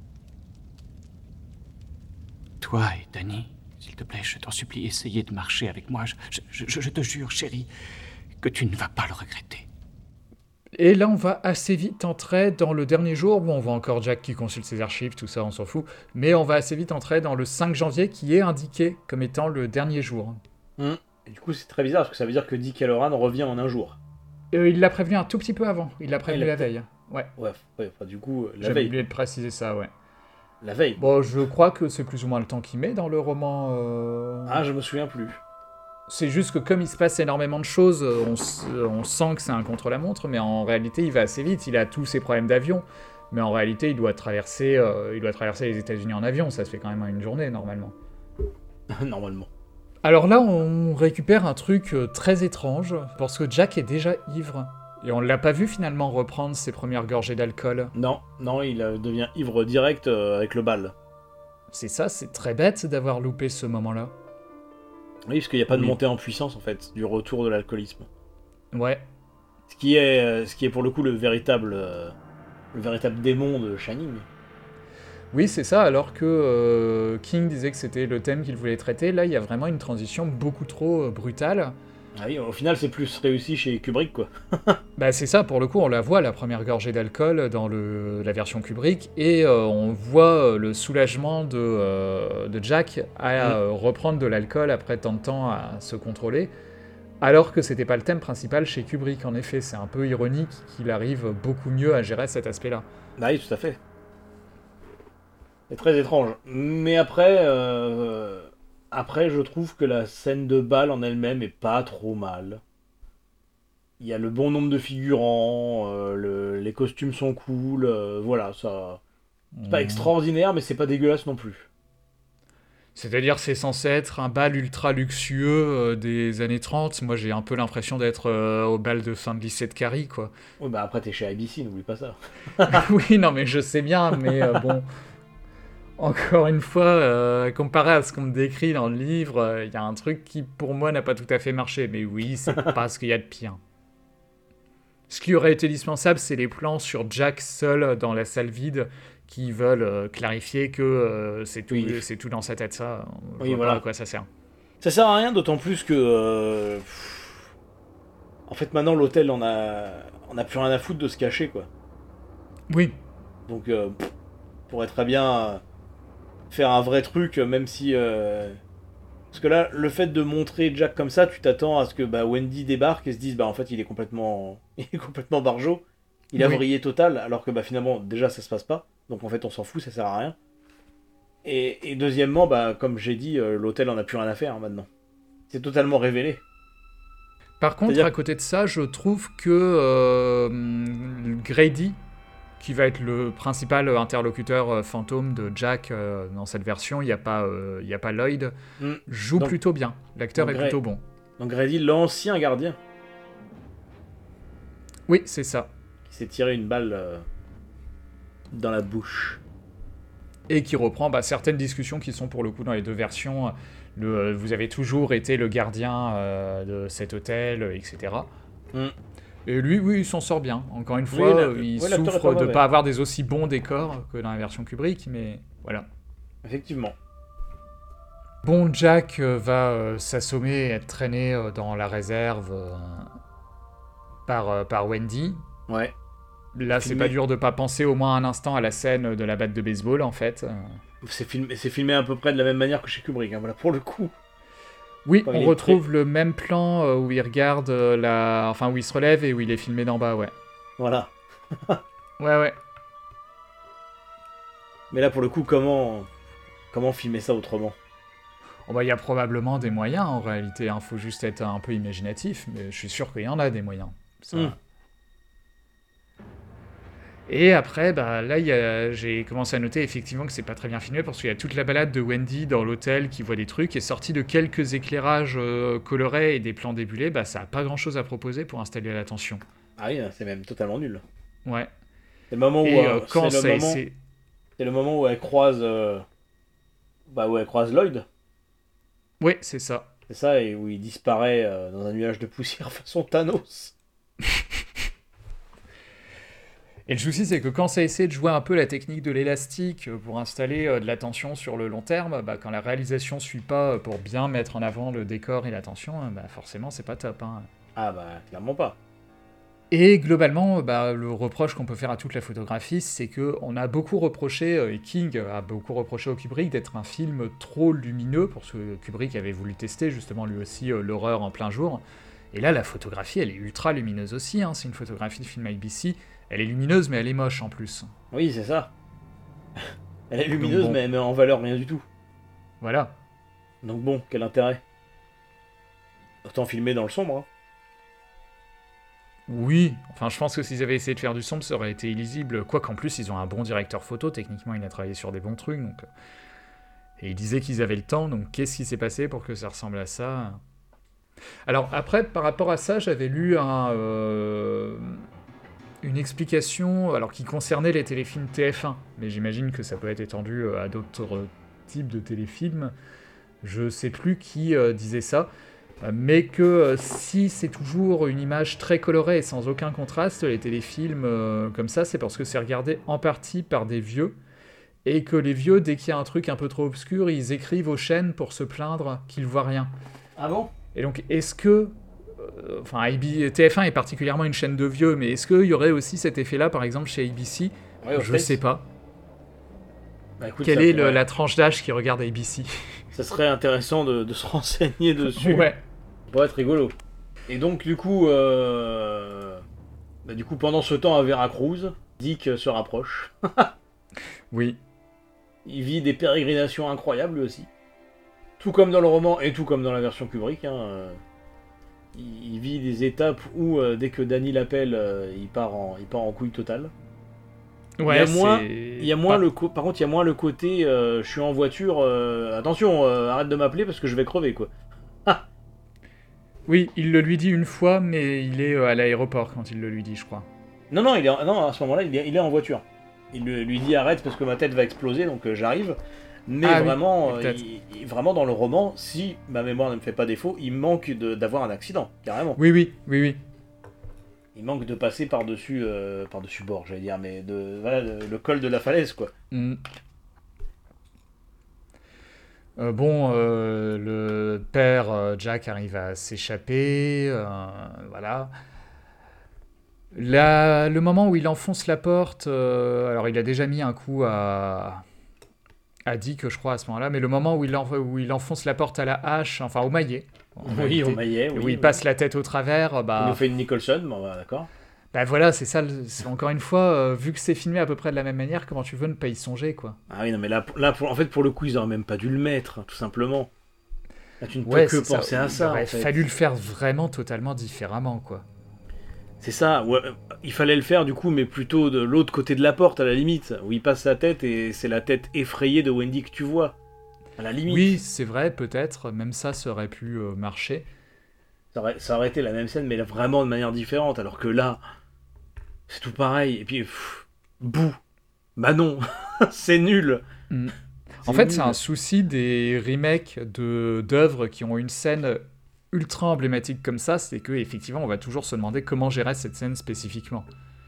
[SPEAKER 9] Toi et Danny, s'il te plaît, je t'en supplie, essayez de marcher avec moi. Je te jure, chérie, que tu ne vas pas le regretter.
[SPEAKER 1] Et là, on va assez vite entrer dans le dernier jour. Bon, on voit encore Jack qui consulte ses archives, tout ça, on s'en fout. Mais on va assez vite entrer dans le 5 janvier, qui est indiqué comme étant le dernier jour.
[SPEAKER 2] Et du coup, c'est très bizarre, parce que ça veut dire que Dick Hallorann revient en un jour.
[SPEAKER 1] Il l'a prévenu un tout petit peu avant. Il l'a prévenu la veille. Ouais.
[SPEAKER 2] Ouais, enfin, du coup, la
[SPEAKER 1] J'avais
[SPEAKER 2] veille.
[SPEAKER 1] oublié de préciser ça, ouais.
[SPEAKER 2] La veille.
[SPEAKER 1] Bon, je crois que c'est plus ou moins le temps qu'il met dans le roman.
[SPEAKER 2] Ah, je me souviens plus.
[SPEAKER 1] C'est juste que comme il se passe énormément de choses, on sent que c'est un contre-la-montre, mais en réalité, il va assez vite. Il a tous ses problèmes d'avion, mais en réalité, il doit traverser les États-Unis en avion. Ça se fait quand même en une journée, normalement.
[SPEAKER 2] Normalement.
[SPEAKER 1] Alors là, on récupère un truc très étrange, parce que Jack est déjà ivre. Et on l'a pas vu finalement reprendre ses premières gorgées d'alcool.
[SPEAKER 2] Non, il devient ivre direct avec le bal.
[SPEAKER 1] C'est ça, c'est très bête d'avoir loupé ce moment-là.
[SPEAKER 2] Oui, parce qu'il n'y a pas de montée en puissance, en fait, du retour de l'alcoolisme.
[SPEAKER 1] Ouais.
[SPEAKER 2] Ce qui est pour le coup le véritable démon de Shining.
[SPEAKER 1] Oui, c'est ça, alors que King disait que c'était le thème qu'il voulait traiter, là, il y a vraiment une transition beaucoup trop brutale.
[SPEAKER 2] Ah oui, au final, c'est plus réussi chez Kubrick, quoi.
[SPEAKER 1] Bah c'est ça, pour le coup, on la voit, la première gorgée d'alcool dans la version Kubrick, et on voit le soulagement de Jack à reprendre de l'alcool après tant de temps à se contrôler, alors que c'était pas le thème principal chez Kubrick, en effet. C'est un peu ironique qu'il arrive beaucoup mieux à gérer cet aspect-là.
[SPEAKER 2] Bah oui, tout à fait. C'est très étrange. Mais après, je trouve que la scène de bal en elle-même est pas trop mal. Il y a le bon nombre de figurants, les costumes sont cool, voilà, ça... C'est pas extraordinaire, mais c'est pas dégueulasse non plus.
[SPEAKER 1] C'est-à-dire c'est censé être un bal ultra luxueux des années 30. Moi, j'ai un peu l'impression d'être au bal de fin de lycée de Carrie, quoi.
[SPEAKER 2] Ouais, bah après, t'es chez ABC, n'oublie pas ça.
[SPEAKER 1] Oui, non, mais je sais bien, mais bon... Encore une fois, comparé à ce qu'on me décrit dans le livre, il y a un truc qui, pour moi, n'a pas tout à fait marché. Mais oui, c'est pas ce qu'il y a de pire. Ce qui aurait été dispensable, c'est les plans sur Jack seul dans la salle vide qui veulent clarifier que c'est tout dans sa tête, ça. Je vois pas à quoi ça sert.
[SPEAKER 2] Ça sert à rien, d'autant plus que... En fait, maintenant, l'hôtel, on a plus rien à foutre de se cacher, quoi.
[SPEAKER 1] Oui.
[SPEAKER 2] Donc, pourrait très bien faire un vrai truc, même si... Parce que là, le fait de montrer Jack comme ça, tu t'attends à ce que Wendy débarque et se dise, en fait, il est complètement barjot. Il a vrillé total, alors que finalement, déjà, ça se passe pas. Donc en fait, on s'en fout, ça sert à rien. Et deuxièmement, comme j'ai dit, l'hôtel en a plus rien à faire maintenant. C'est totalement révélé.
[SPEAKER 1] Par contre, à côté de ça, je trouve que Grady, qui va être le principal interlocuteur fantôme de Jack dans cette version, il n'y a pas Lloyd, joue plutôt bien. L'acteur est plutôt bon.
[SPEAKER 2] Donc Grady, l'ancien gardien.
[SPEAKER 1] Oui, c'est ça.
[SPEAKER 2] Qui s'est tiré une balle dans la bouche.
[SPEAKER 1] Et qui reprend certaines discussions qui sont pour le coup dans les deux versions. Vous avez toujours été le gardien de cet hôtel, etc. Et lui, oui, il s'en sort bien. Encore une fois, il souffre de ne pas avoir des aussi bons décors que dans la version Kubrick, mais voilà.
[SPEAKER 2] Effectivement.
[SPEAKER 1] Bon, Jack va s'assommer et être traîné dans la réserve par Wendy.
[SPEAKER 2] Ouais.
[SPEAKER 1] Là, c'est pas dur de pas penser au moins un instant à la scène de la batte de baseball, en fait.
[SPEAKER 2] C'est filmé à peu près de la même manière que chez Kubrick, voilà, pour le coup.
[SPEAKER 1] Oui, on retrouve le même plan où il regarde où il se relève et où il est filmé d'en bas, ouais.
[SPEAKER 2] Voilà.
[SPEAKER 1] Ouais.
[SPEAKER 2] Mais là, pour le coup, comment filmer ça autrement ?
[SPEAKER 1] Il y a probablement des moyens, en réalité. Faut juste être un peu imaginatif, mais je suis sûr qu'il y en a des moyens. Ça... Et après, bah, là, j'ai commencé à noter effectivement que c'est pas très bien filmé parce qu'il y a toute la balade de Wendy dans l'hôtel qui voit des trucs et sorti de quelques éclairages colorés et des plans débulés, bah, ça a pas grand-chose à proposer pour installer la tension.
[SPEAKER 2] Ah oui, c'est même totalement nul.
[SPEAKER 1] Ouais.
[SPEAKER 2] C'est le moment où, c'est le moment où elle croise, où elle croise Lloyd.
[SPEAKER 1] Oui, c'est ça.
[SPEAKER 2] C'est ça, et où il disparaît dans un nuage de poussière façon Thanos.
[SPEAKER 1] Et le souci, c'est que quand ça essaie de jouer un peu la technique de l'élastique pour installer de la tension sur le long terme, bah, quand la réalisation suit pas pour bien mettre en avant le décor et la tension, bah, forcément, c'est pas top. Hein.
[SPEAKER 2] Ah bah, clairement pas.
[SPEAKER 1] Et globalement, bah, le reproche qu'on peut faire à toute la photographie, c'est qu'on a beaucoup reproché, et King a beaucoup reproché au Kubrick, d'être un film trop lumineux, pour ce que Kubrick avait voulu tester, justement, lui aussi, l'horreur en plein jour. Et là, la photographie, elle est ultra lumineuse aussi, hein. C'est une photographie de film ABC. Elle est lumineuse, mais elle est moche en plus.
[SPEAKER 2] Oui, c'est ça. Elle est lumineuse,
[SPEAKER 1] bon.
[SPEAKER 2] mais elle met en valeur rien du tout.
[SPEAKER 1] Voilà.
[SPEAKER 2] Donc bon, quel intérêt? Autant filmer dans le sombre. Hein.
[SPEAKER 1] Oui, enfin je pense que s'ils avaient essayé de faire du sombre, ça aurait été illisible. Quoiqu'en plus, ils ont un bon directeur photo, techniquement il a travaillé sur des bons trucs. Donc... Et ils disaient qu'ils avaient le temps, donc qu'est-ce qui s'est passé pour que ça ressemble à ça? Alors après, par rapport à ça, j'avais lu une explication alors qui concernait les téléfilms TF1, mais j'imagine que ça peut être étendu à d'autres types de téléfilms. Je sais plus qui disait ça, mais que si c'est toujours une image très colorée et sans aucun contraste, les téléfilms comme ça, c'est parce que c'est regardé en partie par des vieux, et que les vieux, dès qu'il y a un truc un peu trop obscur, ils écrivent aux chaînes pour se plaindre qu'ils voient rien.
[SPEAKER 2] Ah bon?
[SPEAKER 1] Et donc, est-ce que... Enfin, TF1 est particulièrement une chaîne de vieux, mais est-ce qu'il y aurait aussi cet effet-là, par exemple, chez ABC?
[SPEAKER 2] Ouais,
[SPEAKER 1] je sais pas.
[SPEAKER 2] Bah, écoute,
[SPEAKER 1] quelle est la tranche d'âge qui regarde ABC?
[SPEAKER 2] Ça serait intéressant de se renseigner dessus.
[SPEAKER 1] Ouais.
[SPEAKER 2] Ça pourrait être rigolo. Et donc, du coup, pendant ce temps à Veracruz, Dick se rapproche.
[SPEAKER 1] Oui.
[SPEAKER 2] Il vit des pérégrinations incroyables, lui aussi. Tout comme dans le roman et tout comme dans la version Kubrick. Hein, il vit des étapes où, dès que Danny l'appelle, il part en couille totale.
[SPEAKER 1] Ouais,
[SPEAKER 2] par contre, il y a moins le côté je suis en voiture, attention, arrête de m'appeler parce que je vais crever, quoi.
[SPEAKER 1] Oui, il le lui dit une fois, mais il est à l'aéroport quand il le lui dit, je crois.
[SPEAKER 2] Non, à ce moment-là, il est en voiture. Il lui dit arrête parce que ma tête va exploser, donc j'arrive. Mais vraiment, vraiment dans le roman, si ma mémoire ne me fait pas défaut, il manque d'avoir un accident, carrément.
[SPEAKER 1] Oui.
[SPEAKER 2] Il manque de passer par-dessus bord, j'allais dire, mais le col de la falaise, quoi.
[SPEAKER 1] Mm. Le père Jack arrive à s'échapper, voilà. Le moment où il enfonce la porte, alors il a déjà mis un coup à Dick, je crois, à ce moment-là, mais le moment où il enfonce la porte à la hache, enfin au maillet.
[SPEAKER 2] Oui, au maillet, oui.
[SPEAKER 1] Où il passe la tête au travers, bah...
[SPEAKER 2] Il nous fait une Nicholson, bon, bah, d'accord.
[SPEAKER 1] Bah voilà, c'est ça, encore une fois, vu que c'est filmé à peu près de la même manière, comment tu veux ne pas y songer, quoi.
[SPEAKER 2] Ah oui, non, mais là en fait, pour le coup, ils auraient même pas dû le mettre, tout simplement. Là, tu ne peux que penser à ça,
[SPEAKER 1] il aurait
[SPEAKER 2] en fait.
[SPEAKER 1] fallu le faire vraiment totalement différemment, quoi.
[SPEAKER 2] C'est ça, ouais, il fallait le faire, du coup, mais plutôt de l'autre côté de la porte, à la limite, où il passe sa tête, et c'est la tête effrayée de Wendy que tu vois. À la limite.
[SPEAKER 1] Oui, c'est vrai, peut-être, même ça aurait pu marcher.
[SPEAKER 2] Ça aurait été la même scène, mais vraiment de manière différente, alors que là, c'est tout pareil, et puis, bouh, bah non, c'est nul.
[SPEAKER 1] Mm. En fait, c'est un souci des remakes d'œuvres qui ont une scène ultra emblématique comme ça, c'est que effectivement, on va toujours se demander comment gérer cette scène spécifiquement.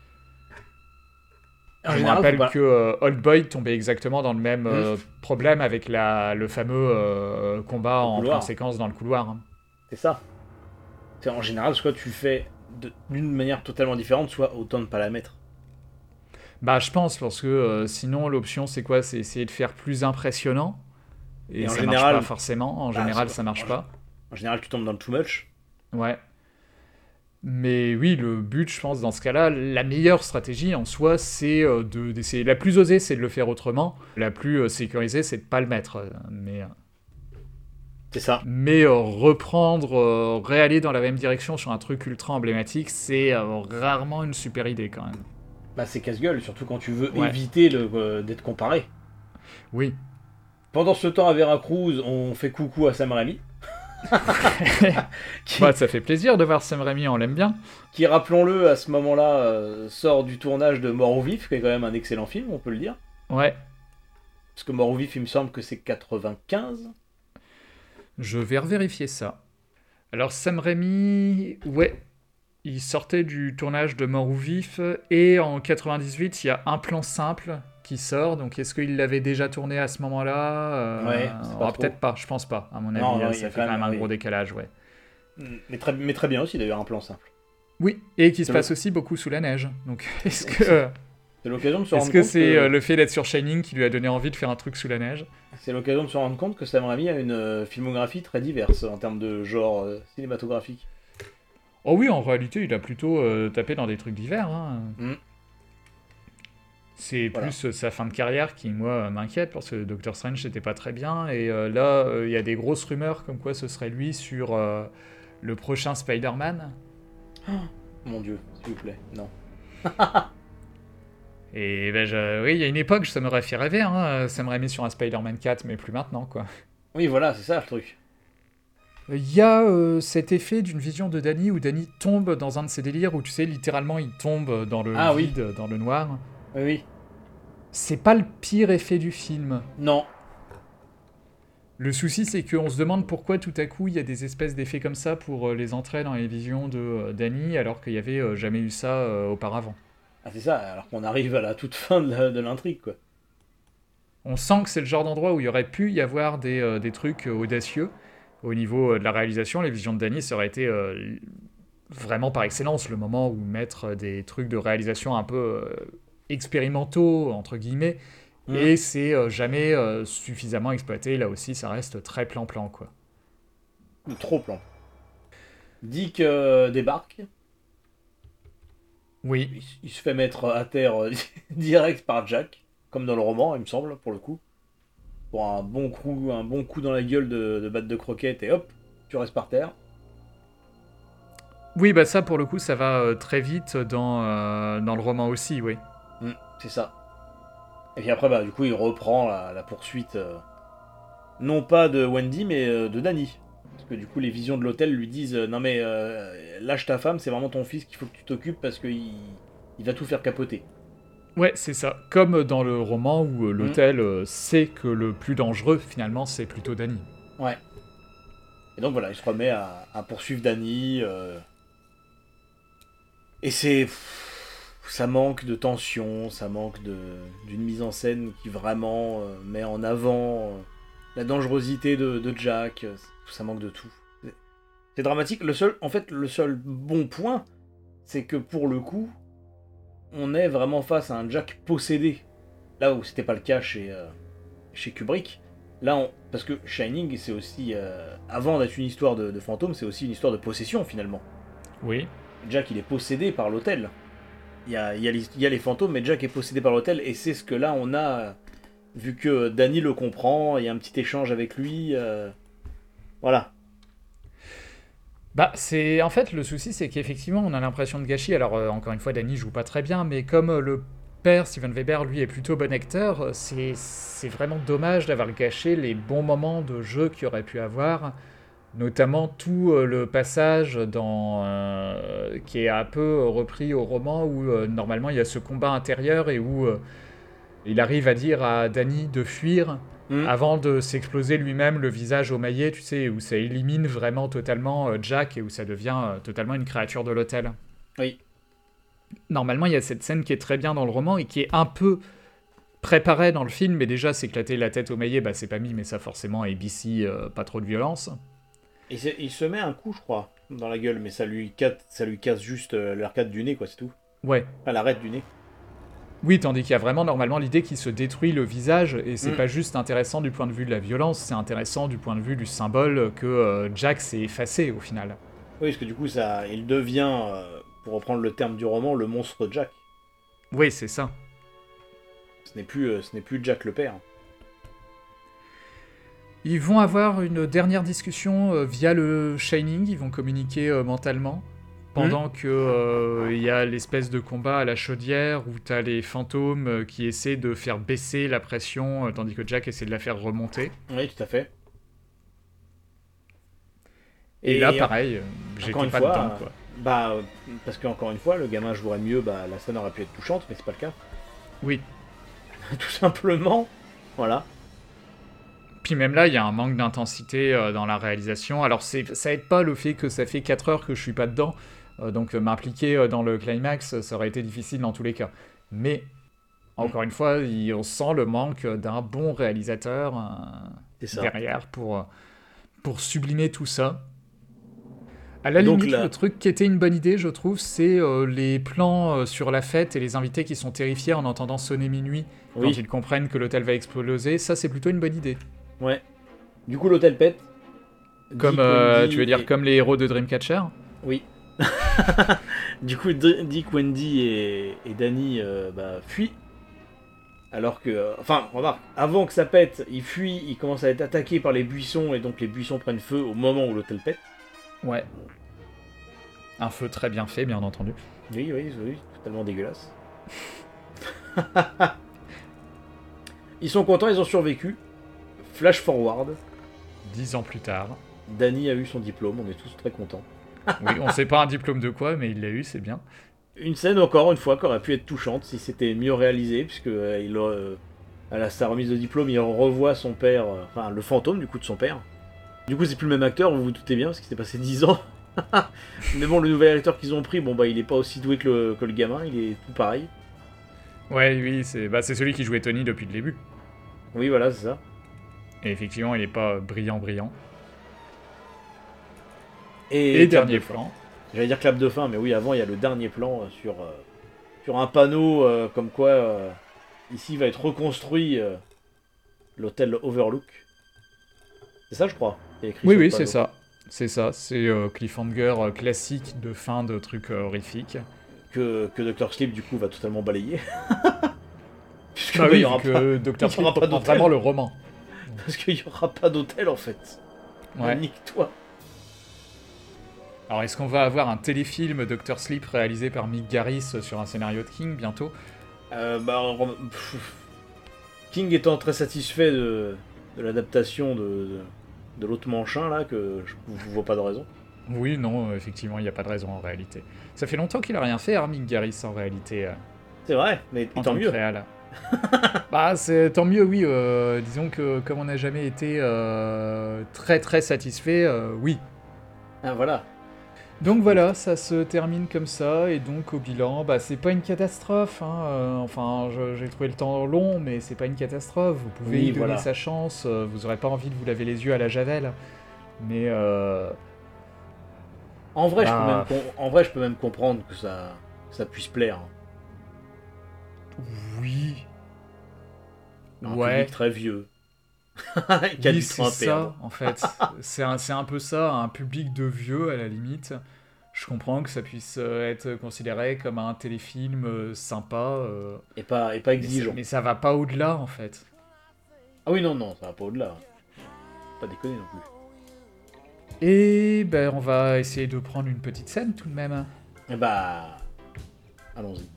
[SPEAKER 1] Je me rappelle que Old Boy tombait exactement dans le même problème avec le fameux combat en plan séquence dans le couloir. Hein.
[SPEAKER 2] C'est ça. C'est en général, soit tu fais d'une manière totalement différente, soit autant ne pas la mettre.
[SPEAKER 1] Bah, je pense, parce que sinon, l'option, c'est quoi? C'est essayer de faire plus impressionnant. Et ça marche pas forcément. En général, ça marche pas.
[SPEAKER 2] En général, tu tombes dans le too much.
[SPEAKER 1] Ouais. Mais oui, le but, je pense, dans ce cas-là, la meilleure stratégie en soi, c'est d'essayer. La plus osée, c'est de le faire autrement. La plus sécurisée, c'est de pas le mettre.
[SPEAKER 2] C'est ça.
[SPEAKER 1] Mais reprendre, réaller dans la même direction sur un truc ultra emblématique, c'est rarement une super idée quand même.
[SPEAKER 2] Bah c'est casse-gueule, surtout quand tu veux
[SPEAKER 1] Ouais.
[SPEAKER 2] éviter d'être comparé.
[SPEAKER 1] Oui.
[SPEAKER 2] Pendant ce temps, à Veracruz, on fait coucou à Sam Raimi.
[SPEAKER 1] Bah, ça fait plaisir de voir Sam Raimi, on l'aime bien.
[SPEAKER 2] Qui, rappelons-le, à ce moment-là, sort du tournage de Mort ou Vif, qui est quand même un excellent film, on peut le dire.
[SPEAKER 1] Ouais.
[SPEAKER 2] Parce que Mort ou Vif, il me semble que c'est 95.
[SPEAKER 1] Je vais revérifier ça. Alors Sam Raimi, ouais, il sortait du tournage de Mort ou Vif, et en 98, il y a Un plan simple qui sort, donc est-ce qu'il l'avait déjà tourné à ce moment-là
[SPEAKER 2] Ouais, c'est pas trop.
[SPEAKER 1] peut-être pas, je pense pas, à mon avis,
[SPEAKER 2] Non, il y
[SPEAKER 1] ça
[SPEAKER 2] a
[SPEAKER 1] fait quand même un
[SPEAKER 2] oui.
[SPEAKER 1] gros décalage, ouais.
[SPEAKER 2] Mais très bien aussi, d'ailleurs, Un plan simple.
[SPEAKER 1] Oui, et qui se
[SPEAKER 2] C'est
[SPEAKER 1] passe aussi beaucoup sous la neige, donc est-ce que...
[SPEAKER 2] C'est l'occasion de se
[SPEAKER 1] Est-ce
[SPEAKER 2] rendre
[SPEAKER 1] que
[SPEAKER 2] compte
[SPEAKER 1] c'est le fait d'être sur Shining qui lui a donné envie de faire un truc sous la neige?
[SPEAKER 2] C'est l'occasion de se rendre compte que Sam Raimi a une filmographie très diverse en termes de genre cinématographique.
[SPEAKER 1] Oh oui, en réalité, il a plutôt tapé dans des trucs divers. Hein. C'est
[SPEAKER 2] Voilà.
[SPEAKER 1] plus sa fin de carrière qui, moi, m'inquiète, parce que Doctor Strange, c'était pas très bien. Et là, il y a des grosses rumeurs comme quoi ce serait lui sur le prochain Spider-Man.
[SPEAKER 2] Mon Dieu, s'il vous plaît, non.
[SPEAKER 1] Et ben, oui, il y a une époque, ça m'aurait fait rêver, hein, Sam Raimi sur un Spider-Man 4, mais plus maintenant, quoi.
[SPEAKER 2] Oui, voilà, c'est ça le truc.
[SPEAKER 1] Il y a cet effet d'une vision de Danny où Danny tombe dans un de ses délires où, tu sais, littéralement, il tombe dans le vide, dans le noir.
[SPEAKER 2] Oui, oui.
[SPEAKER 1] C'est pas le pire effet du film.
[SPEAKER 2] Non.
[SPEAKER 1] Le souci, c'est qu'on se demande pourquoi tout à coup il y a des espèces d'effets comme ça pour les entrer dans les visions de Danny, alors qu'il n'y avait jamais eu ça auparavant.
[SPEAKER 2] Ah, c'est ça, alors qu'on arrive à la toute fin de l'intrigue, quoi.
[SPEAKER 1] On sent que c'est le genre d'endroit où il y aurait pu y avoir des trucs audacieux. Au niveau de la réalisation, les visions de Danny, ça aurait été vraiment par excellence le moment où mettre des trucs de réalisation un peu expérimentaux, entre guillemets, et c'est jamais suffisamment exploité. Là aussi, ça reste très plan-plan, quoi.
[SPEAKER 2] Trop plan. Dick débarque.
[SPEAKER 1] Oui.
[SPEAKER 2] Il se fait mettre à terre direct par Jack, comme dans le roman, il me semble, pour le coup. Pour un bon coup dans la gueule de batte de croquette, et hop, tu restes par terre.
[SPEAKER 1] Oui, bah ça, pour le coup, ça va très vite dans le roman aussi, oui.
[SPEAKER 2] C'est ça. Et puis après, bah, du coup, il reprend la poursuite, non pas de Wendy, mais de Danny. Parce que du coup, les visions de l'hôtel lui disent non mais lâche ta femme, c'est vraiment ton fils qu'il faut que tu t'occupes parce qu'il va tout faire capoter.
[SPEAKER 1] Ouais, c'est ça. Comme dans le roman où l'hôtel sait que le plus dangereux, finalement, c'est plutôt Danny.
[SPEAKER 2] Ouais. Et donc voilà, il se remet à poursuivre Danny. Et ça manque de tension, ça manque d'une mise en scène qui vraiment met en avant la dangerosité de Jack. Ça manque de tout. C'est dramatique. Le seul bon point, c'est que pour le coup, on est vraiment face à un Jack possédé. Là où c'était pas le cas chez Kubrick. Là, parce que Shining, c'est aussi, avant d'être une histoire de fantôme, c'est aussi une histoire de possession finalement.
[SPEAKER 1] Oui.
[SPEAKER 2] Jack, il est possédé par l'hôtel. Il y a les fantômes, mais Jack est possédé par l'hôtel, et c'est ce que là on a, vu que Danny le comprend, il y a un petit échange avec lui. Voilà.
[SPEAKER 1] Bah, c'est... En fait, le souci, c'est qu'effectivement, on a l'impression de gâchis. Alors, encore une fois, Danny joue pas très bien, mais comme le père, Steven Weber, lui, est plutôt bon acteur, c'est vraiment dommage d'avoir gâché les bons moments de jeu qu'il aurait pu avoir, notamment tout le passage qui est un peu repris au roman, où normalement, il y a ce combat intérieur, et où il arrive à dire à Danny de fuir, avant de s'exploser lui-même le visage émaillé, tu sais, où ça élimine vraiment totalement Jack et où ça devient totalement une créature de l'hôtel.
[SPEAKER 2] Oui.
[SPEAKER 1] Normalement, il y a cette scène qui est très bien dans le roman et qui est un peu préparée dans le film, mais déjà s'éclater la tête émaillée, bah c'est pas mis, mais ça forcément ABC, pas trop de violence.
[SPEAKER 2] Et il se met un coup, je crois, dans la gueule, mais ça lui casse juste l'arcade du nez, quoi, c'est tout.
[SPEAKER 1] Ouais.
[SPEAKER 2] Enfin, l'arête du nez.
[SPEAKER 1] Oui, tandis qu'il y a vraiment normalement l'idée qu'il se détruit le visage, et c'est pas juste intéressant du point de vue de la violence, c'est intéressant du point de vue du symbole que Jack s'est effacé au final.
[SPEAKER 2] Oui, parce que du coup, il devient, pour reprendre le terme du roman, le monstre Jack.
[SPEAKER 1] Oui, c'est ça.
[SPEAKER 2] Ce n'est plus Jack le père.
[SPEAKER 1] Ils vont avoir une dernière discussion via le Shining, ils vont communiquer mentalement. pendant que il y a l'espèce de combat à la chaudière où t'as les fantômes qui essaient de faire baisser la pression tandis que Jack essaie de la faire remonter.
[SPEAKER 2] Oui, tout à fait.
[SPEAKER 1] Et là, pareil, j'étais pas dedans, quoi.
[SPEAKER 2] Bah, parce qu'encore une fois, le gamin jouerait mieux, bah, la scène aurait pu être touchante, mais c'est pas le cas.
[SPEAKER 1] Oui.
[SPEAKER 2] Tout simplement, voilà.
[SPEAKER 1] Puis même là, il y a un manque d'intensité dans la réalisation. Alors, ça aide pas le fait que ça fait 4 heures que je suis pas dedans, donc m'impliquer dans le climax, ça aurait été difficile dans tous les cas. Mais, encore une fois, on sent le manque d'un bon réalisateur derrière pour sublimer tout ça. À la limite, le truc qui était une bonne idée, je trouve, c'est les plans sur la fête et les invités qui sont terrifiés en entendant sonner minuit quand ils comprennent que l'hôtel va exploser. Ça, c'est plutôt une bonne idée. Ouais.
[SPEAKER 2] Du coup, l'hôtel pète.
[SPEAKER 1] Comme, tu veux dire comme les héros de Dreamcatcher ?
[SPEAKER 2] Oui. Du coup, Dick, Wendy et Danny fuient. Alors que... Enfin, remarque, avant que ça pète, ils fuient, ils commencent à être attaqués par les buissons, et donc les buissons prennent feu au moment où l'hôtel pète.
[SPEAKER 1] Ouais. Un feu très bien fait, bien entendu.
[SPEAKER 2] Oui, totalement dégueulasse. Ils sont contents, ils ont survécu. Flash forward.
[SPEAKER 1] 10 ans plus tard.
[SPEAKER 2] Danny a eu son diplôme, on est tous très contents.
[SPEAKER 1] Oui, on sait pas un diplôme de quoi, mais il l'a eu, c'est bien.
[SPEAKER 2] Une scène, encore une fois, qui aurait pu être touchante si c'était mieux réalisé, puisque à sa remise de diplôme, il revoit son père, enfin le fantôme du coup de son père. Du coup, c'est plus le même acteur, vous vous doutez bien, parce qu'il s'est passé 10 ans. Mais bon, le nouvel acteur qu'ils ont pris, il est pas aussi doué que le gamin, il est tout pareil.
[SPEAKER 1] Ouais, oui, c'est celui qui jouait Tony depuis le début.
[SPEAKER 2] Oui, voilà, c'est ça.
[SPEAKER 1] Et effectivement, il est pas brillant.
[SPEAKER 2] Et dernier plan. J'allais dire clap de fin, mais oui, avant, il y a le dernier plan sur un panneau, comme quoi, ici va être reconstruit l'hôtel Overlook. C'est ça, je crois.
[SPEAKER 1] Oui, c'est ça. C'est ça. C'est cliffhanger classique de fin de trucs horrifiques.
[SPEAKER 2] Que Dr. Sleep, du coup, va totalement balayer.
[SPEAKER 1] Puisque il y aura que Dr. Sleep reprend vraiment le roman.
[SPEAKER 2] Parce qu'il n'y aura pas d'hôtel, en fait.
[SPEAKER 1] Ouais.
[SPEAKER 2] Nique-toi.
[SPEAKER 1] Alors, est-ce qu'on va avoir un téléfilm Dr. Sleep réalisé par Mick Garris sur un scénario de King, bientôt ?
[SPEAKER 2] King étant très satisfait de l'adaptation de l'autre manchin, là, que je ne vois pas de raison.
[SPEAKER 1] Oui, non, effectivement, il n'y a pas de raison, en réalité. Ça fait longtemps qu'il a rien fait, Mick Garris, en réalité.
[SPEAKER 2] C'est vrai, mais tant mieux.
[SPEAKER 1] C'est tant mieux, oui. Disons que comme on n'a jamais été très très satisfait, oui.
[SPEAKER 2] Ah, voilà.
[SPEAKER 1] Donc voilà, ça se termine comme ça, et donc au bilan, c'est pas une catastrophe, hein. Enfin, j'ai trouvé le temps long, mais c'est pas une catastrophe. Vous pouvez y donner sa chance, vous aurez pas envie de vous laver les yeux à la javel, mais
[SPEAKER 2] En vrai, je peux même comprendre que ça puisse plaire.
[SPEAKER 1] Oui.
[SPEAKER 2] Un public très vieux.
[SPEAKER 1] Oui, c'est ça, en fait. c'est un peu ça, un public de vieux, à la limite. Je comprends que ça puisse être considéré comme un téléfilm sympa.
[SPEAKER 2] Et pas exigeant.
[SPEAKER 1] Mais ça va pas au-delà, en fait.
[SPEAKER 2] Ah oui, non, ça va pas au-delà. Pas déconner non plus.
[SPEAKER 1] Et on va essayer de prendre une petite scène, tout de même.
[SPEAKER 2] Allons-y.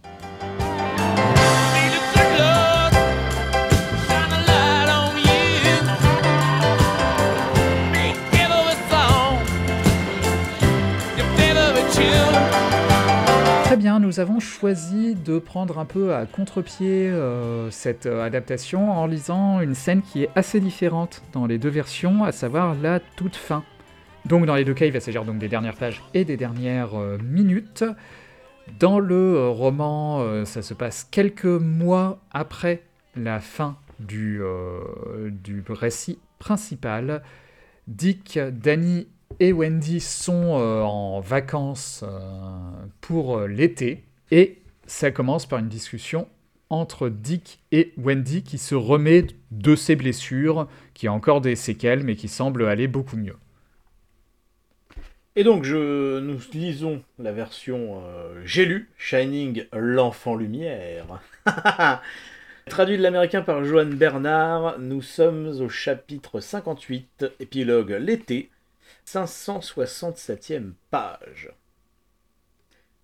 [SPEAKER 1] Très bien, nous avons choisi de prendre un peu à contre-pied cette adaptation en lisant une scène qui est assez différente dans les deux versions, à savoir la toute fin. Donc dans les deux cas, il va s'agir donc des dernières pages et des dernières minutes. Dans le roman, ça se passe quelques mois après la fin du récit principal. Dick, Danny et Wendy sont en vacances pour l'été, et ça commence par une discussion entre Dick et Wendy qui se remet de ses blessures, qui a encore des séquelles, mais qui semble aller beaucoup mieux.
[SPEAKER 2] Et donc, nous lisons la version j'ai lu, Shining, l'enfant lumière. Traduit de l'américain par Joanne Bernard, nous sommes au chapitre 58, épilogue l'été, 567e page.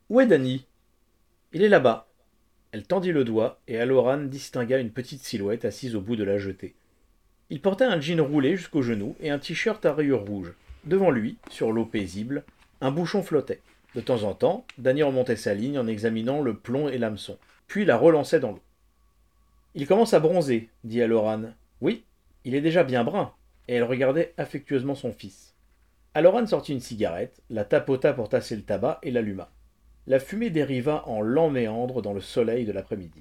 [SPEAKER 2] Où est Danny ? Il est là-bas. Elle tendit le doigt, et Halloran distingua une petite silhouette assise au bout de la jetée. Il portait un jean roulé jusqu'aux genoux et un t-shirt à rayures rouges. Devant lui, sur l'eau paisible, un bouchon flottait. De temps en temps, Danny remontait sa ligne en examinant le plomb et l'hameçon, puis la relançait dans l'eau. « Il commence à bronzer, » dit Halloran. « Oui, il est déjà bien brun. » Et elle regardait affectueusement son fils. Halloran sortit une cigarette, la tapota pour tasser le tabac et l'alluma. La fumée dériva en lents méandres dans le soleil de l'après-midi.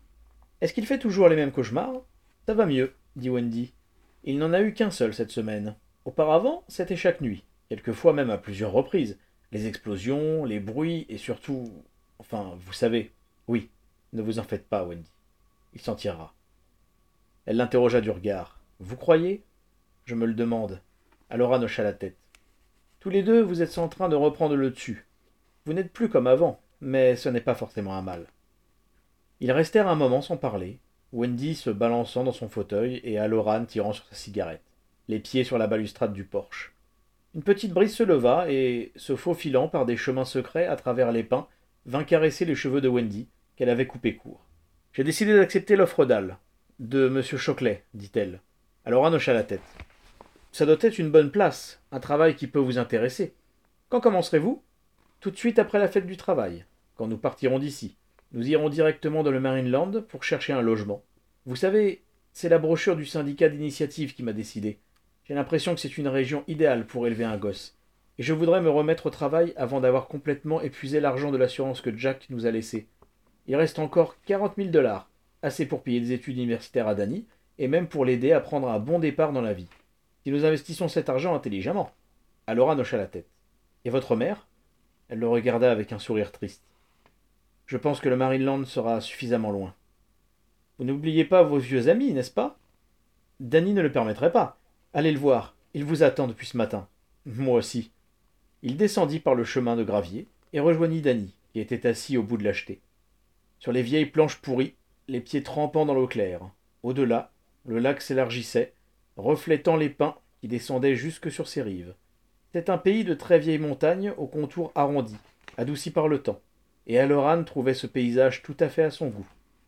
[SPEAKER 2] « Est-ce qu'il fait toujours les mêmes cauchemars ? » ?»« Ça va mieux, » dit Wendy. « Il n'en a eu qu'un seul cette semaine. Auparavant, c'était chaque nuit, quelquefois même à plusieurs reprises. Les explosions, les bruits et surtout... Enfin, vous savez. Oui, ne vous en faites pas, Wendy. Il s'en tirera. » Elle l'interrogea du regard. « Vous croyez ? » ?»« Je me le demande. » Halloran hocha la tête. « Tous les deux, vous êtes en train de reprendre le dessus. Vous n'êtes plus comme avant, mais ce n'est pas forcément un mal. » Ils restèrent un moment sans parler, Wendy se balançant dans son fauteuil et Halloran tirant sur sa cigarette, les pieds sur la balustrade du porche. Une petite brise se leva et, se faufilant par des chemins secrets à travers les pins, vint caresser les cheveux de Wendy, qu'elle avait coupés courts. « J'ai décidé d'accepter l'offre d'Hal, de M. Shockley, dit-elle. Halloran hocha la tête. « Ça doit être une bonne place, un travail qui peut vous intéresser. Quand commencerez-vous ? » Tout de suite après la fête du travail, quand nous partirons d'ici. Nous irons directement dans le Marineland pour chercher un logement. Vous savez, c'est la brochure du syndicat d'initiative qui m'a décidé. J'ai l'impression que c'est une région idéale pour élever un gosse. Et je voudrais me remettre au travail avant d'avoir complètement épuisé l'argent de l'assurance que Jack nous a laissé. Il reste encore 40 000 $, assez pour payer des études universitaires à Danny, et même pour l'aider à prendre un bon départ dans la vie. Si nous investissons cet argent intelligemment. Halloran hocha la tête. Et votre mère ? Elle le regarda avec un sourire triste. Je pense que le Marineland sera suffisamment loin. Vous n'oubliez pas vos vieux amis, n'est-ce pas ? Danny ne le permettrait pas. Allez le voir, il vous attend depuis ce matin. Moi aussi. Il descendit par le chemin de gravier et rejoignit Danny, qui était assis au bout de la jetée. Sur les vieilles planches pourries, les pieds trempant dans l'eau claire. Au-delà, le lac s'élargissait, reflétant les pins qui descendaient jusque sur ses rives. C'était un pays de très vieilles montagnes aux contours arrondis, adoucis par le temps, et Halloran trouvait ce paysage tout à fait à son goût.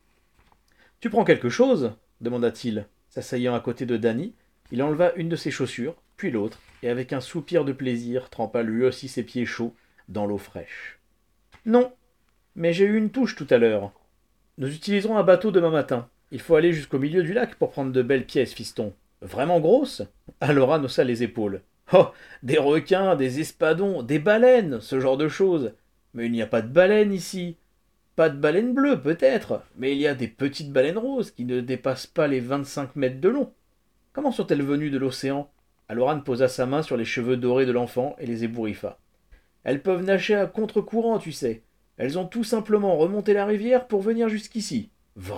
[SPEAKER 2] « Tu prends quelque chose ?» demanda-t-il. S'asseyant à côté de Danny, il enleva une de ses chaussures, puis l'autre, et avec un soupir de plaisir trempa lui aussi ses pieds chauds dans l'eau fraîche. « Non, mais j'ai eu une touche tout à l'heure. Nous utiliserons un bateau demain matin. Il faut aller jusqu'au milieu du lac pour prendre de belles pièces, fiston. Vraiment grosses ?» Halloran haussa les épaules. « Oh, des requins, des espadons, des baleines, ce genre de choses. Mais il n'y a pas de baleines ici. Pas de baleines bleues, peut-être, mais il y a des petites baleines roses qui ne dépassent pas les 25 mètres de long. Comment sont-elles venues de l'océan ?» Halloran posa sa main sur les cheveux dorés de l'enfant et les ébouriffa. « Elles peuvent nager à contre-courant, tu sais. Elles ont tout simplement remonté la rivière pour venir jusqu'ici. »« Vraiment ?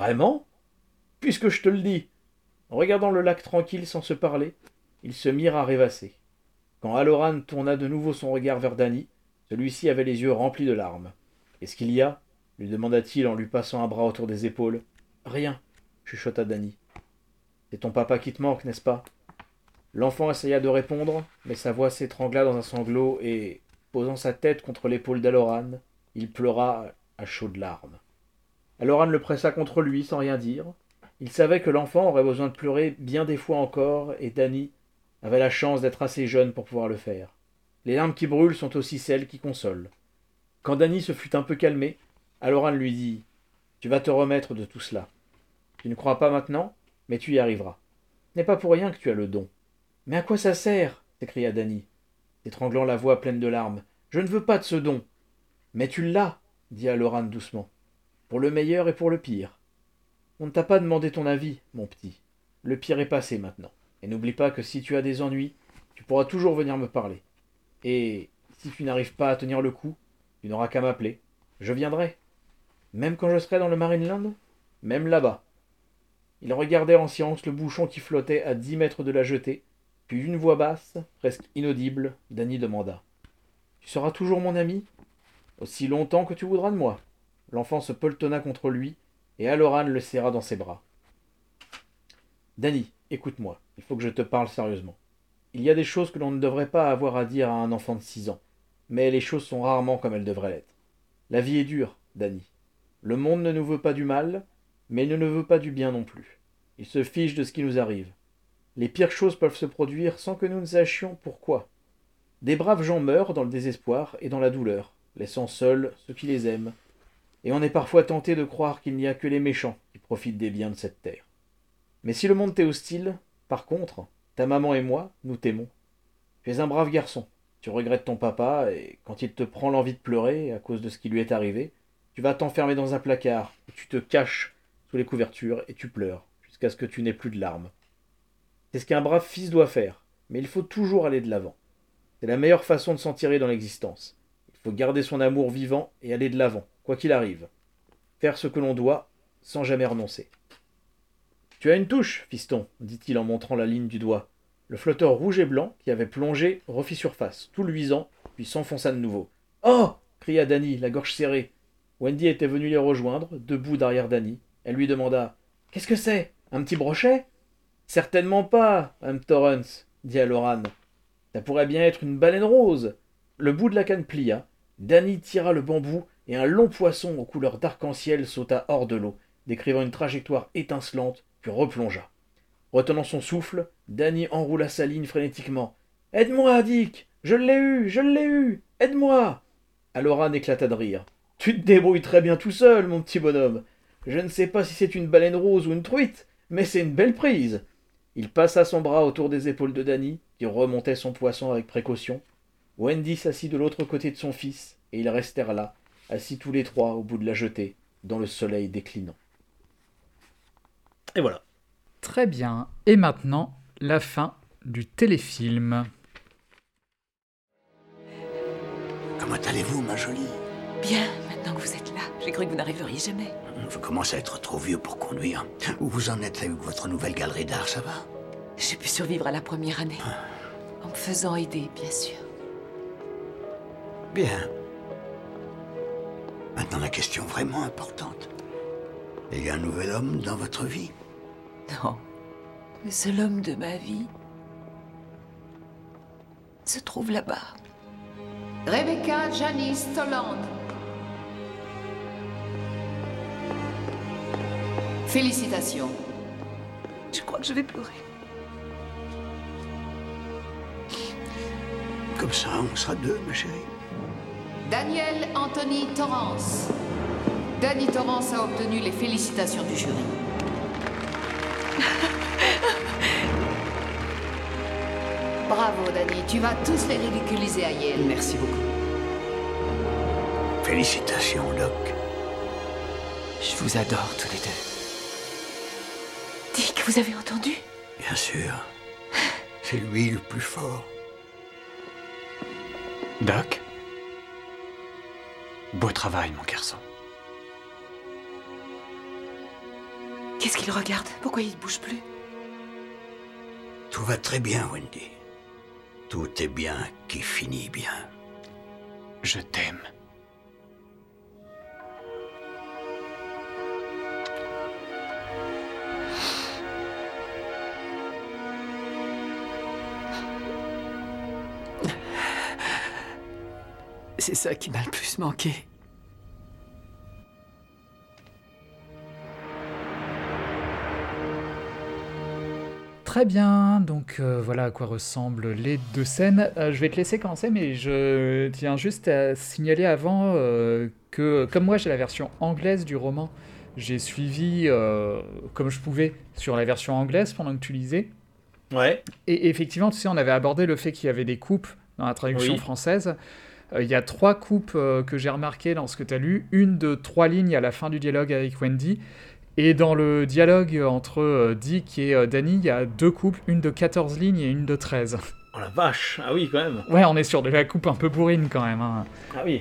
[SPEAKER 2] Puisque je te le dis. » Regardant le lac tranquille sans se parler, ils se mirent à rêvasser. Quand Halloran tourna de nouveau son regard vers Danny, celui-ci avait les yeux remplis de larmes. « Qu'est-ce qu'il y a ?» lui demanda-t-il en lui passant un bras autour des épaules. « Rien, » chuchota Danny. « C'est ton papa qui te manque, n'est-ce pas ?» L'enfant essaya de répondre, mais sa voix s'étrangla dans un sanglot et, posant sa tête contre l'épaule d'Halloran, il pleura à chaudes larmes. Halloran le pressa contre lui sans rien dire. Il savait que l'enfant aurait besoin de pleurer bien des fois encore, et Danny avait la chance d'être assez jeune pour pouvoir le faire. Les larmes qui brûlent sont aussi celles qui consolent. Quand Danny se fut un peu calmé, Halloran lui dit « Tu vas te remettre de tout cela. Tu ne crois pas maintenant, mais tu y arriveras. Ce n'est pas pour rien que tu as le don. »« Mais à quoi ça sert ?» s'écria Danny, étranglant la voix pleine de larmes. « Je ne veux pas de ce don. »« Mais tu l'as, » dit Halloran doucement. « Pour le meilleur et pour le pire. On ne t'a pas demandé ton avis, mon petit. Le pire est passé maintenant. Et n'oublie pas que si tu as des ennuis, tu pourras toujours venir me parler. Et si tu n'arrives pas à tenir le coup, tu n'auras qu'à m'appeler. Je viendrai. Même quand je serai dans le Marineland, même là-bas. » Il regardait en silence le bouchon qui flottait à 10 mètres de la jetée, puis d'une voix basse, presque inaudible, Danny demanda « Tu seras toujours mon ami ? Aussi longtemps que tu voudras de moi. » L'enfant se pelletonna contre lui, et Halloran le serra dans ses bras. « Danny, écoute-moi, il faut que je te parle sérieusement. Il y a des choses que l'on ne devrait pas avoir à dire à un enfant de 6 ans, mais les choses sont rarement comme elles devraient l'être. La vie est dure, Danny. Le monde ne nous veut pas du mal, mais ne nous veut pas du bien non plus. Il se fiche de ce qui nous arrive. Les pires choses peuvent se produire sans que nous ne sachions pourquoi. Des braves gens meurent dans le désespoir et dans la douleur, laissant seuls ceux qui les aiment. Et on est parfois tenté de croire qu'il n'y a que les méchants qui profitent des biens de cette terre. Mais si le monde t'est hostile, par contre, ta maman et moi, nous t'aimons. Tu es un brave garçon. Tu regrettes ton papa, et quand il te prend l'envie de pleurer à cause de ce qui lui est arrivé, tu vas t'enfermer dans un placard, et tu te caches sous les couvertures, et tu pleures, jusqu'à ce que tu n'aies plus de larmes. C'est ce qu'un brave fils doit faire, mais il faut toujours aller de l'avant. C'est la meilleure façon de s'en tirer dans l'existence. Il faut garder son amour vivant et aller de l'avant, quoi qu'il arrive. Faire ce que l'on doit, sans jamais renoncer. « Tu as une touche, fiston, dit-il en montrant la ligne du doigt. Le flotteur rouge et blanc, qui avait plongé, refit surface, tout luisant, puis s'enfonça de nouveau. « Oh !» cria Danny, la gorge serrée. Wendy était venue les rejoindre, debout derrière Danny. Elle lui demanda « Qu'est-ce que c'est ? Un petit brochet ?»« Certainement pas, Mme Torrance, » dit Halloran. « Ça pourrait bien être une baleine rose. » Le bout de la canne plia. Danny tira le bambou et un long poisson aux couleurs d'arc-en-ciel sauta hors de l'eau, décrivant une trajectoire étincelante, puis replongea. Retenant son souffle, Danny enroula sa ligne frénétiquement. « Aide-moi, Dick ! Je l'ai eu ! Aide-moi » Halloran éclata de rire. « Tu te débrouilles très bien tout seul, mon petit bonhomme. Je ne sais pas si c'est une baleine rose ou une truite, mais c'est une belle prise. » Il passa son bras autour des épaules de Danny, qui remontait son poisson avec précaution. Wendy s'assit de l'autre côté de son fils, et ils restèrent là, assis tous les trois au bout de la jetée, dans le soleil déclinant. Et voilà.
[SPEAKER 1] Très bien. Et maintenant, la fin du téléfilm.
[SPEAKER 8] Comment allez-vous, ma jolie?
[SPEAKER 10] Bien, maintenant que vous êtes là. J'ai cru que vous n'arriveriez jamais.
[SPEAKER 8] Vous commencez à être trop vieux pour conduire. Où vous en êtes avec votre nouvelle galerie d'art, ça va?
[SPEAKER 10] J'ai pu survivre à la première année. En me faisant aider, bien sûr.
[SPEAKER 8] Bien. Maintenant, la question vraiment importante. Il y a un nouvel homme dans votre vie?
[SPEAKER 10] Non. Le seul homme de ma vie se trouve là-bas.
[SPEAKER 11] Rebecca Janice Toland. Félicitations.
[SPEAKER 10] Je crois que je vais pleurer.
[SPEAKER 8] Comme ça, on sera deux, ma chérie.
[SPEAKER 11] Daniel Anthony Torrance. Danny Torrance a obtenu les félicitations du jury. Bravo, Danny. Tu vas tous les ridiculiser à Yale.
[SPEAKER 10] Merci beaucoup.
[SPEAKER 8] Félicitations, Doc.
[SPEAKER 10] Je vous adore tous les deux. Dick, vous avez entendu?
[SPEAKER 8] Bien sûr. C'est lui le plus fort.
[SPEAKER 9] Doc? Beau travail, mon garçon.
[SPEAKER 10] Qu'est-ce qu'il regarde? Pourquoi il ne bouge plus?
[SPEAKER 8] Tout va très bien, Wendy. Tout est bien qui finit bien.
[SPEAKER 9] Je t'aime.
[SPEAKER 10] C'est ça qui m'a le plus manqué.
[SPEAKER 1] Très bien, donc voilà à quoi ressemblent les deux scènes. Je vais te laisser commencer, mais je tiens juste à signaler avant que, comme moi j'ai la version anglaise du roman, j'ai suivi comme je pouvais sur la version anglaise pendant que tu lisais.
[SPEAKER 2] Ouais.
[SPEAKER 1] Et effectivement, tu sais, on avait abordé le fait qu'il y avait des coupes dans la traduction française. Il y a 3 coupes que j'ai remarquées dans ce que tu as lu. Une de 3 lignes à la fin du dialogue avec Wendy. Et dans le dialogue entre Dick et Danny, il y a 2 coupes, une de 14 lignes et une de 13.
[SPEAKER 2] Oh la vache! Ah oui, quand même!
[SPEAKER 1] Ouais, on est sur de la coupe un peu bourrine quand même. Hein.
[SPEAKER 2] Ah oui.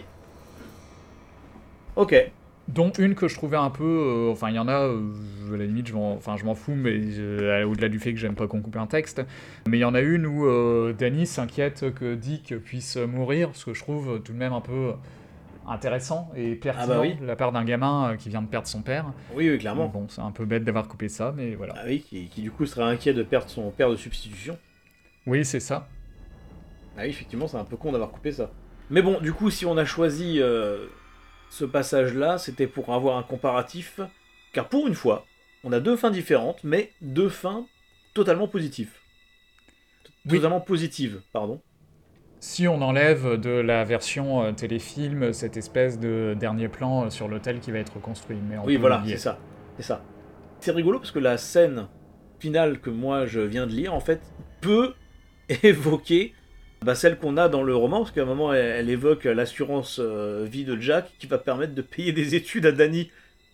[SPEAKER 2] Ok.
[SPEAKER 1] Dont une que je trouvais un peu... Enfin, il y en a, à la limite, je m'en fous, mais au-delà du fait que j'aime pas qu'on coupe un texte. Mais il y en a une où Danny s'inquiète que Dick puisse mourir, ce que je trouve tout de même un peu intéressant et pertinent de la part d'un gamin qui vient de perdre son père.
[SPEAKER 2] Oui, oui, clairement.
[SPEAKER 1] Bon, c'est un peu bête d'avoir coupé ça, mais voilà.
[SPEAKER 2] Ah oui, qui du coup serait inquiet de perdre son père de substitution.
[SPEAKER 1] Oui, c'est ça.
[SPEAKER 2] Ah oui, effectivement, c'est un peu con d'avoir coupé ça. Mais bon, du coup, si on a choisi ce passage-là, c'était pour avoir un comparatif, car pour une fois, on a 2 fins différentes, mais 2 fins totalement positives. Totalement positives, pardon.
[SPEAKER 1] Si on enlève de la version téléfilm cette espèce de dernier plan sur l'hôtel qui va être construit. Mais on
[SPEAKER 2] oui,
[SPEAKER 1] peut
[SPEAKER 2] voilà,
[SPEAKER 1] l'oublier.
[SPEAKER 2] c'est ça. C'est rigolo parce que la scène finale que moi je viens de lire, en fait, peut évoquer celle qu'on a dans le roman, parce qu'à un moment, elle évoque l'assurance vie de Jack qui va permettre de payer des études à Danny.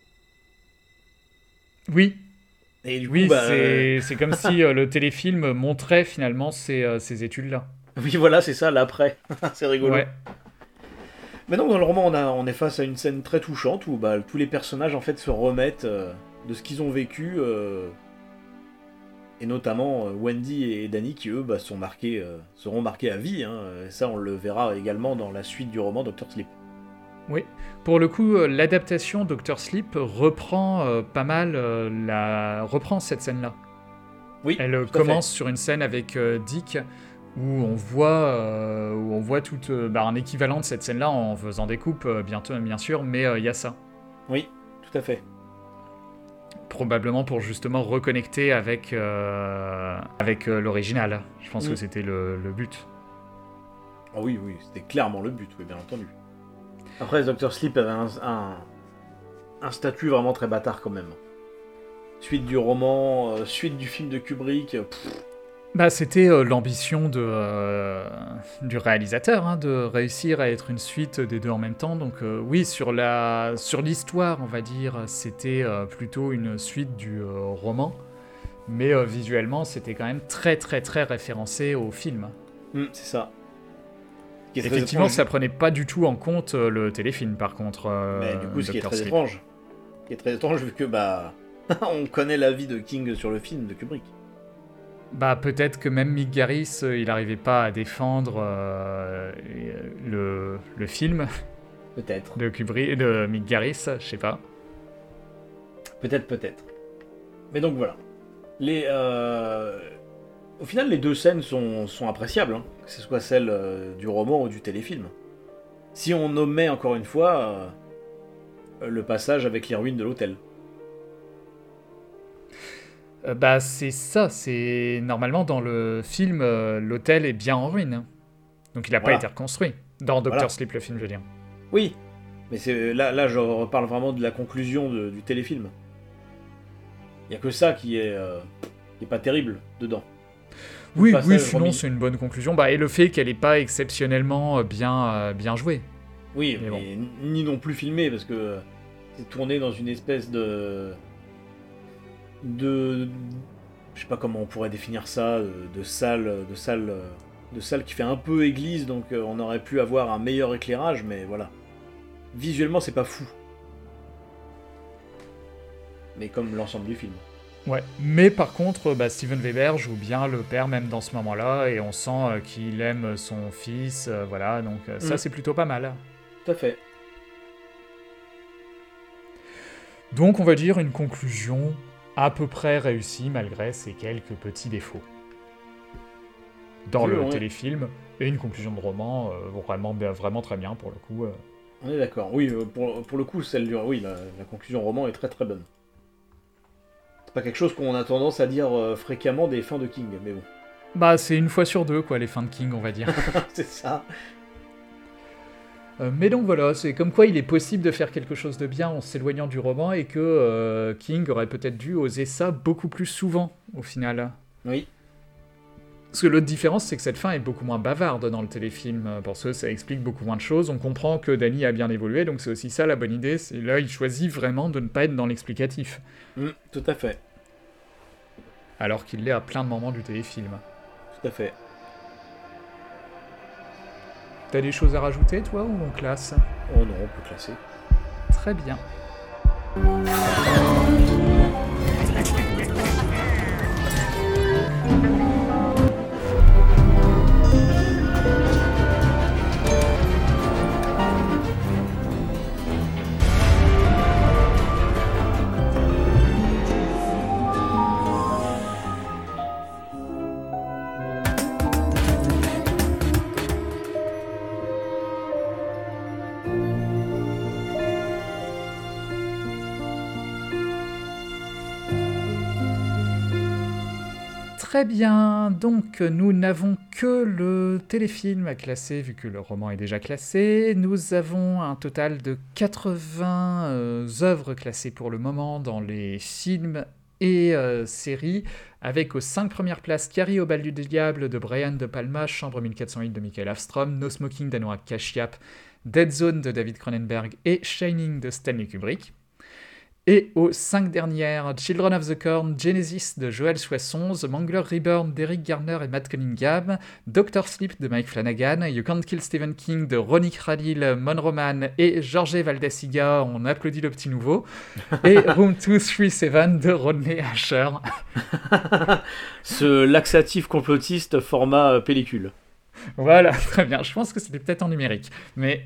[SPEAKER 1] Oui.
[SPEAKER 2] Et du coup,
[SPEAKER 1] c'est comme si le téléfilm montrait finalement ces études-là.
[SPEAKER 2] Oui, voilà, c'est ça, l'après. C'est rigolo.
[SPEAKER 1] Ouais.
[SPEAKER 2] Mais donc, dans le roman, on est face à une scène très touchante où tous les personnages, en fait, se remettent de ce qu'ils ont vécu, et notamment Wendy et Danny, qui, eux, seront marqués à vie. Hein. Et ça, on le verra également dans la suite du roman Dr. Sleep.
[SPEAKER 1] Oui. Pour le coup, l'adaptation Dr. Sleep reprend reprend cette scène-là.
[SPEAKER 2] Oui,
[SPEAKER 1] elle commence sur une scène avec Dick, où on voit tout un équivalent de cette scène-là en faisant des coupes, bien sûr, mais il y a ça.
[SPEAKER 2] Oui, tout à fait.
[SPEAKER 1] Probablement pour justement reconnecter avec l'original. Je pense que c'était le but.
[SPEAKER 2] Ah oui, c'était clairement le but, oui, bien entendu. Après, Dr. Sleep avait un statut vraiment très bâtard quand même. Suite du roman, suite du film de Kubrick...
[SPEAKER 1] C'était l'ambition du réalisateur, hein, de réussir à être une suite des deux en même temps. Donc oui, sur l'histoire, on va dire, c'était plutôt une suite du roman. Mais visuellement, c'était quand même très très très référencé au film.
[SPEAKER 2] C'est ça.
[SPEAKER 1] Effectivement, ça prenait pas du tout en compte le téléfilm, par contre.
[SPEAKER 2] Mais du coup, ce qui est
[SPEAKER 1] Dr.
[SPEAKER 2] très
[SPEAKER 1] Sleep.
[SPEAKER 2] étrange. Ce qui est très étrange, vu que on connaît l'avis de King sur le film de Kubrick.
[SPEAKER 1] Peut-être que même Mick Garris, il n'arrivait pas à défendre le film.
[SPEAKER 2] Peut-être.
[SPEAKER 1] De Mick Garris, je sais pas.
[SPEAKER 2] Peut-être. Mais donc voilà. Au final, les 2 scènes sont appréciables, hein, que ce soit celle du roman ou du téléfilm. Si on omet encore une fois le passage avec les ruines de l'hôtel.
[SPEAKER 1] C'est ça, c'est... Normalement, dans le film, l'hôtel est bien en ruine. Donc il n'a pas été reconstruit. Dans Dr. Sleep, le film, je veux dire.
[SPEAKER 2] Oui, mais là, je reparle vraiment de la conclusion du téléfilm. Il n'y a que ça qui est pas terrible dedans.
[SPEAKER 1] Oui, sinon c'est une bonne conclusion. Et le fait qu'elle n'est pas exceptionnellement bien jouée.
[SPEAKER 2] Oui, mais ni non plus filmée, parce que c'est tourné dans une espèce de je sais pas comment on pourrait définir ça, de salle qui fait un peu église, donc on aurait pu avoir un meilleur éclairage, mais voilà. Visuellement, c'est pas fou. Mais comme l'ensemble du film.
[SPEAKER 1] Ouais, mais par contre, Steven Weber joue bien le père même dans ce moment-là, et on sent qu'il aime son fils, voilà, donc ça c'est plutôt pas mal.
[SPEAKER 2] Tout à fait.
[SPEAKER 1] Donc on va dire une conclusion à peu près réussie malgré ses quelques petits défauts. Dans le téléfilm, et une conclusion de roman vraiment très bien pour le coup.
[SPEAKER 2] On est d'accord, oui, pour le coup, la conclusion roman est très très bonne. C'est pas quelque chose qu'on a tendance à dire fréquemment des fins de King, mais bon.
[SPEAKER 1] C'est une fois sur 2, quoi, les fins de King, on va dire.
[SPEAKER 2] C'est ça.
[SPEAKER 1] Mais donc voilà, c'est comme quoi il est possible de faire quelque chose de bien en s'éloignant du roman, et que King aurait peut-être dû oser ça beaucoup plus souvent, au final.
[SPEAKER 2] Oui.
[SPEAKER 1] Parce que l'autre différence, c'est que cette fin est beaucoup moins bavarde dans le téléfilm, parce que ça explique beaucoup moins de choses. On comprend que Danny a bien évolué, donc c'est aussi ça la bonne idée. C'est là, il choisit vraiment de ne pas être dans l'explicatif.
[SPEAKER 2] Tout à fait.
[SPEAKER 1] Alors qu'il l'est à plein de moments du téléfilm.
[SPEAKER 2] Tout à fait.
[SPEAKER 1] T'as des choses à rajouter, toi, ou on classe ?
[SPEAKER 2] Oh non, on peut classer.
[SPEAKER 1] Très bien. Très bien, donc nous n'avons que le téléfilm à classer vu que le roman est déjà classé. Nous avons un total de 80 œuvres classées pour le moment dans les films et séries, avec aux 5 premières places Carrie au bal du diable de Brian De Palma, Chambre 1408 de Michael Afstrom, No Smoking d'Anurag Kashyap, Dead Zone de David Cronenberg et Shining de Stanley Kubrick. Et aux 5 dernières, Children of the Corn, Genesis de Joël Soisson, The Mangler Reborn d'Eric Garner et Matt Cunningham, Dr. Sleep de Mike Flanagan, You Can't Kill Stephen King de Ronnie Khalil, Monroe Mann et Jorge Valdesiga, on applaudit le petit nouveau, et Room 237 de Rodney Asher.
[SPEAKER 2] Ce laxatif complotiste format pellicule.
[SPEAKER 1] Voilà, très bien. Je pense que c'était peut-être en numérique, mais...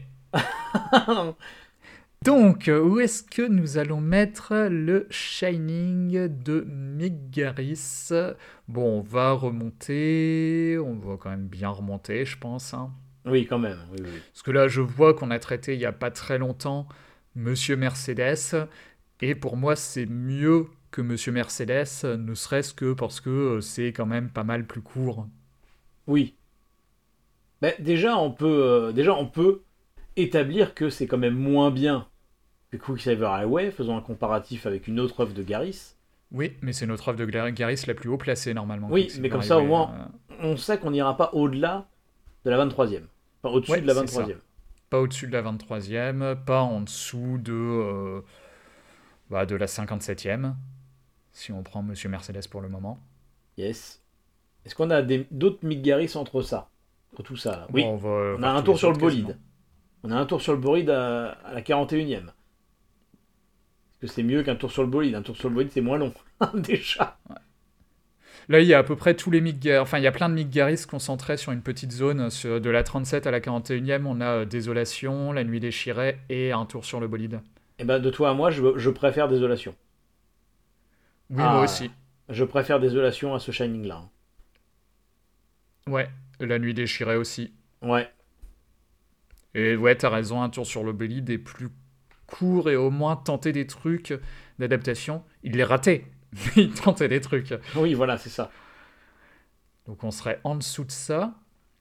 [SPEAKER 1] Donc, où est-ce que nous allons mettre le Shining de Mick Garris ? Bon, on va remonter, on va quand même bien remonter, je pense. Hein.
[SPEAKER 2] Oui, quand même, oui.
[SPEAKER 1] Parce que là, je vois qu'on a traité il n'y a pas très longtemps Monsieur Mercedes, et pour moi, c'est mieux que Monsieur Mercedes, ne serait-ce que parce que c'est quand même pas mal plus court.
[SPEAKER 2] Oui. Mais déjà, on peut établir que c'est quand même moins bien que Quicksilver Highway, faisons un comparatif avec une autre œuvre de Garris.
[SPEAKER 1] Oui, mais c'est notre œuvre de Garris la plus haut placée normalement.
[SPEAKER 2] Oui, mais comme ça au moins, on sait qu'on n'ira pas au-delà de la 23e. Enfin, au-dessus de la 23e.
[SPEAKER 1] Pas au-dessus de la 23e, pas en dessous de la 57e, si on prend Monsieur Mercedes pour le moment.
[SPEAKER 2] Yes. Est-ce qu'on a d'autres Mick Garris entre ça, entre tout ça là? Oui,
[SPEAKER 1] bon,
[SPEAKER 2] on a un tour sur le bolide. On a un tour sur le bolide à la 41e. Est-ce que c'est mieux qu'un tour sur le bolide? Un tour sur le bolide, c'est moins long, déjà.
[SPEAKER 1] Ouais. Là, il y a à peu près tous les Mick Garris... Enfin, il y a plein de Mick Garris concentrés sur une petite zone. De la 37 à la 41e, on a Désolation, La Nuit déchirée et un tour sur le bolide.
[SPEAKER 2] Eh ben, de toi à moi, je préfère Désolation.
[SPEAKER 1] Oui, moi aussi.
[SPEAKER 2] Je préfère Désolation à ce Shining-là.
[SPEAKER 1] Ouais, La Nuit déchirée aussi.
[SPEAKER 2] Ouais.
[SPEAKER 1] Et ouais, t'as raison, un tour sur le bolide est plus court et au moins tenter des trucs d'adaptation. Il les ratait, mais il tentait des trucs.
[SPEAKER 2] Oui, voilà, c'est ça.
[SPEAKER 1] Donc on serait en dessous de ça.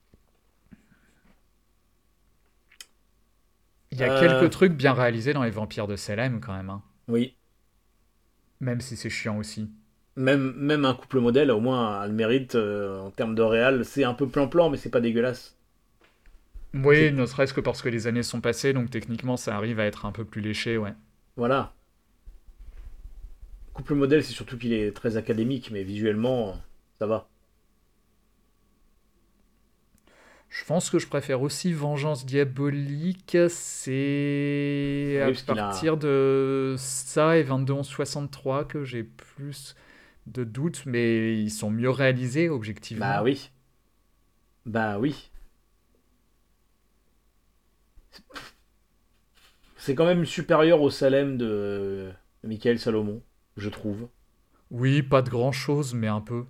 [SPEAKER 1] Il y a quelques trucs bien réalisés dans Les Vampires de Salem quand même. Hein.
[SPEAKER 2] Oui.
[SPEAKER 1] Même si c'est chiant aussi.
[SPEAKER 2] Même un couple modèle, au moins, a le mérite en termes de réal. C'est un peu plan-plan, mais c'est pas dégueulasse.
[SPEAKER 1] Oui, ne serait-ce que parce que les années sont passées, donc techniquement ça arrive à être un peu plus léché, ouais.
[SPEAKER 2] Voilà. Couple modèle, c'est surtout qu'il est très académique, mais visuellement, ça va.
[SPEAKER 1] Je pense que je préfère aussi Vengeance diabolique, c'est à partir de ça et 22-11-63 que j'ai plus de doutes, mais ils sont mieux réalisés, objectivement.
[SPEAKER 2] Bah oui. C'est quand même supérieur au Salem de Michael Salomon, je trouve.
[SPEAKER 1] Oui, pas de grand-chose, mais un peu.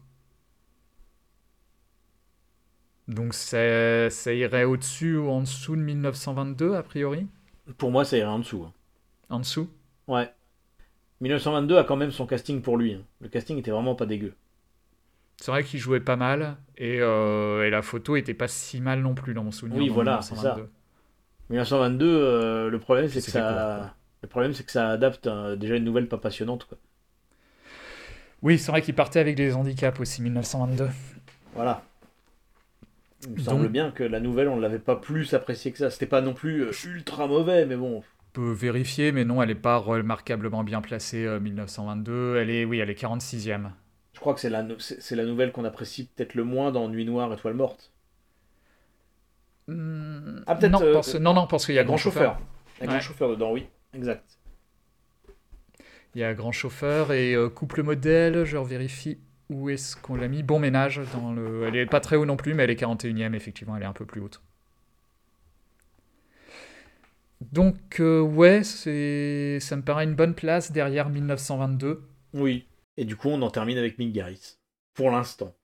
[SPEAKER 1] Donc ça irait au-dessus ou en dessous de 1922, a priori ?
[SPEAKER 2] Pour moi, ça irait en dessous.
[SPEAKER 1] En dessous ?
[SPEAKER 2] Ouais. 1922 a quand même son casting pour lui. Le casting était vraiment pas dégueu.
[SPEAKER 1] C'est vrai qu'il jouait pas mal, et la photo était pas si mal non plus dans mon souvenir.
[SPEAKER 2] Oui, voilà, c'est ça. 1922, le problème c'est que ça adapte déjà une nouvelle pas passionnante, quoi.
[SPEAKER 1] Oui, c'est vrai qu'il partait avec des handicaps aussi, 1922.
[SPEAKER 2] Voilà. Il me semble bien que la nouvelle, on ne l'avait pas plus appréciée que ça. C'était pas non plus ultra mauvais, mais bon.
[SPEAKER 1] On peut vérifier, mais non, elle n'est pas remarquablement bien placée, 1922. Elle est 46e.
[SPEAKER 2] Je crois que c'est la nouvelle qu'on apprécie peut-être le moins dans Nuit Noire, Étoile Morte.
[SPEAKER 1] Peut-être. Non, parce qu'il y a Grand Chauffeur.
[SPEAKER 2] Il y a Grand Chauffeur dedans, oui, exact.
[SPEAKER 1] Il y a Grand Chauffeur et Couple modèle, je vérifie où est-ce qu'on l'a mis. Bon Ménage, elle est pas très haut non plus, mais elle est 41e, effectivement, elle est un peu plus haute. Donc, ouais, ça me paraît une bonne place derrière 1922.
[SPEAKER 2] Oui, et du coup, on en termine avec Mick Garris. Pour l'instant.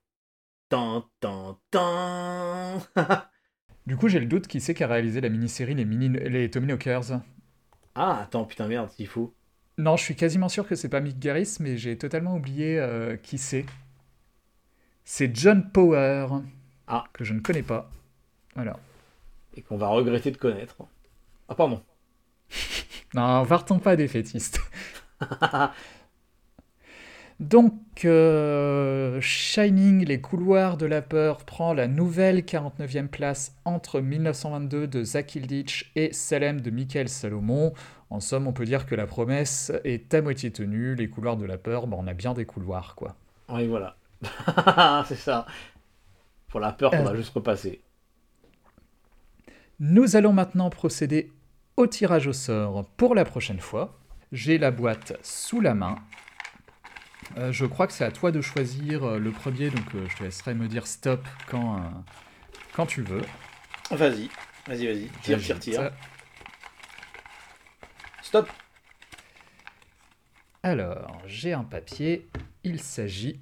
[SPEAKER 1] Du coup, j'ai le doute qui c'est qui a réalisé la mini-série les Tommy Knockers.
[SPEAKER 2] Ah, attends, putain, merde, s'il faut.
[SPEAKER 1] Non, je suis quasiment sûr que c'est pas Mick Garris, mais j'ai totalement oublié qui c'est. C'est John Power, que je ne connais pas. Voilà.
[SPEAKER 2] Et qu'on va regretter de connaître. Ah, pardon.
[SPEAKER 1] Non, partons pas défaitistes. Donc, Shining, les couloirs de la peur, prend la nouvelle 49e place entre 1922 de Zach Hilditch et Salem de Michael Salomon. En somme, on peut dire que la promesse est à moitié tenue. Les couloirs de la peur, on a bien des couloirs, quoi.
[SPEAKER 2] Oui, voilà. C'est ça. Pour la peur, on va juste repasser.
[SPEAKER 1] Nous allons maintenant procéder au tirage au sort pour la prochaine fois. J'ai la boîte sous la main. Je crois que c'est à toi de choisir le premier, donc je te laisserai me dire stop quand tu veux.
[SPEAKER 2] Vas-y. Tire. Stop.
[SPEAKER 1] Alors, j'ai un papier. Il s'agit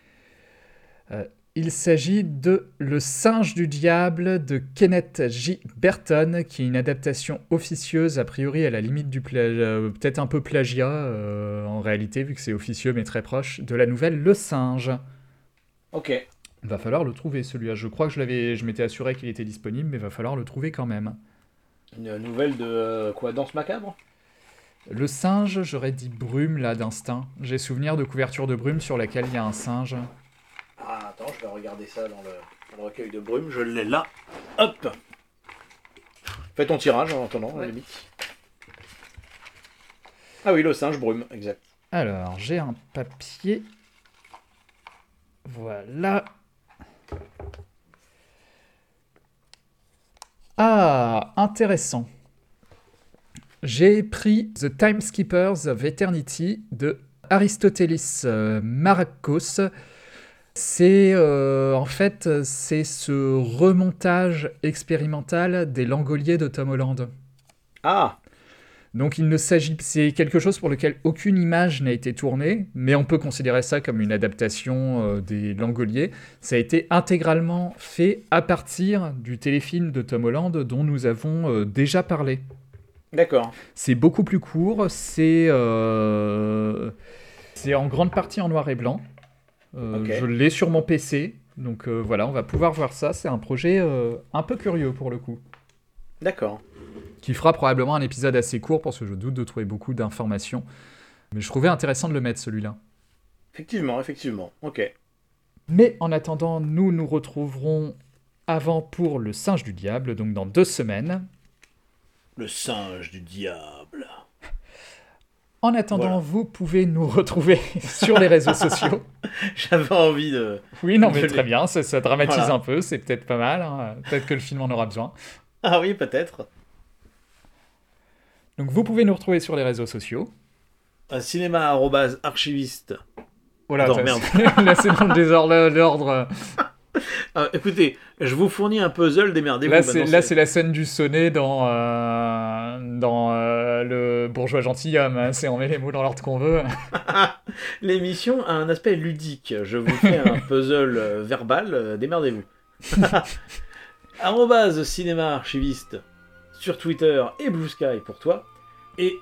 [SPEAKER 1] de Le singe du diable de Kenneth J. Burton, qui est une adaptation officieuse, a priori à la limite du peut-être un peu plagiat en réalité, vu que c'est officieux mais très proche, de la nouvelle Le singe.
[SPEAKER 2] Ok.
[SPEAKER 1] Il va falloir le trouver celui-là. Je crois que je m'étais assuré qu'il était disponible, mais il va falloir le trouver quand même.
[SPEAKER 2] Une nouvelle de quoi, Danse macabre ?
[SPEAKER 1] Le singe, j'aurais dit Brume là d'instinct. J'ai souvenir de couverture de Brume sur laquelle il y a un singe.
[SPEAKER 2] Ah, attends, je vais regarder ça dans le recueil de Brume. Je l'ai là. Hop. Fais ton tirage en attendant, à la limite. Ah oui, le singe Brume, exact.
[SPEAKER 1] Alors, j'ai un papier. Voilà. Ah, intéressant. J'ai pris The Timekeepers of Eternity de Aristotelis Marrakos. C'est en fait c'est ce remontage expérimental des Langoliers de Tom Holland.
[SPEAKER 2] Ah.
[SPEAKER 1] Donc c'est quelque chose pour lequel aucune image n'a été tournée, mais on peut considérer ça comme une adaptation des Langoliers. Ça a été intégralement fait à partir du téléfilm de Tom Holland dont nous avons déjà parlé.
[SPEAKER 2] D'accord.
[SPEAKER 1] C'est beaucoup plus court, c'est en grande partie en noir et blanc. Okay. Je l'ai sur mon PC, donc voilà, on va pouvoir voir ça. C'est un projet un peu curieux pour le coup.
[SPEAKER 2] D'accord.
[SPEAKER 1] Qui fera probablement un épisode assez court parce que je doute de trouver beaucoup d'informations. Mais je trouvais intéressant de le mettre celui-là.
[SPEAKER 2] Effectivement, ok.
[SPEAKER 1] Mais en attendant, nous retrouverons avant pour le singe du diable, donc dans 2 semaines.
[SPEAKER 2] Le singe du diable.
[SPEAKER 1] En attendant, vous pouvez nous retrouver sur les réseaux sociaux.
[SPEAKER 2] J'avais envie de...
[SPEAKER 1] Oui, non, mais très bien, ça dramatise un peu, c'est peut-être pas mal. Hein. Peut-être que le film en aura besoin.
[SPEAKER 2] Ah oui, peut-être.
[SPEAKER 1] Donc vous pouvez nous retrouver sur les réseaux sociaux.
[SPEAKER 2] cinéma@archiviste.
[SPEAKER 1] Voilà, merde. Là, c'est dans le désordre, l'ordre...
[SPEAKER 2] écoutez, je vous fournis un puzzle, démerdez-vous.
[SPEAKER 1] Là, c'est la scène du sonnet dans le bourgeois gentilhomme. Hein. C'est on met les mots dans l'ordre qu'on veut.
[SPEAKER 2] L'émission a un aspect ludique. Je vous fais un puzzle verbal, démerdez-vous. @cinéma-archiviste sur Twitter et Blue Sky pour toi. Et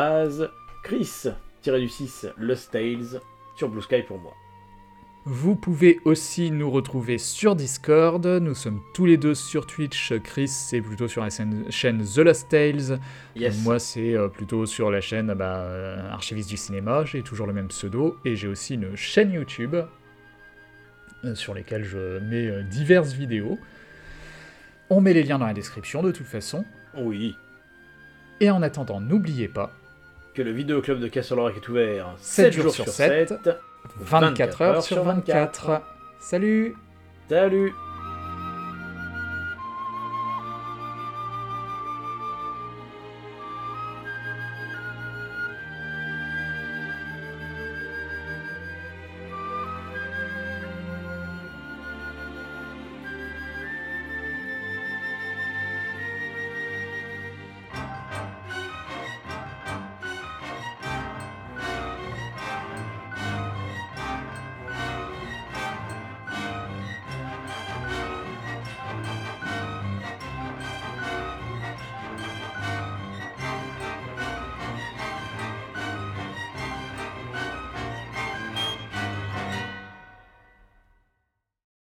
[SPEAKER 2] @Chris-6 Lost Tales sur Blue Sky pour moi.
[SPEAKER 1] Vous pouvez aussi nous retrouver sur Discord, nous sommes tous les deux sur Twitch, Chris c'est plutôt sur la chaîne The Lost Tales,
[SPEAKER 2] yes.
[SPEAKER 1] Moi c'est plutôt sur la chaîne Archiviste du cinéma, j'ai toujours le même pseudo, et j'ai aussi une chaîne YouTube sur laquelle je mets diverses vidéos. On met les liens dans la description de toute façon.
[SPEAKER 2] Oui.
[SPEAKER 1] Et en attendant, n'oubliez pas
[SPEAKER 2] que le vidéoclub de Castle est ouvert
[SPEAKER 1] 7 jours sur 7. 24 heures sur 24. Salut.
[SPEAKER 2] Salut.